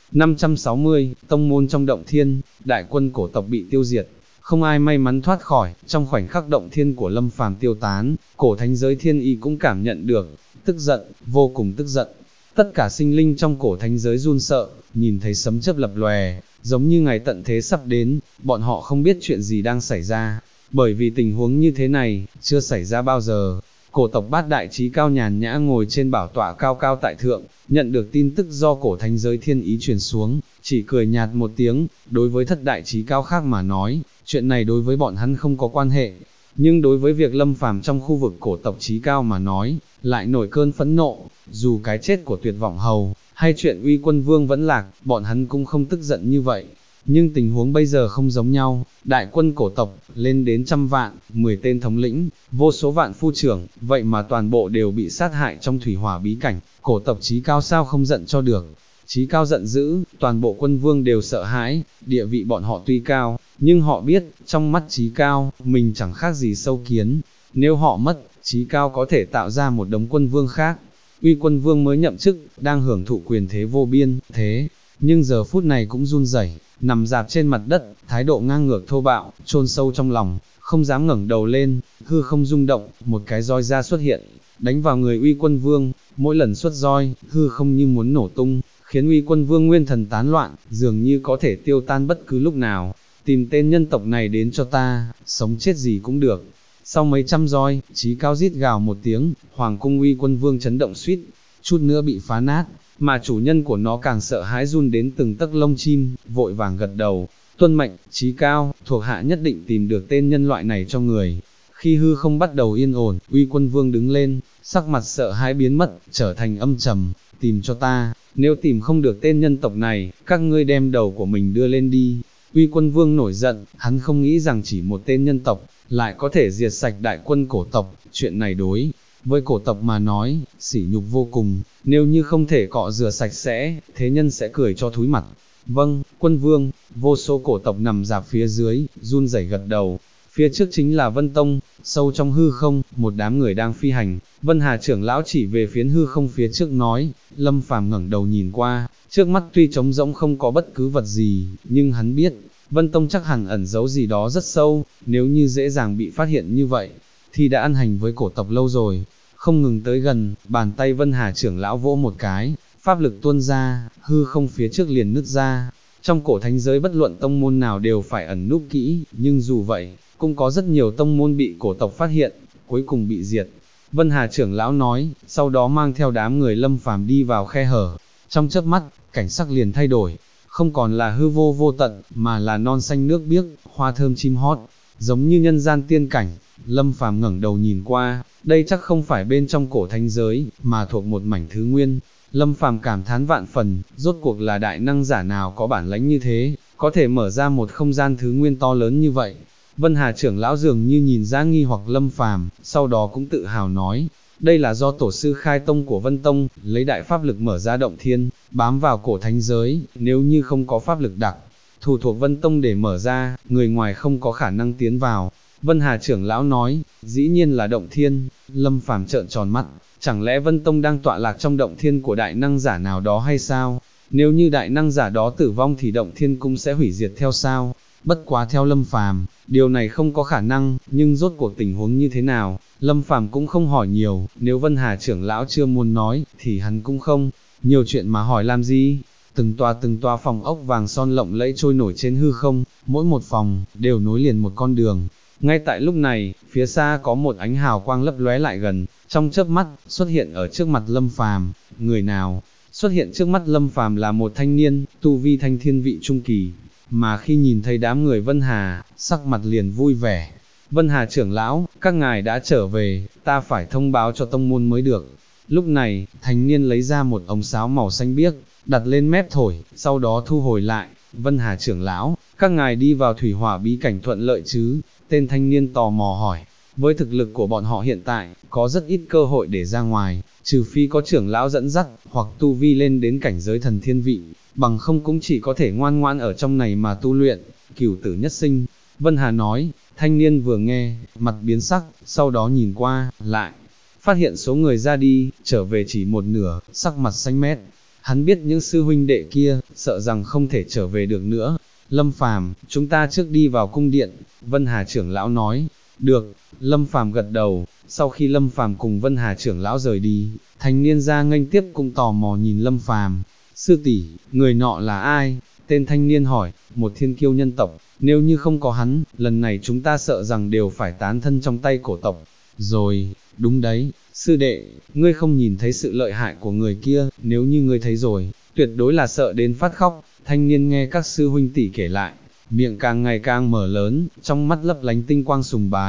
560, Tông môn trong động thiên, đại quân cổ tộc bị tiêu diệt. Không ai may mắn thoát khỏi, trong khoảnh khắc động thiên của Lâm Phàm tiêu tán, cổ thánh giới thiên y cũng cảm nhận được, tức giận, vô cùng tức giận. Tất cả sinh linh trong cổ thánh giới run sợ, nhìn thấy sấm chớp lập lòe, giống như ngày tận thế sắp đến, bọn họ không biết chuyện gì đang xảy ra, bởi vì tình huống như thế này, chưa xảy ra bao giờ. Cổ tộc Bát Đại Chí Cao nhàn nhã ngồi trên bảo tọa cao cao tại thượng, nhận được tin tức do cổ thánh giới thiên ý truyền xuống, chỉ cười nhạt một tiếng. Đối với Thất Đại Chí Cao khác mà nói, chuyện này đối với bọn hắn không có quan hệ. nhưng đối với việc Lâm Phàm trong khu vực cổ tộc trí cao mà nói, lại nổi cơn phẫn nộ, dù cái chết của Tuyệt Vọng Hầu, hay chuyện Uy Quân Vương vẫn lạc, bọn hắn cũng không tức giận như vậy. Nhưng tình huống bây giờ không giống nhau, đại quân cổ tộc, lên đến 100 vạn, 10 tên thống lĩnh, vô số vạn phu trưởng, vậy mà toàn bộ đều bị sát hại trong thủy hỏa bí cảnh, cổ tộc trí cao sao không giận cho được. Trí cao giận dữ, toàn bộ quân vương đều sợ hãi, địa vị bọn họ tuy cao, nhưng họ biết, trong mắt trí cao, mình chẳng khác gì sâu kiến. Nếu họ mất, trí cao có thể tạo ra một đống quân vương khác. Uy Quân Vương mới nhậm chức, đang hưởng thụ quyền thế vô biên, thế, nhưng giờ phút này cũng run rẩy, nằm dạp trên mặt đất, thái độ ngang ngược thô bạo, chôn sâu trong lòng, không dám ngẩng đầu lên, hư không rung động, một cái roi ra xuất hiện, đánh vào người Uy Quân Vương, mỗi lần xuất roi, hư không như muốn nổ tung, khiến Uy Quân Vương nguyên thần tán loạn, dường như có thể tiêu tan bất cứ lúc nào. Tìm tên nhân tộc này đến cho ta, sống chết gì cũng được. Sau mấy trăm roi, trí cao rít gào một tiếng, Hoàng cung Uy Quân Vương chấn động suýt, chút nữa bị phá nát, mà chủ nhân của nó càng sợ hãi run đến từng tấc lông chim, vội vàng gật đầu, tuân mệnh, trí cao, thuộc hạ nhất định tìm được tên nhân loại này cho người. Khi hư không bắt đầu yên ổn, Uy Quân Vương đứng lên, sắc mặt sợ hãi biến mất, trở thành âm trầm, tìm cho ta, nếu tìm không được tên nhân tộc này, các ngươi đem đầu của mình đưa lên đi. Uy Quân Vương nổi giận, hắn không nghĩ rằng chỉ một tên nhân tộc, lại có thể diệt sạch đại quân cổ tộc, chuyện này đối với cổ tộc mà nói, sỉ nhục vô cùng, nếu như không thể cọ rửa sạch sẽ, thế nhân sẽ cười cho thúi mặt. Vâng, Quân Vương, vô số cổ tộc nằm dạp phía dưới, run rẩy gật đầu. Phía trước chính là Vân Tông, sâu trong hư không, một đám người đang phi hành, Vân Hà trưởng lão chỉ về phiến hư không phía trước nói, Lâm Phàm ngẩng đầu nhìn qua, trước mắt tuy trống rỗng không có bất cứ vật gì, nhưng hắn biết, Vân Tông chắc hẳn ẩn giấu gì đó rất sâu, nếu như dễ dàng bị phát hiện như vậy, thì đã ăn hành với cổ tộc lâu rồi. Không ngừng tới gần, bàn tay Vân Hà trưởng lão vỗ một cái, pháp lực tuôn ra, hư không phía trước liền nứt ra. Trong cổ thánh giới bất luận tông môn nào đều phải ẩn núp kỹ, nhưng dù vậy, cũng có rất nhiều tông môn bị cổ tộc phát hiện, cuối cùng bị diệt. Vân Hà trưởng lão nói, sau đó mang theo đám người Lâm Phàm đi vào khe hở. Trong chớp mắt, cảnh sắc liền thay đổi, không còn là hư vô vô tận, mà là non xanh nước biếc, hoa thơm chim hót, giống như nhân gian tiên cảnh. Lâm Phàm ngẩng đầu nhìn qua, đây chắc không phải bên trong cổ thánh giới, mà thuộc một mảnh thứ nguyên. Lâm Phàm cảm thán vạn phần, rốt cuộc là đại năng giả nào có bản lãnh như thế, có thể mở ra một không gian thứ nguyên to lớn như vậy. Vân Hà trưởng lão dường như nhìn ra nghi hoặc Lâm Phàm, sau đó cũng tự hào nói, đây là do tổ sư khai tông của Vân Tông, lấy đại pháp lực mở ra động thiên, bám vào cổ thánh giới, nếu như không có pháp lực đặc thủ thuộc Vân Tông để mở ra, người ngoài không có khả năng tiến vào. Vân Hà trưởng lão nói, dĩ nhiên là động thiên. Lâm Phàm trợn tròn mắt, chẳng lẽ Vân Tông đang tọa lạc trong động thiên của đại năng giả nào đó hay sao? Nếu như đại năng giả đó tử vong thì động thiên cũng sẽ hủy diệt theo sao? Bất quá theo Lâm Phàm, điều này không có khả năng, nhưng rốt cuộc tình huống như thế nào, Lâm Phàm cũng không hỏi nhiều, nếu Vân Hà trưởng lão chưa muốn nói, thì hắn cũng không nhiều chuyện mà hỏi làm gì. Từng tòa phòng ốc vàng son lộng lẫy trôi nổi trên hư không, mỗi một phòng đều nối liền một con đường. Ngay tại lúc này, phía xa có một ánh hào quang lấp lóe lại gần, trong chớp mắt xuất hiện ở trước mặt Lâm Phàm. Người nào? Xuất hiện trước mắt Lâm Phàm là một thanh niên, tu vi thanh thiên vị trung kỳ, mà khi nhìn thấy đám người Vân Hà, sắc mặt liền vui vẻ. Vân Hà trưởng lão, các ngài đã trở về, ta phải thông báo cho tông môn mới được. Lúc này, thanh niên lấy ra một ống sáo màu xanh biếc, đặt lên mép thổi, sau đó thu hồi lại. Vân Hà trưởng lão, các ngài đi vào thủy hỏa bí cảnh thuận lợi chứ? Tên thanh niên tò mò hỏi. Với thực lực của bọn họ hiện tại, có rất ít cơ hội để ra ngoài, trừ phi có trưởng lão dẫn dắt, hoặc tu vi lên đến cảnh giới thần thiên vị, bằng không cũng chỉ có thể ngoan ngoãn ở trong này mà tu luyện, cửu tử nhất sinh. Vân Hà nói. Thanh niên vừa nghe, mặt biến sắc, sau đó nhìn qua, lại phát hiện số người ra đi, trở về chỉ một nửa, sắc mặt xanh mét. Hắn biết những sư huynh đệ kia, sợ rằng không thể trở về được nữa. Lâm Phàm, chúng ta trước đi vào cung điện. Vân Hà trưởng lão nói. Được. Lâm Phàm gật đầu. Sau khi Lâm Phàm cùng Vân Hà trưởng lão rời đi, thanh niên ra nghênh tiếp cũng tò mò nhìn Lâm Phàm. Sư tỷ, người nọ là ai? Tên thanh niên hỏi. Một thiên kiêu nhân tộc. Nếu như không có hắn, lần này chúng ta sợ rằng đều phải tán thân trong tay cổ tộc. Rồi, đúng đấy, sư đệ, ngươi không nhìn thấy sự lợi hại của người kia, nếu như ngươi thấy rồi, tuyệt đối là sợ đến phát khóc. Thanh niên nghe các sư huynh tỷ kể lại, miệng càng ngày càng mở lớn, trong mắt lấp lánh tinh quang sùng bái.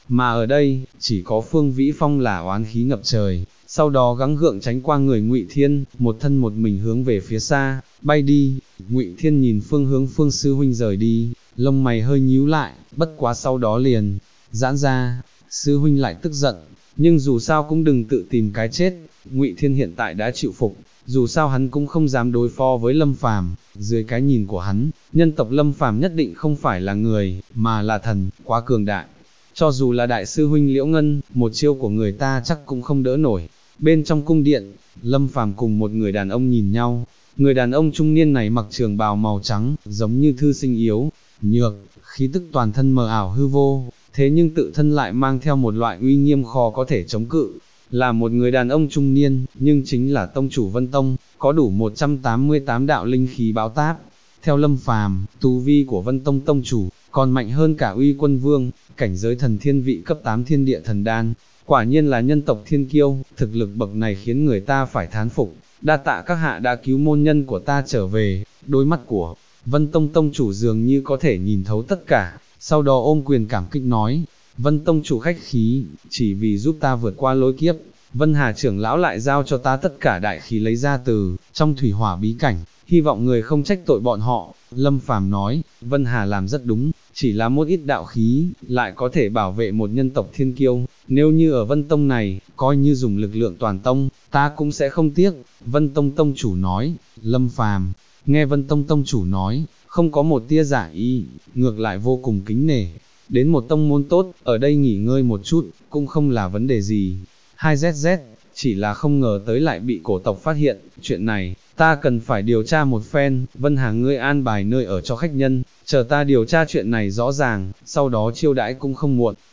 mà ở đây, chỉ có Phương Vĩ Phong là oán khí ngập trời, sau đó gắng gượng tránh qua người Ngụy Thiên, một thân một mình hướng về phía xa, bay đi. Ngụy Thiên nhìn phương hướng Phương sư huynh rời đi, lông mày hơi nhíu lại, bất quá sau đó liền giãn ra. Sư huynh lại tức giận, nhưng dù sao cũng đừng tự tìm cái chết. Ngụy Thiên hiện tại đã chịu phục, dù sao hắn cũng không dám đối phó với Lâm Phàm. Dưới cái nhìn của hắn, nhân tộc Lâm Phàm nhất định không phải là người, mà là thần, quá cường đại. Cho dù là đại sư huynh Liễu Ngân, một chiêu của người ta chắc cũng không đỡ nổi. Bên trong cung điện, Lâm Phàm cùng một người đàn ông nhìn nhau. Người đàn ông trung niên này mặc trường bào màu trắng, giống như thư sinh yếu, nhược, khí tức toàn thân mờ ảo hư vô, thế nhưng tự thân lại mang theo một loại uy nghiêm khó có thể chống cự. Là một người đàn ông trung niên, nhưng chính là tông chủ Vân Tông, có đủ 188 đạo linh khí báo táp. Theo Lâm Phàm, tu vi của Vân Tông tông chủ, còn mạnh hơn cả Uy Quân Vương, cảnh giới thần thiên vị cấp 8 thiên địa thần đan. Quả nhiên là nhân tộc thiên kiêu, thực lực bậc này khiến người ta phải thán phục. Đa tạ các hạ đã cứu môn nhân của ta trở về. Đôi mắt của Vân Tông tông chủ dường như có thể nhìn thấu tất cả, sau đó ôm quyền cảm kích nói, Vân tông chủ khách khí, chỉ vì giúp ta vượt qua lối kiếp, Vân Hà trưởng lão lại giao cho ta tất cả đại khí lấy ra từ trong thủy hỏa bí cảnh, hy vọng người không trách tội bọn họ. Lâm Phàm nói, Vân Hà làm rất đúng, chỉ là một ít đạo khí, lại có thể bảo vệ một nhân tộc thiên kiêu, nếu như ở Vân Tông này, coi như dùng lực lượng toàn tông, ta cũng sẽ không tiếc. Vân Tông tông chủ nói. Lâm Phàm nghe Vân Tông tông chủ nói, không có một tia giả ý, ngược lại vô cùng kính nể. Đến một tông môn tốt, ở đây nghỉ ngơi một chút, cũng không là vấn đề gì. 2ZZ, chỉ là không ngờ tới lại bị cổ tộc phát hiện, chuyện này, ta cần phải điều tra một phen. Vân Hà ngươi an bài nơi ở cho khách nhân, chờ ta điều tra chuyện này rõ ràng, sau đó chiêu đãi cũng không muộn.